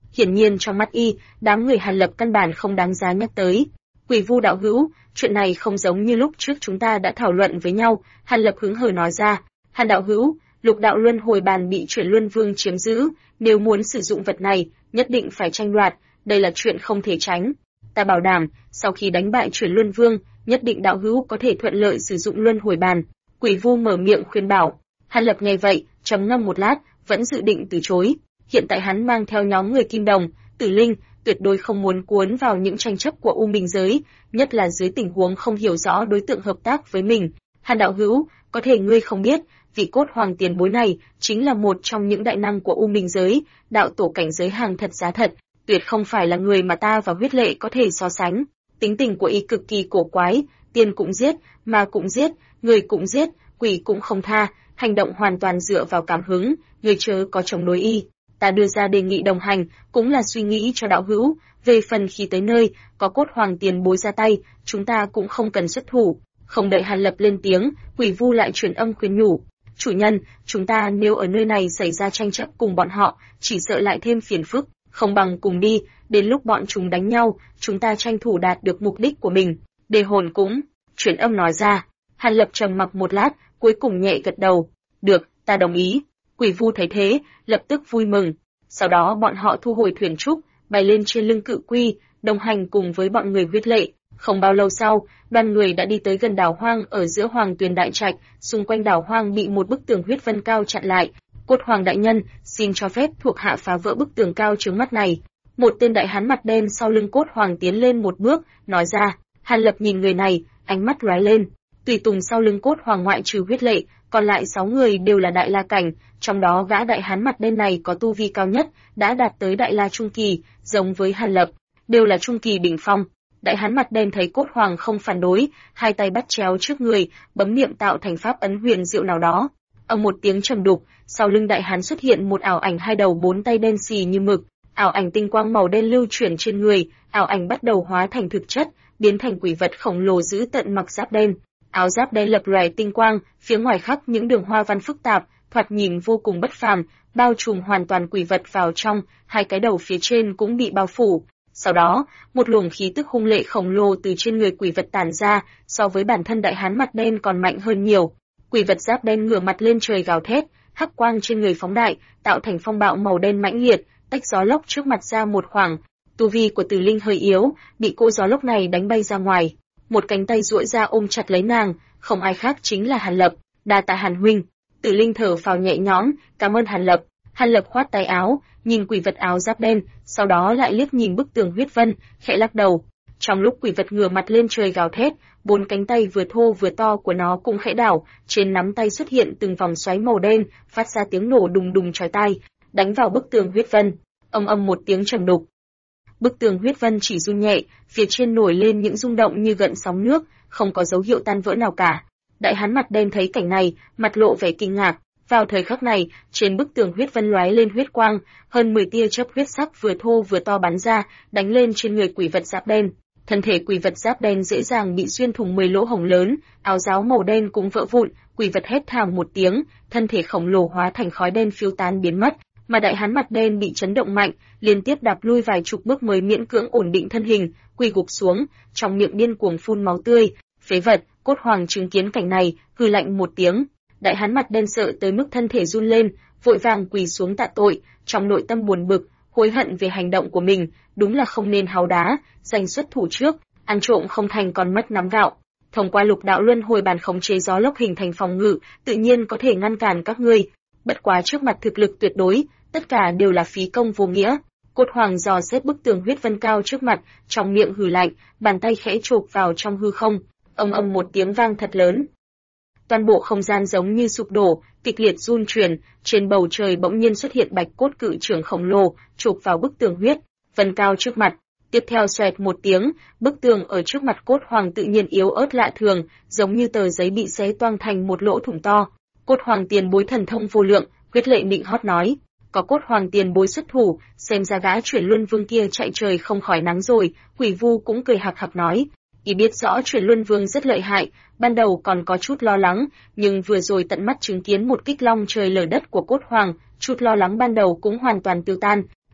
Hiển nhiên trong mắt y, đám người Hàn Lập căn bản không đáng giá nhắc tới. Quỷ Vu đạo hữu, chuyện này không giống như lúc trước chúng ta đã thảo luận với nhau, Hàn Lập hứng hờ nói ra. Hàn đạo hữu, Lục đạo luân hồi bàn bị Chuyển Luân Vương chiếm giữ, nếu muốn sử dụng vật này, nhất định phải tranh đoạt, đây là chuyện không thể tránh. Ta bảo đảm, sau khi đánh bại Chuyển Luân Vương, nhất định đạo hữu có thể thuận lợi sử dụng luân hồi bàn. Quỷ Vu mở miệng khuyên bảo. Hàn Lập nghe vậy, trầm ngâm một lát, vẫn dự định từ chối. Hiện tại hắn mang theo nhóm người Kim Đồng, Tử Linh, tuyệt đối không muốn cuốn vào những tranh chấp của U Minh giới, nhất là dưới tình huống không hiểu rõ đối tượng hợp tác với mình. Hàn đạo hữu, có thể ngươi không biết, vị cốt hoàng tiền bối này chính là một trong những đại năng của U Minh giới, đạo tổ cảnh giới hàng thật giá thật, tuyệt không phải là người mà ta và Huyết Lệ có thể so sánh. Tính tình của y cực kỳ cổ quái, tiên cũng giết, ma cũng giết, người cũng giết, quỷ cũng không tha, hành động hoàn toàn dựa vào cảm hứng, người chớ có chống đối y. Ta đưa ra đề nghị đồng hành, cũng là suy nghĩ cho đạo hữu, về phần khi tới nơi, có cốt hoàng tiền bối ra tay, chúng ta cũng không cần xuất thủ. Không đợi Hàn Lập lên tiếng, Quỷ Vu lại truyền âm khuyên nhủ. Chủ nhân, chúng ta nếu ở nơi này xảy ra tranh chấp cùng bọn họ, chỉ sợ lại thêm phiền phức, không bằng cùng đi, đến lúc bọn chúng đánh nhau, chúng ta tranh thủ đạt được mục đích của mình. Đề hồn cũng, truyền âm nói ra. Hàn Lập trầm mặc một lát, cuối cùng nhẹ gật đầu. Được, ta đồng ý. Quỷ Vu thấy thế, lập tức vui mừng. Sau đó bọn họ thu hồi thuyền trúc, bay lên trên lưng Cự Quy, đồng hành cùng với bọn người Huyết Lệ. Không bao lâu sau, đoàn người đã đi tới gần đảo hoang ở giữa Hoàng Tuyền Đại Trạch, xung quanh đảo hoang bị một bức tường huyết vân cao chặn lại. Cốt Hoàng đại nhân, xin cho phép thuộc hạ phá vỡ bức tường cao chướng mắt này. Một tên đại hán mặt đen sau lưng Cốt Hoàng tiến lên một bước, nói ra. Hàn Lập nhìn người này, ánh mắt lóe lên. Tùy tùng sau lưng Cốt Hoàng ngoại trừ Huyết Lệ, còn lại 6 người đều là đại la cảnh, trong đó gã đại hán mặt đen này có tu vi cao nhất, đã đạt tới đại la trung kỳ, giống với Hàn Lập, đều là trung kỳ đỉnh phong. Đại hán mặt đen thấy Cốt Hoàng không phản đối, hai tay bắt chéo trước người, bấm niệm tạo thành pháp ấn huyền diệu nào đó. Ầm một tiếng trầm đục, sau lưng đại hán xuất hiện một ảo ảnh hai đầu bốn tay đen xì như mực, ảo ảnh tinh quang màu đen lưu chuyển trên người, ảo ảnh bắt đầu hóa thành thực chất, biến thành quỷ vật khổng lồ giữ tận mặc giáp đen. Áo giáp đen lập lòe tinh quang, phía ngoài khắc những đường hoa văn phức tạp, thoạt nhìn vô cùng bất phàm, bao trùm hoàn toàn quỷ vật vào trong, hai cái đầu phía trên cũng bị bao phủ. Sau đó, một luồng khí tức hung lệ khổng lồ từ trên người quỷ vật tản ra, so với bản thân đại hán mặt đen còn mạnh hơn nhiều. Quỷ vật giáp đen ngửa mặt lên trời gào thét, hắc quang trên người phóng đại, tạo thành phong bạo màu đen mãnh liệt, tách gió lốc trước mặt ra một khoảng. Tu vi của Từ Linh hơi yếu, bị cỗ gió lốc này đánh bay ra ngoài. Một cánh tay duỗi ra ôm chặt lấy nàng, không ai khác chính là Hàn Lập. Đa tạ Hàn huynh. Tử Linh thở phào nhẹ nhõm, cảm ơn Hàn Lập. Hàn Lập khoát tay áo, nhìn quỷ vật áo giáp đen, sau đó lại liếc nhìn bức tường huyết vân, khẽ lắc đầu. Trong lúc quỷ vật ngửa mặt lên trời gào thét, bốn cánh tay vừa thô vừa to của nó cũng khẽ đảo, trên nắm tay xuất hiện từng vòng xoáy màu đen, phát ra tiếng nổ đùng đùng chói tai, đánh vào bức tường huyết vân. Ầm ầm một tiếng trầm đục. Bức tường huyết vân chỉ run nhẹ, phía trên nổi lên những rung động như gợn sóng nước, không có dấu hiệu tan vỡ nào cả. Đại hán mặt đen thấy cảnh này, mặt lộ vẻ kinh ngạc. Vào thời khắc này, trên bức tường huyết vân lóe lên huyết quang, hơn 10 tia chớp huyết sắc vừa thô vừa to bắn ra, đánh lên trên người quỷ vật giáp đen. Thân thể quỷ vật giáp đen dễ dàng bị xuyên thủng 10 lỗ hổng lớn, áo giáo màu đen cũng vỡ vụn, quỷ vật hét thảm một tiếng, thân thể khổng lồ hóa thành khói đen phiêu tán biến mất. Mà đại hán mặt đen bị chấn động mạnh, liên tiếp đạp lui vài chục bước mới miễn cưỡng ổn định thân hình, quỳ gục xuống, trong miệng điên cuồng phun máu tươi. Phế vật, Cốt Hoàng chứng kiến cảnh này, hừ lạnh một tiếng. Đại hán mặt đen sợ tới mức thân thể run lên, vội vàng quỳ xuống tạ tội, trong nội tâm buồn bực, hối hận về hành động của mình, đúng là không nên háo đá, giành xuất thủ trước, ăn trộm không thành còn mất nắm gạo. Thông qua lục đạo luân hồi bàn khống chế gió lốc hình thành phòng ngự, tự nhiên có thể ngăn cản các ngươi. Bất quá trước mặt thực lực tuyệt đối, tất cả đều là phí công vô nghĩa. Cốt Hoàng dò xét bức tường huyết vân cao trước mặt, trong miệng hừ lạnh, bàn tay khẽ chộp vào trong hư không, ầm ầm một tiếng vang thật lớn. Toàn bộ không gian giống như sụp đổ, kịch liệt run chuyển, trên bầu trời bỗng nhiên xuất hiện bạch cốt cự trưởng khổng lồ, chộp vào bức tường huyết vân cao trước mặt. Tiếp theo xoẹt một tiếng, bức tường ở trước mặt Cốt Hoàng tự nhiên yếu ớt lạ thường, giống như tờ giấy bị xé toang thành một lỗ thủng to. Cốt Hoàng tiền bối thần thông vô lượng, Huyết Lệ nịnh hót nói. Có Cốt Hoàng tiền bối xuất thủ, xem ra gã Chuyển Luân Vương kia chạy trời không khỏi nắng rồi. Quỷ Vu cũng cười hạc hạc nói. Y biết rõ Chuyển Luân Vương rất lợi hại, ban đầu còn có chút lo lắng, nhưng vừa rồi tận mắt chứng kiến một kích long trời lở đất của Cốt Hoàng, chút lo lắng ban đầu cũng hoàn toàn tiêu tan.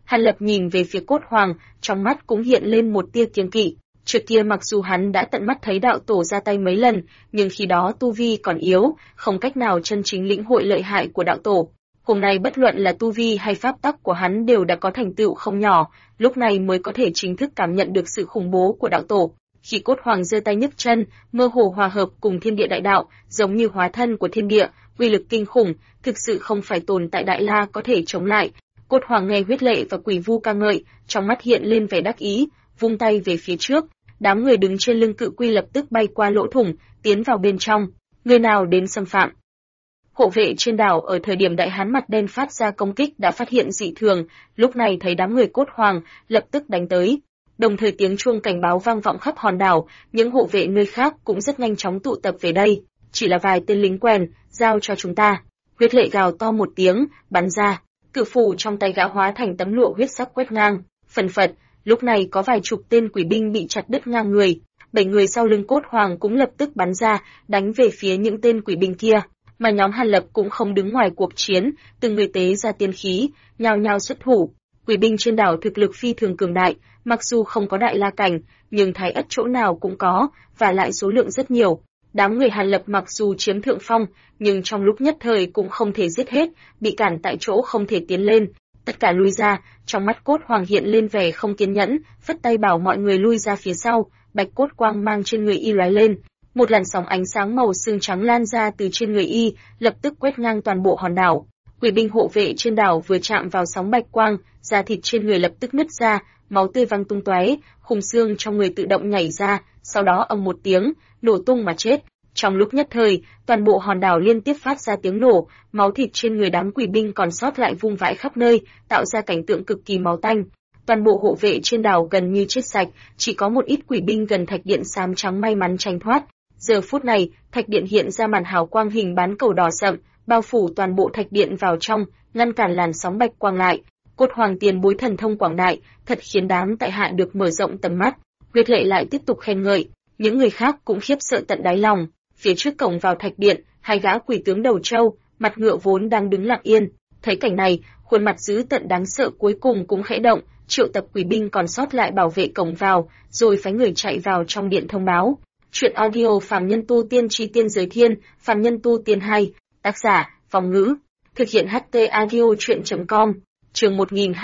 Hàn Lập nhìn về phía Cốt Hoàng, trong mắt cũng hiện lên một tia kiêng kỵ. Trước kia mặc dù hắn đã tận mắt thấy đạo tổ ra tay mấy lần, nhưng khi đó tu vi còn yếu, không cách nào chân chính lĩnh hội lợi hại của đạo tổ. Hôm nay bất luận là tu vi hay pháp tắc của hắn đều đã có thành tựu không nhỏ, lúc này mới có thể chính thức cảm nhận được sự khủng bố của đạo tổ. Khi Cốt Hoàng giơ tay nhấc chân, mơ hồ hòa hợp cùng thiên địa đại đạo, giống như hóa thân của thiên địa, uy lực kinh khủng, thực sự không phải tồn tại Đại La có thể chống lại. Cốt Hoàng nghe huyết lệ và quỷ vu ca ngợi, trong mắt hiện lên vẻ đắc ý, vung tay về phía trước. Đám người đứng trên lưng cự quy lập tức bay qua lỗ thủng, tiến vào bên trong. Người nào đến xâm phạm? Hộ vệ trên đảo ở thời điểm đại hán mặt đen phát ra công kích đã phát hiện dị thường, lúc này thấy đám người Cốt Hoàng, lập tức đánh tới. Đồng thời tiếng chuông cảnh báo vang vọng khắp hòn đảo, những hộ vệ nơi khác cũng rất nhanh chóng tụ tập về đây. Chỉ là vài tên lính quèn, giao cho chúng ta. Huyết lệ gào to một tiếng, bắn ra. Cự phủ trong tay gã hóa thành tấm lụa huyết sắc quét ngang, phần phật. Lúc này có vài chục tên quỷ binh bị chặt đứt ngang người, 7 người sau lưng Cốt Hoàng cũng lập tức bắn ra, đánh về phía những tên quỷ binh kia. Mà nhóm Hàn Lập cũng không đứng ngoài cuộc chiến, từng người tế ra tiên khí, nhao nhao xuất thủ. Quỷ binh trên đảo thực lực phi thường cường đại, mặc dù không có đại la cảnh, nhưng thái ất chỗ nào cũng có, và lại số lượng rất nhiều. Đám người Hàn Lập mặc dù chiếm thượng phong, nhưng trong lúc nhất thời cũng không thể giết hết, bị cản tại chỗ không thể tiến lên. Tất cả lui ra, trong mắt Cốt Hoàng hiện lên vẻ không kiên nhẫn, phất tay bảo mọi người lui ra phía sau, bạch cốt quang mang trên người y lóe lên. Một làn sóng ánh sáng màu xương trắng lan ra từ trên người y, lập tức quét ngang toàn bộ hòn đảo. Quỷ binh hộ vệ trên đảo vừa chạm vào sóng bạch quang, da thịt trên người lập tức nứt ra, máu tươi văng tung tóe, khung xương trong người tự động nhảy ra, sau đó ầm một tiếng, nổ tung mà chết. Trong lúc nhất thời, toàn bộ hòn đảo liên tiếp phát ra tiếng nổ, máu thịt trên người đám quỷ binh còn sót lại vung vãi khắp nơi, tạo ra cảnh tượng cực kỳ máu tanh. Toàn bộ hộ vệ trên đảo gần như chết sạch, chỉ có một ít quỷ binh gần thạch điện xám trắng may mắn tránh thoát. Giờ phút này, thạch điện hiện ra màn hào quang hình bán cầu đỏ sậm, bao phủ toàn bộ thạch điện vào trong, ngăn cản làn sóng bạch quang lại. Cốt Hoàng tiền bối thần thông quảng đại, thật khiến đám tại hạ được mở rộng tầm mắt. Huyết lệ lại tiếp tục khen ngợi, những người khác cũng khiếp sợ tận đáy lòng. Phía trước cổng vào thạch điện, hai gã quỷ tướng đầu trâu, mặt ngựa vốn đang đứng lặng yên, thấy cảnh này, khuôn mặt dữ tợn đáng sợ cuối cùng cũng khẽ động, triệu tập quỷ binh còn sót lại bảo vệ cổng vào, rồi phái người chạy vào trong điện thông báo. Chuyện audio Phàm Nhân Tu Tiên Chi Tiên Giới Thiên, Phàm Nhân Tu Tiên 2, tác giả, Phong Ngữ, thực hiện HT audio chuyện.com, chương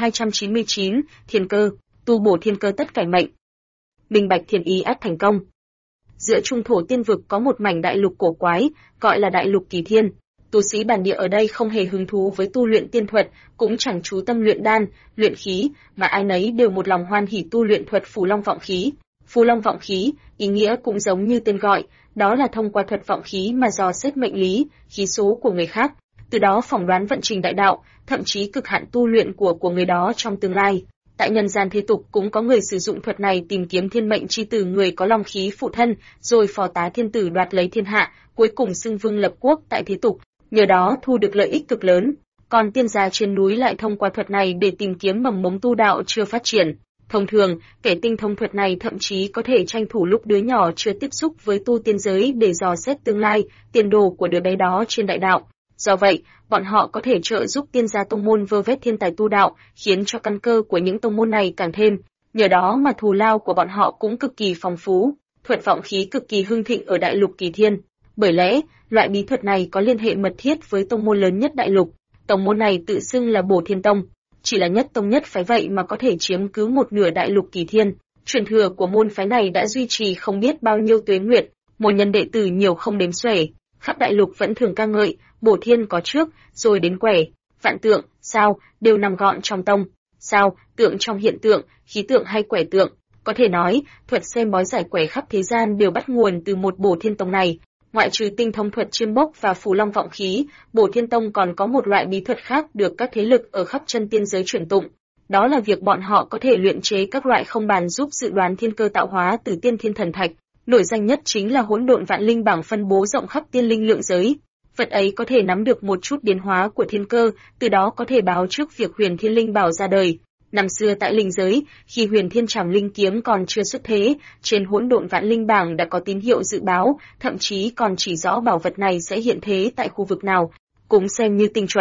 1299, Thiên Cơ, tu bổ thiên cơ tất cải mệnh. Minh bạch thiên ý ắt thành công. Giữa trung thổ tiên vực có một mảnh đại lục cổ quái, gọi là đại lục Kỳ Thiên. Tu sĩ bản địa ở đây không hề hứng thú với tu luyện tiên thuật, cũng chẳng chú tâm luyện đan, luyện khí, mà ai nấy đều một lòng hoan hỉ tu luyện thuật Phù Long Vọng Khí. Phù Long Vọng Khí, ý nghĩa cũng giống như tên gọi, đó là thông qua thuật vọng khí mà dò xét mệnh lý, khí số của người khác, từ đó phỏng đoán vận trình đại đạo, thậm chí cực hạn tu luyện của người đó trong tương lai. Tại nhân gian thế tục cũng có người sử dụng thuật này tìm kiếm thiên mệnh chi tử người có long khí phụ thân, rồi phò tá thiên tử đoạt lấy thiên hạ, cuối cùng xưng vương lập quốc tại thế tục, nhờ đó thu được lợi ích cực lớn. Còn tiên gia trên núi lại thông qua thuật này để tìm kiếm mầm mống tu đạo chưa phát triển. Thông thường, kẻ tinh thông thuật này thậm chí có thể tranh thủ lúc đứa nhỏ chưa tiếp xúc với tu tiên giới để dò xét tương lai, tiền đồ của đứa bé đó trên đại đạo. Do vậy, bọn họ có thể trợ giúp tiên gia tông môn vơ vét thiên tài tu đạo, khiến cho căn cơ của những tông môn này càng thêm. Nhờ đó mà thù lao của bọn họ cũng cực kỳ phong phú. Thuật vọng khí cực kỳ hưng thịnh ở đại lục Kỳ Thiên. Bởi lẽ, loại bí thuật này có liên hệ mật thiết với tông môn lớn nhất đại lục. Tông môn này tự xưng là Bổ Thiên Tông. Chỉ là nhất tông nhất phái vậy mà có thể chiếm cứ một nửa đại lục Kỳ Thiên. Truyền thừa của môn phái này đã duy trì không biết bao nhiêu tuế nguyệt, môn nhân đệ tử nhiều không đếm xuể. Khắp đại lục vẫn thường ca ngợi, Bổ Thiên có trước, rồi đến quẻ, vạn tượng, sao, đều nằm gọn trong tông. Sao, tượng trong hiện tượng, khí tượng hay quẻ tượng. Có thể nói, thuật xem bói giải quẻ khắp thế gian đều bắt nguồn từ một Bổ Thiên Tông này. Ngoại trừ tinh thông thuật chiêm bốc và Phù Long Vọng Khí, Bổ Thiên Tông còn có một loại bí thuật khác được các thế lực ở khắp chân tiên giới truyền tụng. Đó là việc bọn họ có thể luyện chế các loại không bàn giúp dự đoán thiên cơ tạo hóa từ tiên thiên thần thạch. Nổi danh nhất chính là Hỗn Độn Vạn Linh bảng phân bố rộng khắp tiên linh lượng giới. Vật ấy có thể nắm được một chút biến hóa của thiên cơ, từ đó có thể báo trước việc Huyền Thiên Linh Bảo ra đời. Năm xưa tại linh giới, khi Huyền Thiên Trảm Linh Kiếm còn chưa xuất thế, trên Hỗn Độn Vạn Linh bảng đã có tín hiệu dự báo, thậm chí còn chỉ rõ bảo vật này sẽ hiện thế tại khu vực nào, cũng xem như tinh chuẩn.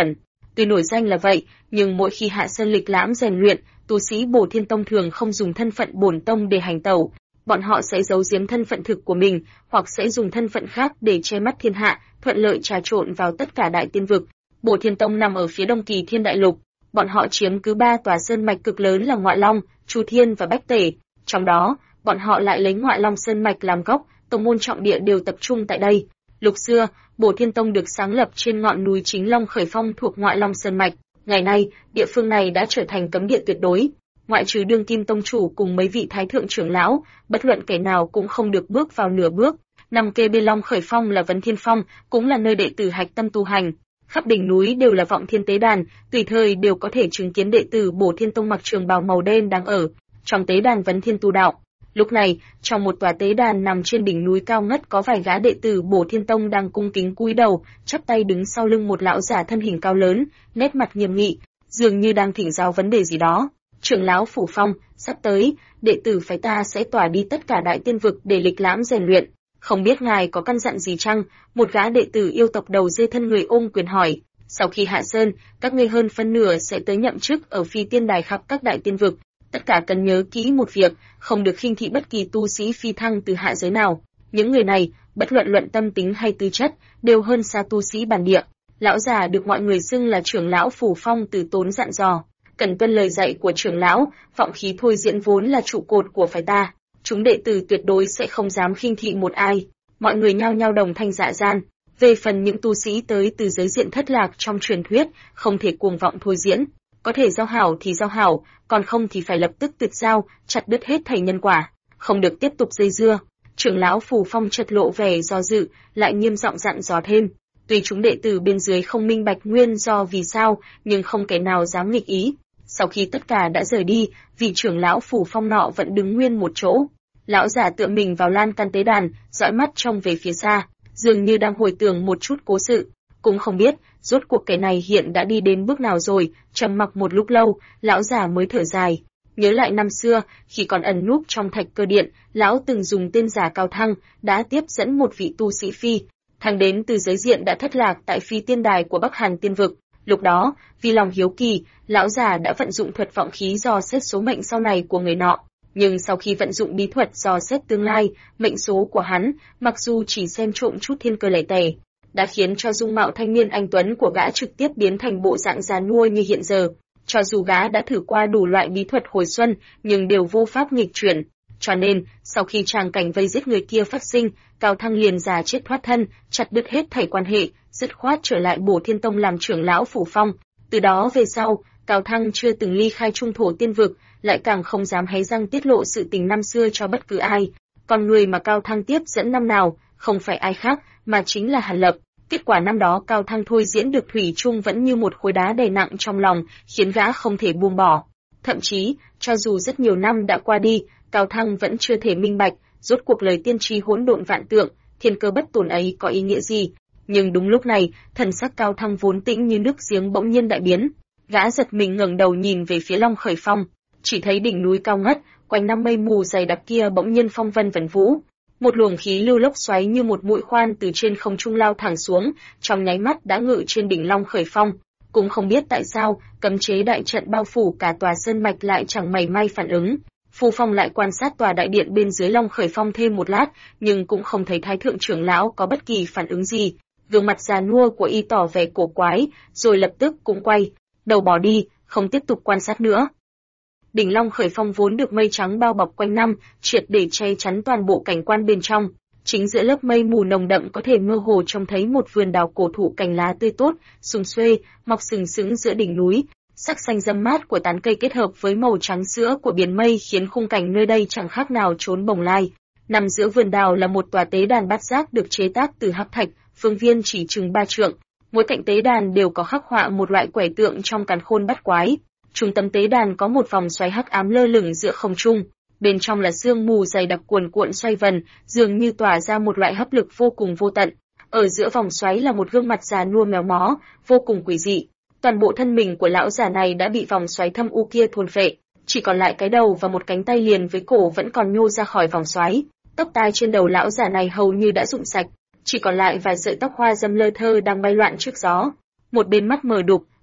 Tuy nổi danh là vậy, nhưng mỗi khi hạ sơn lịch lãm rèn luyện, tu sĩ Bổ Thiên Tông thường không dùng thân phận bổn tông để hành tẩu, bọn họ sẽ giấu giếm thân phận thực của mình, hoặc sẽ dùng thân phận khác để che mắt thiên hạ, thuận lợi trà trộn vào tất cả đại tiên vực. Bổ Thiên Tông nằm ở phía đông Kỳ Thiên Đại Lục, bọn họ chiếm cứ 3 tòa sơn mạch cực lớn là Ngọa Long, Chu Thiên và Bách Tể. Trong đó, bọn họ lại lấy Ngọa Long sơn mạch làm gốc, tông môn trọng địa đều tập trung tại đây. Lúc xưa, Bổ Thiên Tông được sáng lập trên ngọn núi Chính Long Khởi Phong thuộc Ngọa Long sơn mạch. Ngày nay, địa phương này đã trở thành cấm địa tuyệt đối. Ngoại trừ đương kim tông chủ cùng mấy vị thái thượng trưởng lão, bất luận kẻ nào cũng không được bước vào nửa bước. Nằm kề bên Long Khởi Phong là Vấn Thiên Phong, cũng là nơi đệ tử hạch tâm tu hành. Khắp đỉnh núi đều là vọng thiên tế đàn, tùy thời đều có thể chứng kiến đệ tử Bổ Thiên Tông mặc trường bào màu đen đang ở trong tế đàn Vấn Thiên tu đạo. Lúc này, trong một tòa tế đàn nằm trên đỉnh núi cao ngất có vài gã đệ tử Bổ Thiên Tông đang cung kính cúi đầu, chắp tay đứng sau lưng một lão giả thân hình cao lớn, nét mặt nghiêm nghị, dường như đang thỉnh giáo vấn đề gì đó. Trưởng lão Phủ Phong, sắp tới, đệ tử phái ta sẽ tỏa đi tất cả đại tiên vực để lịch lãm rèn luyện. Không biết ngài có căn dặn gì chăng? Một gã đệ tử yêu tộc đầu dê thân người ôm quyền hỏi. Sau khi hạ sơn, các ngươi hơn phân nửa sẽ tới nhậm chức ở phi tiên đài khắp các đại tiên vực. Tất cả cần nhớ kỹ một việc, không được khinh thị bất kỳ tu sĩ phi thăng từ hạ giới nào. Những người này, bất luận luận tâm tính hay tư chất, đều hơn xa tu sĩ bản địa. Lão già được mọi người xưng là trưởng lão Phủ Phong từ tốn dặn dò. Cần tuân lời dạy của trưởng lão, vọng khí thôi diễn vốn là trụ cột của phái ta. Chúng đệ tử tuyệt đối sẽ không dám khinh thị một ai. Mọi người nhao nhao đồng thanh dạ gian. Về phần những tu sĩ tới từ giới diện thất lạc trong truyền thuyết, không thể cuồng vọng thôi diễn. Có thể giao hảo thì giao hảo, còn không thì phải lập tức tuyệt giao, chặt đứt hết thảy nhân quả, không được tiếp tục dây dưa. Trưởng lão Phù Phong chợt lộ vẻ do dự, lại nghiêm giọng dặn dò thêm. Tuy chúng đệ tử bên dưới không minh bạch nguyên do vì sao, nhưng không kẻ nào dám nghịch ý. Sau khi tất cả đã rời đi, vị trưởng lão Phủ Phong nọ vẫn đứng nguyên một chỗ. Lão giả tựa mình vào lan can tế đàn, dõi mắt trông về phía xa, dường như đang hồi tưởng một chút cố sự. Cũng không biết, rốt cuộc kẻ này hiện đã đi đến bước nào rồi. Trầm mặc một lúc lâu, lão già mới thở dài. Nhớ lại năm xưa, khi còn ẩn núp trong thạch cơ điện, lão từng dùng tên giả Cao Thăng, đã tiếp dẫn một vị tu sĩ phi thăng đến từ giới diện đã thất lạc tại phi tiên đài của Bắc Hàn tiên vực. Lúc đó, vì lòng hiếu kỳ, lão già đã vận dụng thuật vọng khí dò xét số mệnh sau này của người nọ. Nhưng sau khi vận dụng bí thuật dò xét tương lai, mệnh số của hắn, mặc dù chỉ xem trộm chút thiên cơ lẻ tẻ, đã khiến cho dung mạo thanh niên anh tuấn của gã trực tiếp biến thành bộ dạng già nua như hiện giờ. Cho dù gã đã thử qua đủ loại bí thuật hồi xuân, nhưng đều vô pháp nghịch chuyển. Cho nên, sau khi tràng cảnh vây giết người kia phát sinh, Cao Thăng liền già chết thoát thân, chặt đứt hết thảy quan hệ, dứt khoát trở lại Bổ Thiên Tông làm trưởng lão Phủ Phong. Từ đó về sau, Cao Thăng chưa từng ly khai trung thổ tiên vực, lại càng không dám hé răng tiết lộ sự tình năm xưa cho bất cứ ai. Còn người mà Cao Thăng tiếp dẫn năm nào, không phải ai khác, mà chính là Hàn Lập. Kết quả năm đó Cao Thăng thôi diễn được thủy chung vẫn như một khối đá đè nặng trong lòng, khiến gã không thể buông bỏ. Thậm chí, cho dù rất nhiều năm đã qua đi, Cao Thăng vẫn chưa thể minh bạch, rốt cuộc lời tiên tri hỗn độn vạn tượng, thiên cơ bất tổn ấy có ý nghĩa gì. Nhưng đúng lúc này, thần sắc Cao Thăng vốn tĩnh như nước giếng bỗng nhiên đại biến. Gã giật mình ngẩng đầu nhìn về phía Long Khởi Phong, chỉ thấy đỉnh núi cao ngất, quanh năm mây mù dày đặc kia bỗng nhiên phong vân vẩn vũ. Một luồng khí lưu lốc xoáy như một mũi khoan từ trên không trung lao thẳng xuống, trong nháy mắt đã ngự trên đỉnh Long Khởi Phong. Cũng không biết tại sao, cấm chế đại trận bao phủ cả tòa sơn mạch lại chẳng mảy may phản ứng. Phù Phong lại quan sát tòa đại điện bên dưới Long Khởi Phong thêm một lát, nhưng cũng không thấy Thái thượng trưởng lão có bất kỳ phản ứng gì. Gương mặt già nua của y tỏ vẻ cổ quái, rồi lập tức cũng quay đầu bỏ đi, không tiếp tục quan sát nữa. Đỉnh Long Khởi Phong vốn được mây trắng bao bọc quanh năm, triệt để che chắn toàn bộ cảnh quan bên trong. Chính giữa lớp mây mù nồng đậm có thể mơ hồ trông thấy một vườn đào cổ thụ cành lá tươi tốt, sum xuê, mọc sừng sững giữa đỉnh núi. Sắc xanh râm mát của tán cây kết hợp với màu trắng sữa của biển mây khiến khung cảnh nơi đây chẳng khác nào chốn bồng lai. Nằm giữa vườn đào là một tòa tế đàn bát giác được chế tác từ hắc thạch, phương viên chỉ chừng 3 trượng. Mỗi cạnh tế đàn đều có khắc họa một loại quẻ tượng trong càn khôn bát quái. Trung tâm tế đàn có một vòng xoáy hắc ám lơ lửng giữa không trung, bên trong là sương mù dày đặc cuồn cuộn xoay vần, dường như tỏa ra một loại hấp lực vô cùng vô tận. Ở giữa vòng xoáy là một gương mặt già nua méo mó, vô cùng quỷ dị. Toàn bộ thân mình của lão già này đã bị vòng xoáy thâm u kia thôn phệ, chỉ còn lại cái đầu và một cánh tay liền với cổ vẫn còn nhô ra khỏi vòng xoáy. Tóc tai trên đầu lão già này hầu như đã rụng sạch, chỉ còn lại vài sợi tóc hoa râm lơ thơ đang bay loạn trước gió. Một bên mắt mờ đục,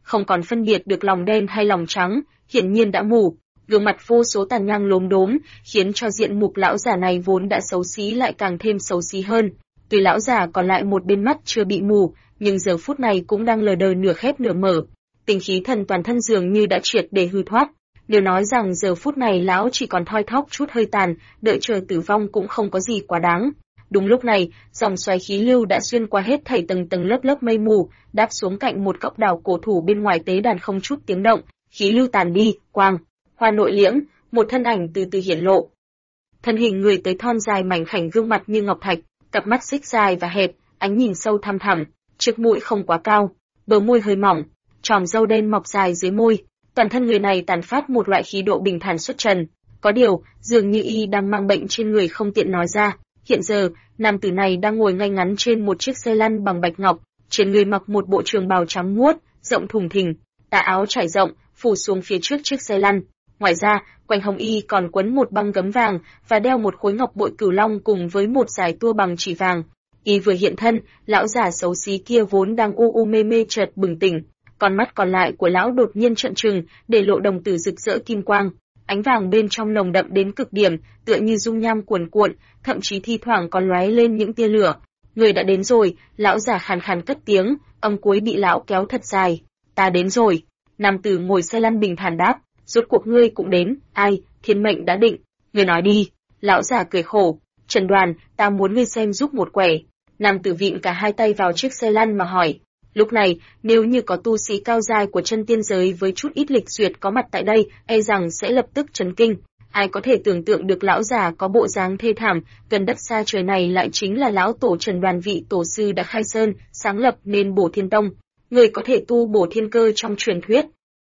không còn phân biệt được lòng đen hay lòng trắng, hiển nhiên đã mù. Gương mặt vô số tàn nhang lốm đốm, khiến cho diện mục lão già này vốn đã xấu xí lại càng thêm xấu xí hơn. Tuy lão già còn lại một bên mắt chưa bị mù, nhưng giờ phút này cũng đang lờ đờ nửa khép nửa mở. Tinh khí thần toàn thân dường như đã triệt để hư thoát. Nếu nói rằng giờ phút này lão chỉ còn thoi thóp chút hơi tàn, đợi chờ tử vong cũng không có gì quá đáng. Đúng lúc này, dòng xoáy khí lưu đã xuyên qua hết thảy tầng tầng lớp lớp mây mù, đáp xuống cạnh một cốc đảo cổ thụ bên ngoài tế đàn không chút tiếng động, khí lưu tàn đi, quang, hoa nội liễm, một thân ảnh từ từ hiển lộ. Thân hình người tới thon dài mảnh khảnh, gương mặt như ngọc thạch, cặp mắt xích dài và hẹp, ánh nhìn sâu thăm thẳm, chiếc mũi không quá cao, bờ môi hơi mỏng, chòm râu đen mọc dài dưới môi, toàn thân người này tản phát một loại khí độ bình thản xuất trần. Có điều, dường như y đang mang bệnh trên người không tiện nói ra. Hiện giờ, nam tử này đang ngồi ngay ngắn trên một chiếc xe lăn bằng bạch ngọc, trên người mặc một bộ trường bào trắng muốt, rộng thùng thình, tà áo trải rộng, phủ xuống phía trước chiếc xe lăn. Ngoài ra, quanh hông y còn quấn một băng gấm vàng và đeo một khối ngọc bội cửu long cùng với một dải tua bằng chỉ vàng. Y vừa hiện thân, lão già xấu xí kia vốn đang u mê mê chợt bừng tỉnh, con mắt còn lại của lão đột nhiên trợn trừng, để lộ đồng tử rực rỡ kim quang. Ánh vàng bên trong nồng đậm đến cực điểm, tựa như dung nham cuồn cuộn, thậm chí thi thoảng còn lóe lên những tia lửa. Người đã đến rồi, lão già khàn khàn cất tiếng, âm cuối bị lão kéo thật dài. Ta đến rồi. Nam tử ngồi xe lăn bình thản đáp, rốt cuộc ngươi cũng đến, ai, thiên mệnh đã định. Ngươi nói đi. Lão già cười khổ, Trần Đoàn, ta muốn ngươi xem giúp một quẻ. Nam tử vịn cả hai tay vào chiếc xe lăn mà hỏi. Lúc này, nếu như có tu sĩ cao giai của chân tiên giới với chút ít lịch duyệt có mặt tại đây, e rằng sẽ lập tức chấn kinh. Ai có thể tưởng tượng được lão già có bộ dáng thê thảm, gần đất xa trời này lại chính là lão tổ Trần Đoàn, vị tổ sư đã khai sơn, sáng lập nên Bổ Thiên Tông, người có thể tu bổ thiên cơ trong truyền thuyết.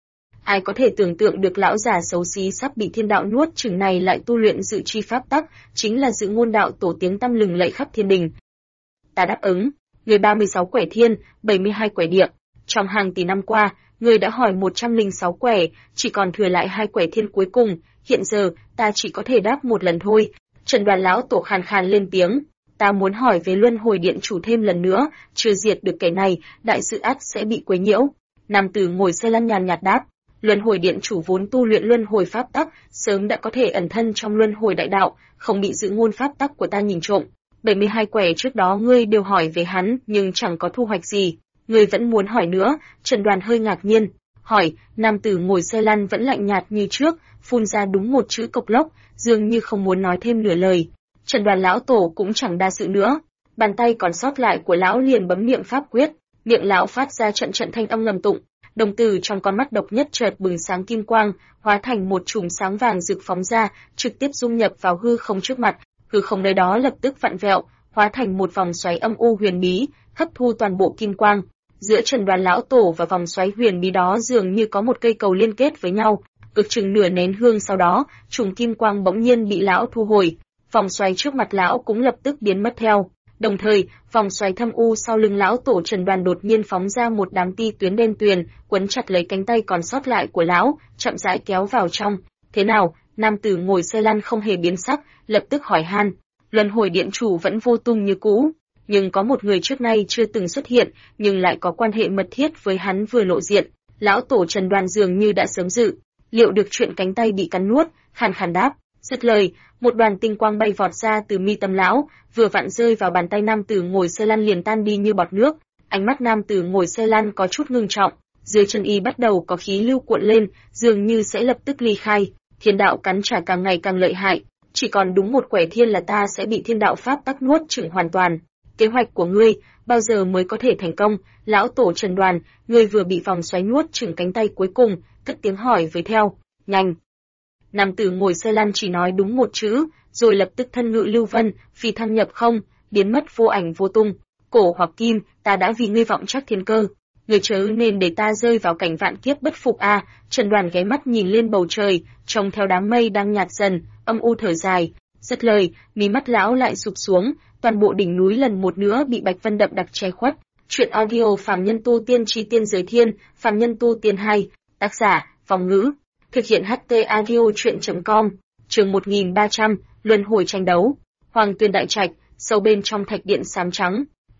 Ai có thể tưởng tượng được lão già xấu xí sắp bị thiên đạo nuốt chửng này lại tu luyện dự chi pháp tắc, chính là dự ngôn đạo tổ tiếng tăm lừng lẫy khắp thiên đình. Ta đáp ứng. Người 36 quẻ thiên, 72 quẻ địa. Trong hàng tỷ năm qua, người đã hỏi 106 quẻ, chỉ còn thừa lại 2 quẻ thiên cuối cùng, hiện giờ, ta chỉ có thể đáp một lần thôi. Trần Đoàn lão tổ khàn khàn lên tiếng, ta muốn hỏi về luân hồi điện chủ thêm lần nữa, chưa diệt được kẻ này, đại sự ắt sẽ bị quấy nhiễu. Nam tử ngồi xe lăn nhàn nhạt đáp, luân hồi điện chủ vốn tu luyện luân hồi pháp tắc, sớm đã có thể ẩn thân trong luân hồi đại đạo, không bị dự ngôn pháp tắc của ta nhìn trộm. 72 quẻ trước đó ngươi đều hỏi về hắn, nhưng chẳng có thu hoạch gì. Ngươi vẫn muốn hỏi nữa? Trần Đoàn hơi ngạc nhiên. Hỏi, nam tử ngồi xe lăn vẫn lạnh nhạt như trước, phun ra đúng một chữ cộc lốc, dường như không muốn nói thêm nửa lời. Trần Đoàn lão tổ cũng chẳng đa sự nữa. Bàn tay còn sót lại của lão liền bấm niệm pháp quyết, miệng lão phát ra trận trận thanh âm ngầm tụng. Đồng tử trong con mắt độc nhất chợt bừng sáng kim quang, hóa thành một chùm sáng vàng rực phóng ra, trực tiếp dung nhập vào hư không trước mặt. Hư không nơi đó lập tức vặn vẹo, hóa thành một vòng xoáy âm u huyền bí, hấp thu toàn bộ kim quang. Giữa Trần Đoàn lão tổ và vòng xoáy huyền bí đó dường như có một cây cầu liên kết với nhau. Ước chừng nửa nén hương sau đó, chùm kim quang bỗng nhiên bị lão thu hồi, vòng xoáy trước mặt lão cũng lập tức biến mất theo. Đồng thời, vòng xoáy thâm u sau lưng lão tổ Trần Đoàn đột nhiên phóng ra một đám ti tuyến đen tuyền, quấn chặt lấy cánh tay còn sót lại của lão, chậm rãi kéo vào trong. Thế nào? Nam tử ngồi xe lăn không hề biến sắc, lập tức hỏi han. Luân hồi điện chủ vẫn vô tung như cũ, nhưng có một người trước nay chưa từng xuất hiện, nhưng lại có quan hệ mật thiết với hắn vừa lộ diện. Lão tổ Trần Đoàn dường như đã sớm dự liệu được chuyện cánh tay bị cắn nuốt, khàn khàn đáp. Dứt lời, một đoàn tinh quang bay vọt ra từ mi tâm lão, vừa vặn rơi vào bàn tay nam tử ngồi xe lăn liền tan đi như bọt nước. Ánh mắt nam tử ngồi xe lăn có chút ngưng trọng, dưới chân y bắt đầu có khí lưu cuộn lên, dường như sẽ lập tức ly khai. Thiên đạo cắn trả càng ngày càng lợi hại, chỉ còn đúng một quẻ thiên là ta sẽ bị thiên đạo pháp tắc nuốt chửng hoàn toàn. Kế hoạch của ngươi bao giờ mới có thể thành công? Lão tổ Trần Đoàn, ngươi vừa bị vòng xoáy nuốt chửng cánh tay cuối cùng, cất tiếng hỏi với theo. Nhanh. Nam tử ngồi xe lăn chỉ nói đúng một chữ, rồi lập tức thân ngự lưu vân, phi thăng nhập không, biến mất vô ảnh vô tung. Cổ hoặc kim, ta đã vì ngươi vọng chắc thiên cơ, ngươi chớ nên để ta rơi vào cảnh vạn kiếp bất phục a. Trần Đoàn ghé mắt nhìn lên bầu trời, trông theo đám mây đang nhạt dần, âm u thở dài. Dứt lời, mí mắt lão lại sụp xuống, toàn bộ đỉnh núi lần một nữa bị bạch vân đậm đặc che khuất. Truyện audio Phàm Nhân Tu Tiên Chi Tiên Giới Thiên, Phàm Nhân Tu Tiên 2, tác giả Phong Ngữ, thực hiện HT audio truyện.com. Chương 1300, luân hồi tranh đấu. Hoàng Tuyền đại trạch, sâu bên trong thạch điện xám trắng,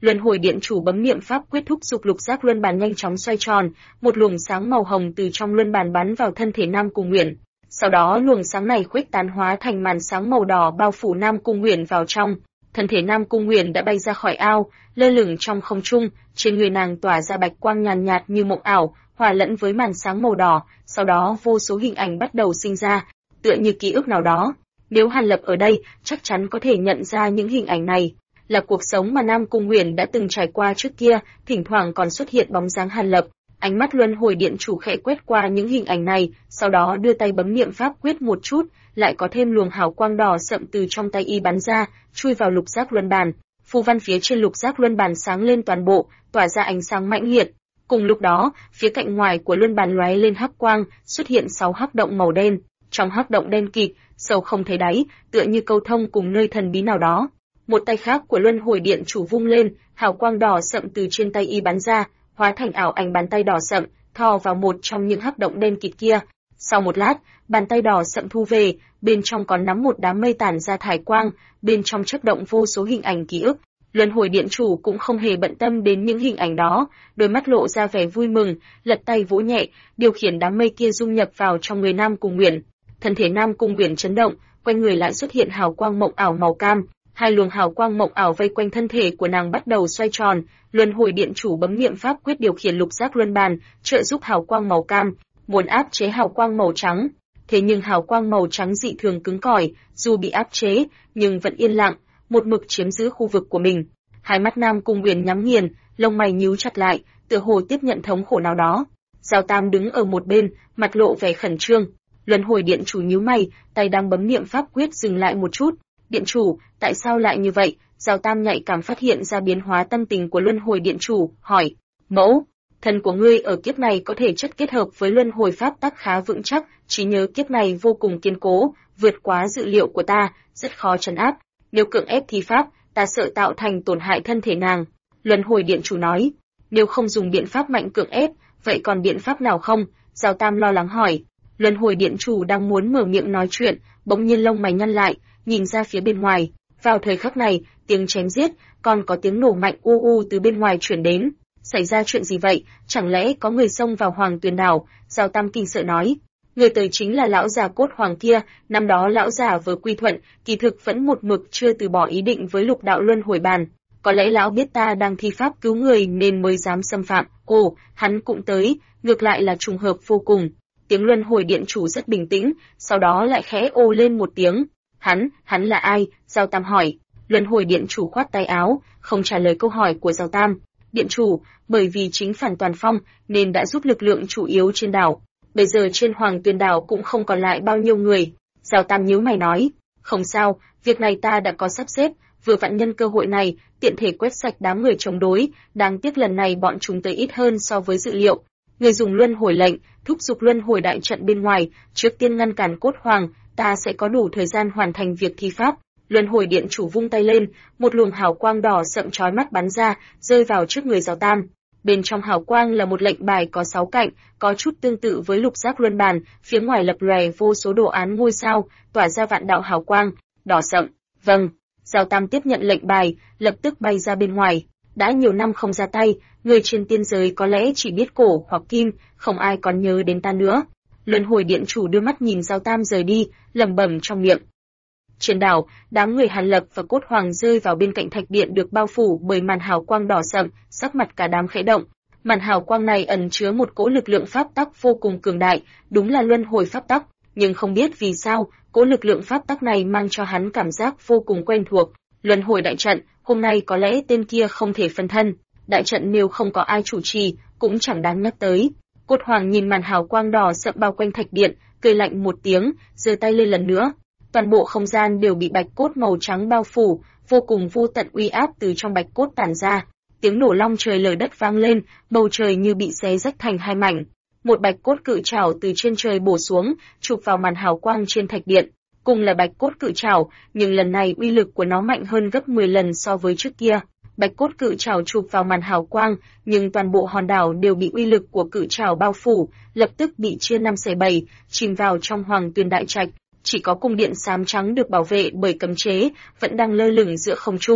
Luân hồi điện chủ bấm niệm pháp quyết thúc giục lục giác luân bàn nhanh chóng xoay tròn, một luồng sáng màu hồng từ trong luân bàn bắn vào thân thể Nam Cung Uyển. Sau đó luồng sáng này khuếch tán hóa thành màn sáng màu đỏ bao phủ Nam Cung Uyển vào trong. Thân thể Nam Cung Uyển đã bay ra khỏi ao, lơ lửng trong không trung, trên người nàng tỏa ra bạch quang nhàn nhạt như mộng ảo, hòa lẫn với màn sáng màu đỏ, sau đó vô số hình ảnh bắt đầu sinh ra, tựa như ký ức nào đó. Nếu Hàn Lập ở đây, chắc chắn có thể nhận ra những hình ảnh này là cuộc sống mà Nam Cung Uyển đã từng trải qua trước kia, thỉnh thoảng còn xuất hiện bóng dáng Hàn Lập. Ánh mắt luân hồi điện chủ khẽ quét qua những hình ảnh này, sau đó đưa tay bấm niệm pháp quyết một chút, lại có thêm luồng hào quang đỏ sậm từ trong tay y bắn ra, chui vào lục giác luân bàn. Phù văn phía trên lục giác luân bàn sáng lên toàn bộ, tỏa ra ánh sáng mãnh liệt. Cùng lúc đó, phía cạnh ngoài của luân bàn lóe lên hắc quang, xuất hiện 6 hắc động màu đen. Trong hắc động đen kịt, sâu không thấy đáy, tựa như câu thông cùng nơi thần bí nào đó. Một tay khác của luân hồi điện chủ vung lên, hào quang đỏ sậm từ trên tay y bắn ra, hóa thành ảo ảnh bàn tay đỏ sậm, thò vào một trong những hắc động đen kịt kia. Sau một lát, bàn tay đỏ sậm thu về, bên trong còn nắm một đám mây tản ra thải quang, bên trong chớp động vô số hình ảnh ký ức. Luân hồi điện chủ cũng không hề bận tâm đến những hình ảnh đó, đôi mắt lộ ra vẻ vui mừng, lật tay vỗ nhẹ, điều khiển đám mây kia dung nhập vào trong người Nam Cung Uyển. Thân thể Nam Cung Uyển chấn động, quanh người lại xuất hiện hào quang mộng ảo màu cam. Hai luồng hào quang mộng ảo vây quanh thân thể của nàng bắt đầu xoay tròn, luân hồi điện chủ bấm niệm pháp quyết điều khiển lục giác luân bàn, trợ giúp hào quang màu cam, muốn áp chế hào quang màu trắng. Thế nhưng hào quang màu trắng dị thường cứng cỏi, dù bị áp chế, nhưng vẫn yên lặng, một mực chiếm giữ khu vực của mình. Hai mắt Nam Cung Uyển nhắm nghiền, lông mày nhíu chặt lại, tựa hồ tiếp nhận thống khổ nào đó. Giao Tam đứng ở một bên, mặt lộ vẻ khẩn trương. Luân hồi điện chủ nhíu mày, tay đang bấm niệm pháp quyết dừng lại một chút. Điện chủ, tại sao lại như vậy? Giao Tam nhạy cảm phát hiện ra biến hóa tâm tình của luân hồi điện chủ, hỏi: Mẫu, thân của ngươi ở kiếp này có thể chất kết hợp với luân hồi pháp tắc khá vững chắc, trí nhớ kiếp này vô cùng kiên cố, vượt quá dự liệu của ta, rất khó trấn áp. Nếu cưỡng ép thi pháp, ta sợ tạo thành tổn hại thân thể nàng. Luân hồi điện chủ nói: Nếu không dùng biện pháp mạnh cưỡng ép, vậy còn biện pháp nào không? Giao Tam lo lắng hỏi. Luân hồi điện chủ đang muốn mở miệng nói chuyện, bỗng nhiên lông mày nhăn lại, nhìn ra phía bên ngoài. Vào thời khắc này, tiếng chém giết, còn có tiếng nổ mạnh u u từ bên ngoài truyền đến. Xảy ra chuyện gì vậy? Chẳng lẽ có người xông vào Hoàng Tuyền đảo? Giao Tam kinh sợ nói. Người tới chính là lão già cốt hoàng kia, năm đó lão già vừa quy thuận, kỳ thực vẫn một mực chưa từ bỏ ý định với lục đạo luân hồi bàn. Có lẽ lão biết ta đang thi pháp cứu người nên mới dám xâm phạm. Ồ, hắn cũng tới, ngược lại là trùng hợp vô cùng. Tiếng luân hồi điện chủ rất bình tĩnh, sau đó lại khẽ ồ lên một tiếng. Hắn là ai? Giao Tam hỏi. Luân hồi điện chủ khoát tay áo, không trả lời câu hỏi của Giao Tam. Điện chủ, bởi vì chính phản toàn phong nên đã rút lực lượng chủ yếu trên đảo. Bây giờ trên Hoàng Tuyền đảo cũng không còn lại bao nhiêu người. Giao Tam nhíu mày nói. Không sao, việc này ta đã có sắp xếp, vừa vặn nhân cơ hội này, tiện thể quét sạch đám người chống đối, đáng tiếc lần này bọn chúng tới ít hơn so với dự liệu. Người dùng luân hồi lệnh, thúc giục luân hồi đại trận bên ngoài, trước tiên ngăn cản cốt hoàng, ta sẽ có đủ thời gian hoàn thành việc thi pháp. Luân hồi điện chủ vung tay lên, một luồng hào quang đỏ sậm chói mắt bắn ra, rơi vào trước người Giao Tam. Bên trong hào quang là một lệnh bài có 6 cạnh, có chút tương tự với lục giác luân bàn, phía ngoài lập lòe vô số đồ án ngôi sao, tỏa ra vạn đạo hào quang, đỏ sậm. Vâng. Giao Tam tiếp nhận lệnh bài, lập tức bay ra bên ngoài. Đã nhiều năm không ra tay, người trên tiên giới có lẽ chỉ biết cổ hoặc kim, không ai còn nhớ đến ta nữa. Luân hồi điện chủ đưa mắt nhìn Giao Tam rời đi, lẩm bẩm trong miệng. Trên đảo, đám người Hàn Lập và Cốt Hoàng rơi vào bên cạnh thạch điện được bao phủ bởi màn hào quang đỏ sậm, sắc mặt cả đám khẽ động. Màn hào quang này ẩn chứa một cỗ lực lượng pháp tắc vô cùng cường đại, đúng là luân hồi pháp tắc, nhưng không biết vì sao, cỗ lực lượng pháp tắc này mang cho hắn cảm giác vô cùng quen thuộc. Luân hồi đại trận, hôm nay có lẽ tên kia không thể phân thân. Đại trận nếu không có ai chủ trì, cũng chẳng đáng nhắc tới. Cốt Hoàng nhìn màn hào quang đỏ sậm bao quanh thạch điện, cười lạnh một tiếng, giơ tay lên lần nữa. Toàn bộ không gian đều bị bạch cốt màu trắng bao phủ, vô cùng vô tận uy áp từ trong bạch cốt tản ra. Tiếng nổ long trời lở đất vang lên, bầu trời như bị xé rách thành hai mảnh. Một bạch cốt cự trảo từ trên trời bổ xuống, chụp vào màn hào quang trên thạch điện. Cùng là bạch cốt cự trảo, nhưng lần này uy lực của nó mạnh hơn gấp 10 lần so với trước kia. Bạch cốt cự trảo chụp vào màn hào quang, nhưng toàn bộ hòn đảo đều bị uy lực của cự trảo bao phủ, lập tức bị chia 5 xẻ 7, chìm vào trong Hoàng Tuyền đại trạch. Chỉ có cung điện xám trắng được bảo vệ bởi cấm chế, vẫn đang lơ lửng giữa không trung.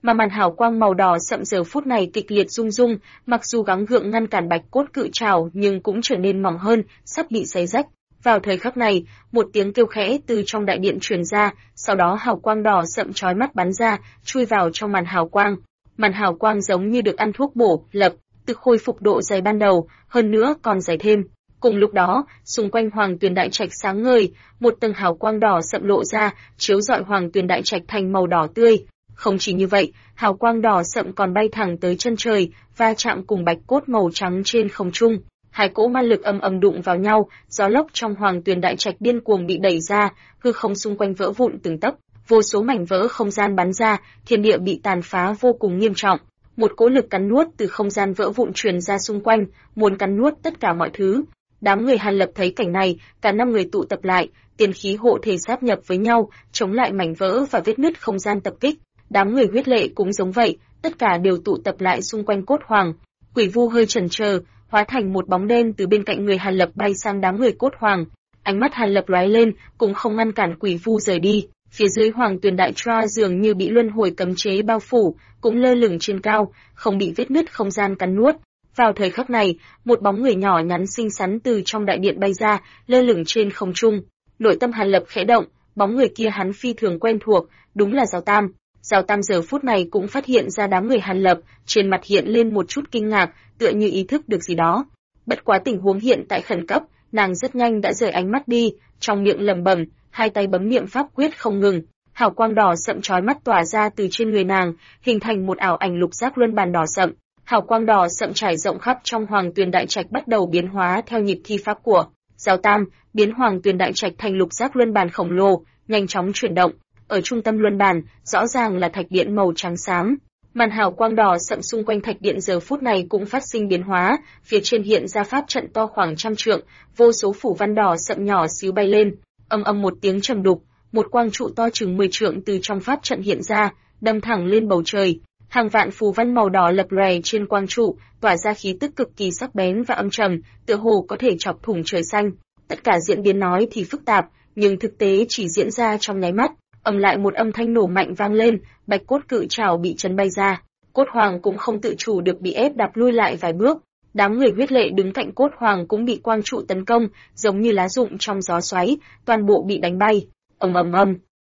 mà màn hào quang màu đỏ sậm giờ phút này kịch liệt rung rung, mặc dù gắng gượng ngăn cản bạch cốt cự trảo nhưng cũng trở nên mỏng hơn, sắp bị xé rách. Vào thời khắc này, một tiếng kêu khẽ từ trong đại điện truyền ra, sau đó hào quang đỏ sậm chói mắt bắn ra, chui vào trong màn hào quang. Màn hào quang giống như được ăn thuốc bổ, lập tức khôi phục độ dày ban đầu, hơn nữa còn dày thêm. Cùng lúc đó, xung quanh Hoàng Tuyền Đại Trạch sáng ngời, một tầng hào quang đỏ sậm lộ ra, chiếu rọi Hoàng Tuyền Đại Trạch thành màu đỏ tươi. Không chỉ như vậy, hào quang đỏ sậm còn bay thẳng tới chân trời, va chạm cùng bạch cốt màu trắng trên không trung. Hai cỗ ma lực ầm ầm đụng vào nhau, gió lốc trong Hoàng Tuyền Đại Trạch điên cuồng bị đẩy ra, hư không xung quanh vỡ vụn từng tấc, vô số mảnh vỡ không gian bắn ra, thiên địa bị tàn phá vô cùng nghiêm trọng. Một cỗ lực cắn nuốt từ không gian vỡ vụn truyền ra xung quanh, muốn cắn nuốt tất cả mọi thứ. Đám người Hàn Lập thấy cảnh này, cả 5 người tụ tập lại, tiên khí hộ thể sáp nhập với nhau, chống lại mảnh vỡ và vết nứt không gian tập kích. Đám người huyết lệ cũng giống vậy, tất cả đều tụ tập lại xung quanh cốt hoàng. Quỷ Vu hơi chần chờ, hóa thành một bóng đen từ bên cạnh người Hàn Lập bay sang đám người cốt hoàng. Ánh mắt Hàn Lập lóe lên, cũng không ngăn cản Quỷ Vu rời đi. Phía dưới Hoàng Tuyền Đại Tra dường như bị luân hồi cấm chế bao phủ, cũng lơ lửng trên cao, không bị vết nứt không gian cắn nuốt. Vào thời khắc này, một bóng người nhỏ nhắn xinh xắn từ trong đại điện bay ra, lơ lửng trên không trung. Nội tâm Hàn Lập khẽ động, bóng người kia hắn phi thường quen thuộc, đúng là Giào Tam. Giào Tam giờ phút này cũng phát hiện ra đám người Hàn Lập, trên mặt hiện lên một chút kinh ngạc, tựa như ý thức được gì đó. Bất quá tình huống hiện tại khẩn cấp, nàng rất nhanh đã rời ánh mắt đi, trong miệng lẩm bẩm, hai tay bấm niệm pháp quyết không ngừng. Hào quang đỏ sậm chói mắt tỏa ra từ trên người nàng, hình thành một ảo ảnh lục giác luân bàn đỏ sậm. Hào quang đỏ sậm trải rộng khắp trong Hoàng Tuyền Đại Trạch bắt đầu biến hóa theo nhịp thi pháp của Giào Tam, biến Hoàng Tuyền Đại Trạch thành lục giác luân bàn khổng lồ, nhanh chóng chuyển động. Ở trung tâm luân bàn, rõ ràng là thạch điện màu trắng xám. Màn hào quang đỏ sậm xung quanh thạch điện giờ phút này cũng phát sinh biến hóa, phía trên hiện ra pháp trận to khoảng 100 trượng, vô số phủ văn đỏ sậm nhỏ xíu bay lên. Ầm ầm một tiếng trầm đục, một quang trụ to chừng 10 trượng từ trong pháp trận hiện ra, đâm thẳng lên bầu trời. Hàng vạn phù văn màu đỏ lập lòe trên quang trụ, tỏa ra khí tức cực kỳ sắc bén và âm trầm, tựa hồ có thể chọc thủng trời xanh. Tất cả diễn biến nói thì phức tạp, nhưng thực tế chỉ diễn ra trong nháy mắt. Lại một âm thanh nổ mạnh vang lên, bạch cốt cự trảo bị chấn bay ra. Cốt hoàng cũng không tự chủ được bị ép đạp lui lại vài bước. Đám người huyết lệ đứng cạnh cốt hoàng cũng bị quang trụ tấn công, giống như lá rụng trong gió xoáy, toàn bộ bị đánh bay. Ầm ầm ầm.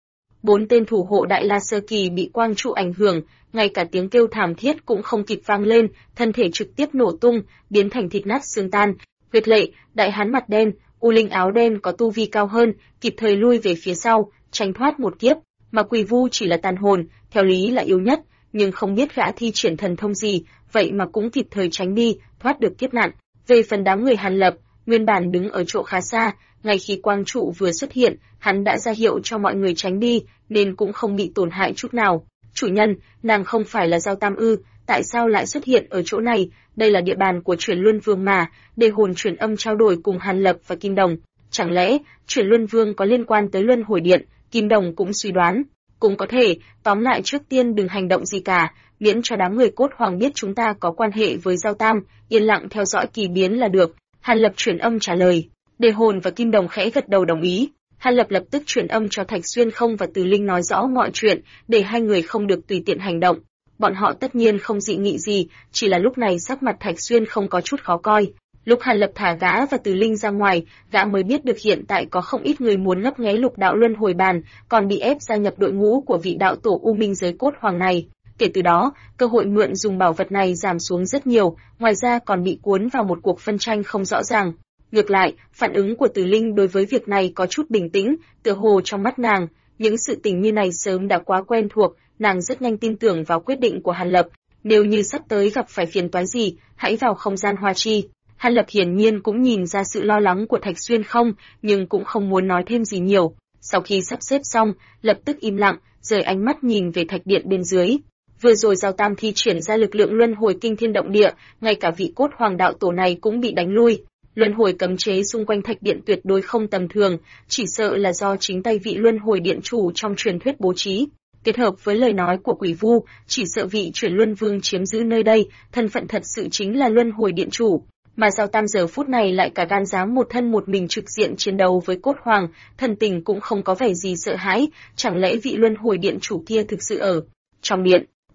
4 tên thủ hộ Đại La Sơ Kỳ bị quang trụ ảnh hưởng, ngay cả tiếng kêu thảm thiết cũng không kịp vang lên, thân thể trực tiếp nổ tung, biến thành thịt nát xương tan. Huyết lệ, đại hán mặt đen, U Linh áo đen có tu vi cao hơn, kịp thời lui về phía sau, tránh thoát một kiếp, mà Quỷ Vu chỉ là tàn hồn, theo lý là yếu nhất, nhưng không biết gã thi triển thần thông gì, vậy mà cũng kịp thời tránh đi, thoát được kiếp nạn. Về phần đám người Hàn Lập, nguyên bản đứng ở chỗ khá xa, ngay khi quang trụ vừa xuất hiện, hắn đã ra hiệu cho mọi người tránh đi, nên cũng không bị tổn hại chút nào. Chủ nhân, nàng không phải là Giao Tam ư, tại sao lại xuất hiện ở chỗ này? Đây là địa bàn của Chuyển Luân Vương mà, để hồn chuyển âm trao đổi cùng Hàn Lập và Kim Đồng. Chẳng lẽ Chuyển Luân Vương có liên quan tới Luân Hồi Điện? Kim Đồng cũng suy đoán. Cũng có thể, tóm lại trước tiên đừng hành động gì cả, miễn cho đám người cốt hoàng biết chúng ta có quan hệ với Giao Tam, yên lặng theo dõi kỳ biến là được. Hàn Lập chuyển âm trả lời. Đề hồn và Kim Đồng khẽ gật đầu đồng ý. Hàn Lập lập tức chuyển âm cho Thạch Xuyên Không và Từ Linh nói rõ mọi chuyện, để hai người không được tùy tiện hành động. Bọn họ tất nhiên không dị nghị gì, chỉ là lúc này sắc mặt Thạch Xuyên Không có chút khó coi. Lúc Hàn Lập thả gã và Từ Linh ra ngoài, gã mới biết được hiện tại có không ít người muốn ngấp nghé Lục Đạo Luân Hồi Bàn, còn bị ép gia nhập đội ngũ của vị đạo tổ U Minh Giới Cốt Hoàng này. Kể từ đó, cơ hội mượn dùng bảo vật này giảm xuống rất nhiều, ngoài ra còn bị cuốn vào một cuộc phân tranh không rõ ràng. Ngược lại, phản ứng của Từ Linh đối với việc này có chút bình tĩnh, tựa hồ trong mắt nàng, những sự tình như này sớm đã quá quen thuộc, nàng rất nhanh tin tưởng vào quyết định của Hàn Lập. Nếu như sắp tới gặp phải phiền toái gì, hãy vào không gian hoa chi. Hàn Lập hiển nhiên cũng nhìn ra sự lo lắng của Thạch Xuyên Không, nhưng cũng không muốn nói thêm gì nhiều. Sau khi sắp xếp xong, lập tức im lặng, rời ánh mắt nhìn về thạch điện bên dưới. Vừa rồi Giao Tam thi triển ra lực lượng luân hồi kinh thiên động địa, ngay cả vị cốt hoàng đạo tổ này cũng bị đánh lui. Luân hồi cấm chế xung quanh thạch điện tuyệt đối không tầm thường, chỉ sợ là do chính tay vị luân hồi điện chủ trong truyền thuyết bố trí. Kết hợp với lời nói của Quỷ Vu, chỉ sợ vị Chuyển Luân Vương chiếm giữ nơi đây, thân phận thật sự chính là luân hồi điện chủ. Mà Giao Tam giờ phút này lại cả gan dám một thân một mình trực diện chiến đấu với cốt hoàng, thân tình cũng không có vẻ gì sợ hãi, chẳng lẽ vị luân hồi điện chủ kia thực sự ở trong điện?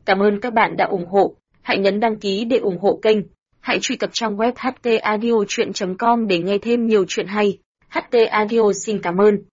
Cảm ơn các bạn đã ủng hộ. Hãy nhấn đăng ký để ủng hộ kênh. Hãy truy cập trang web htaudio.com để nghe thêm nhiều chuyện hay. HT Audio xin cảm ơn.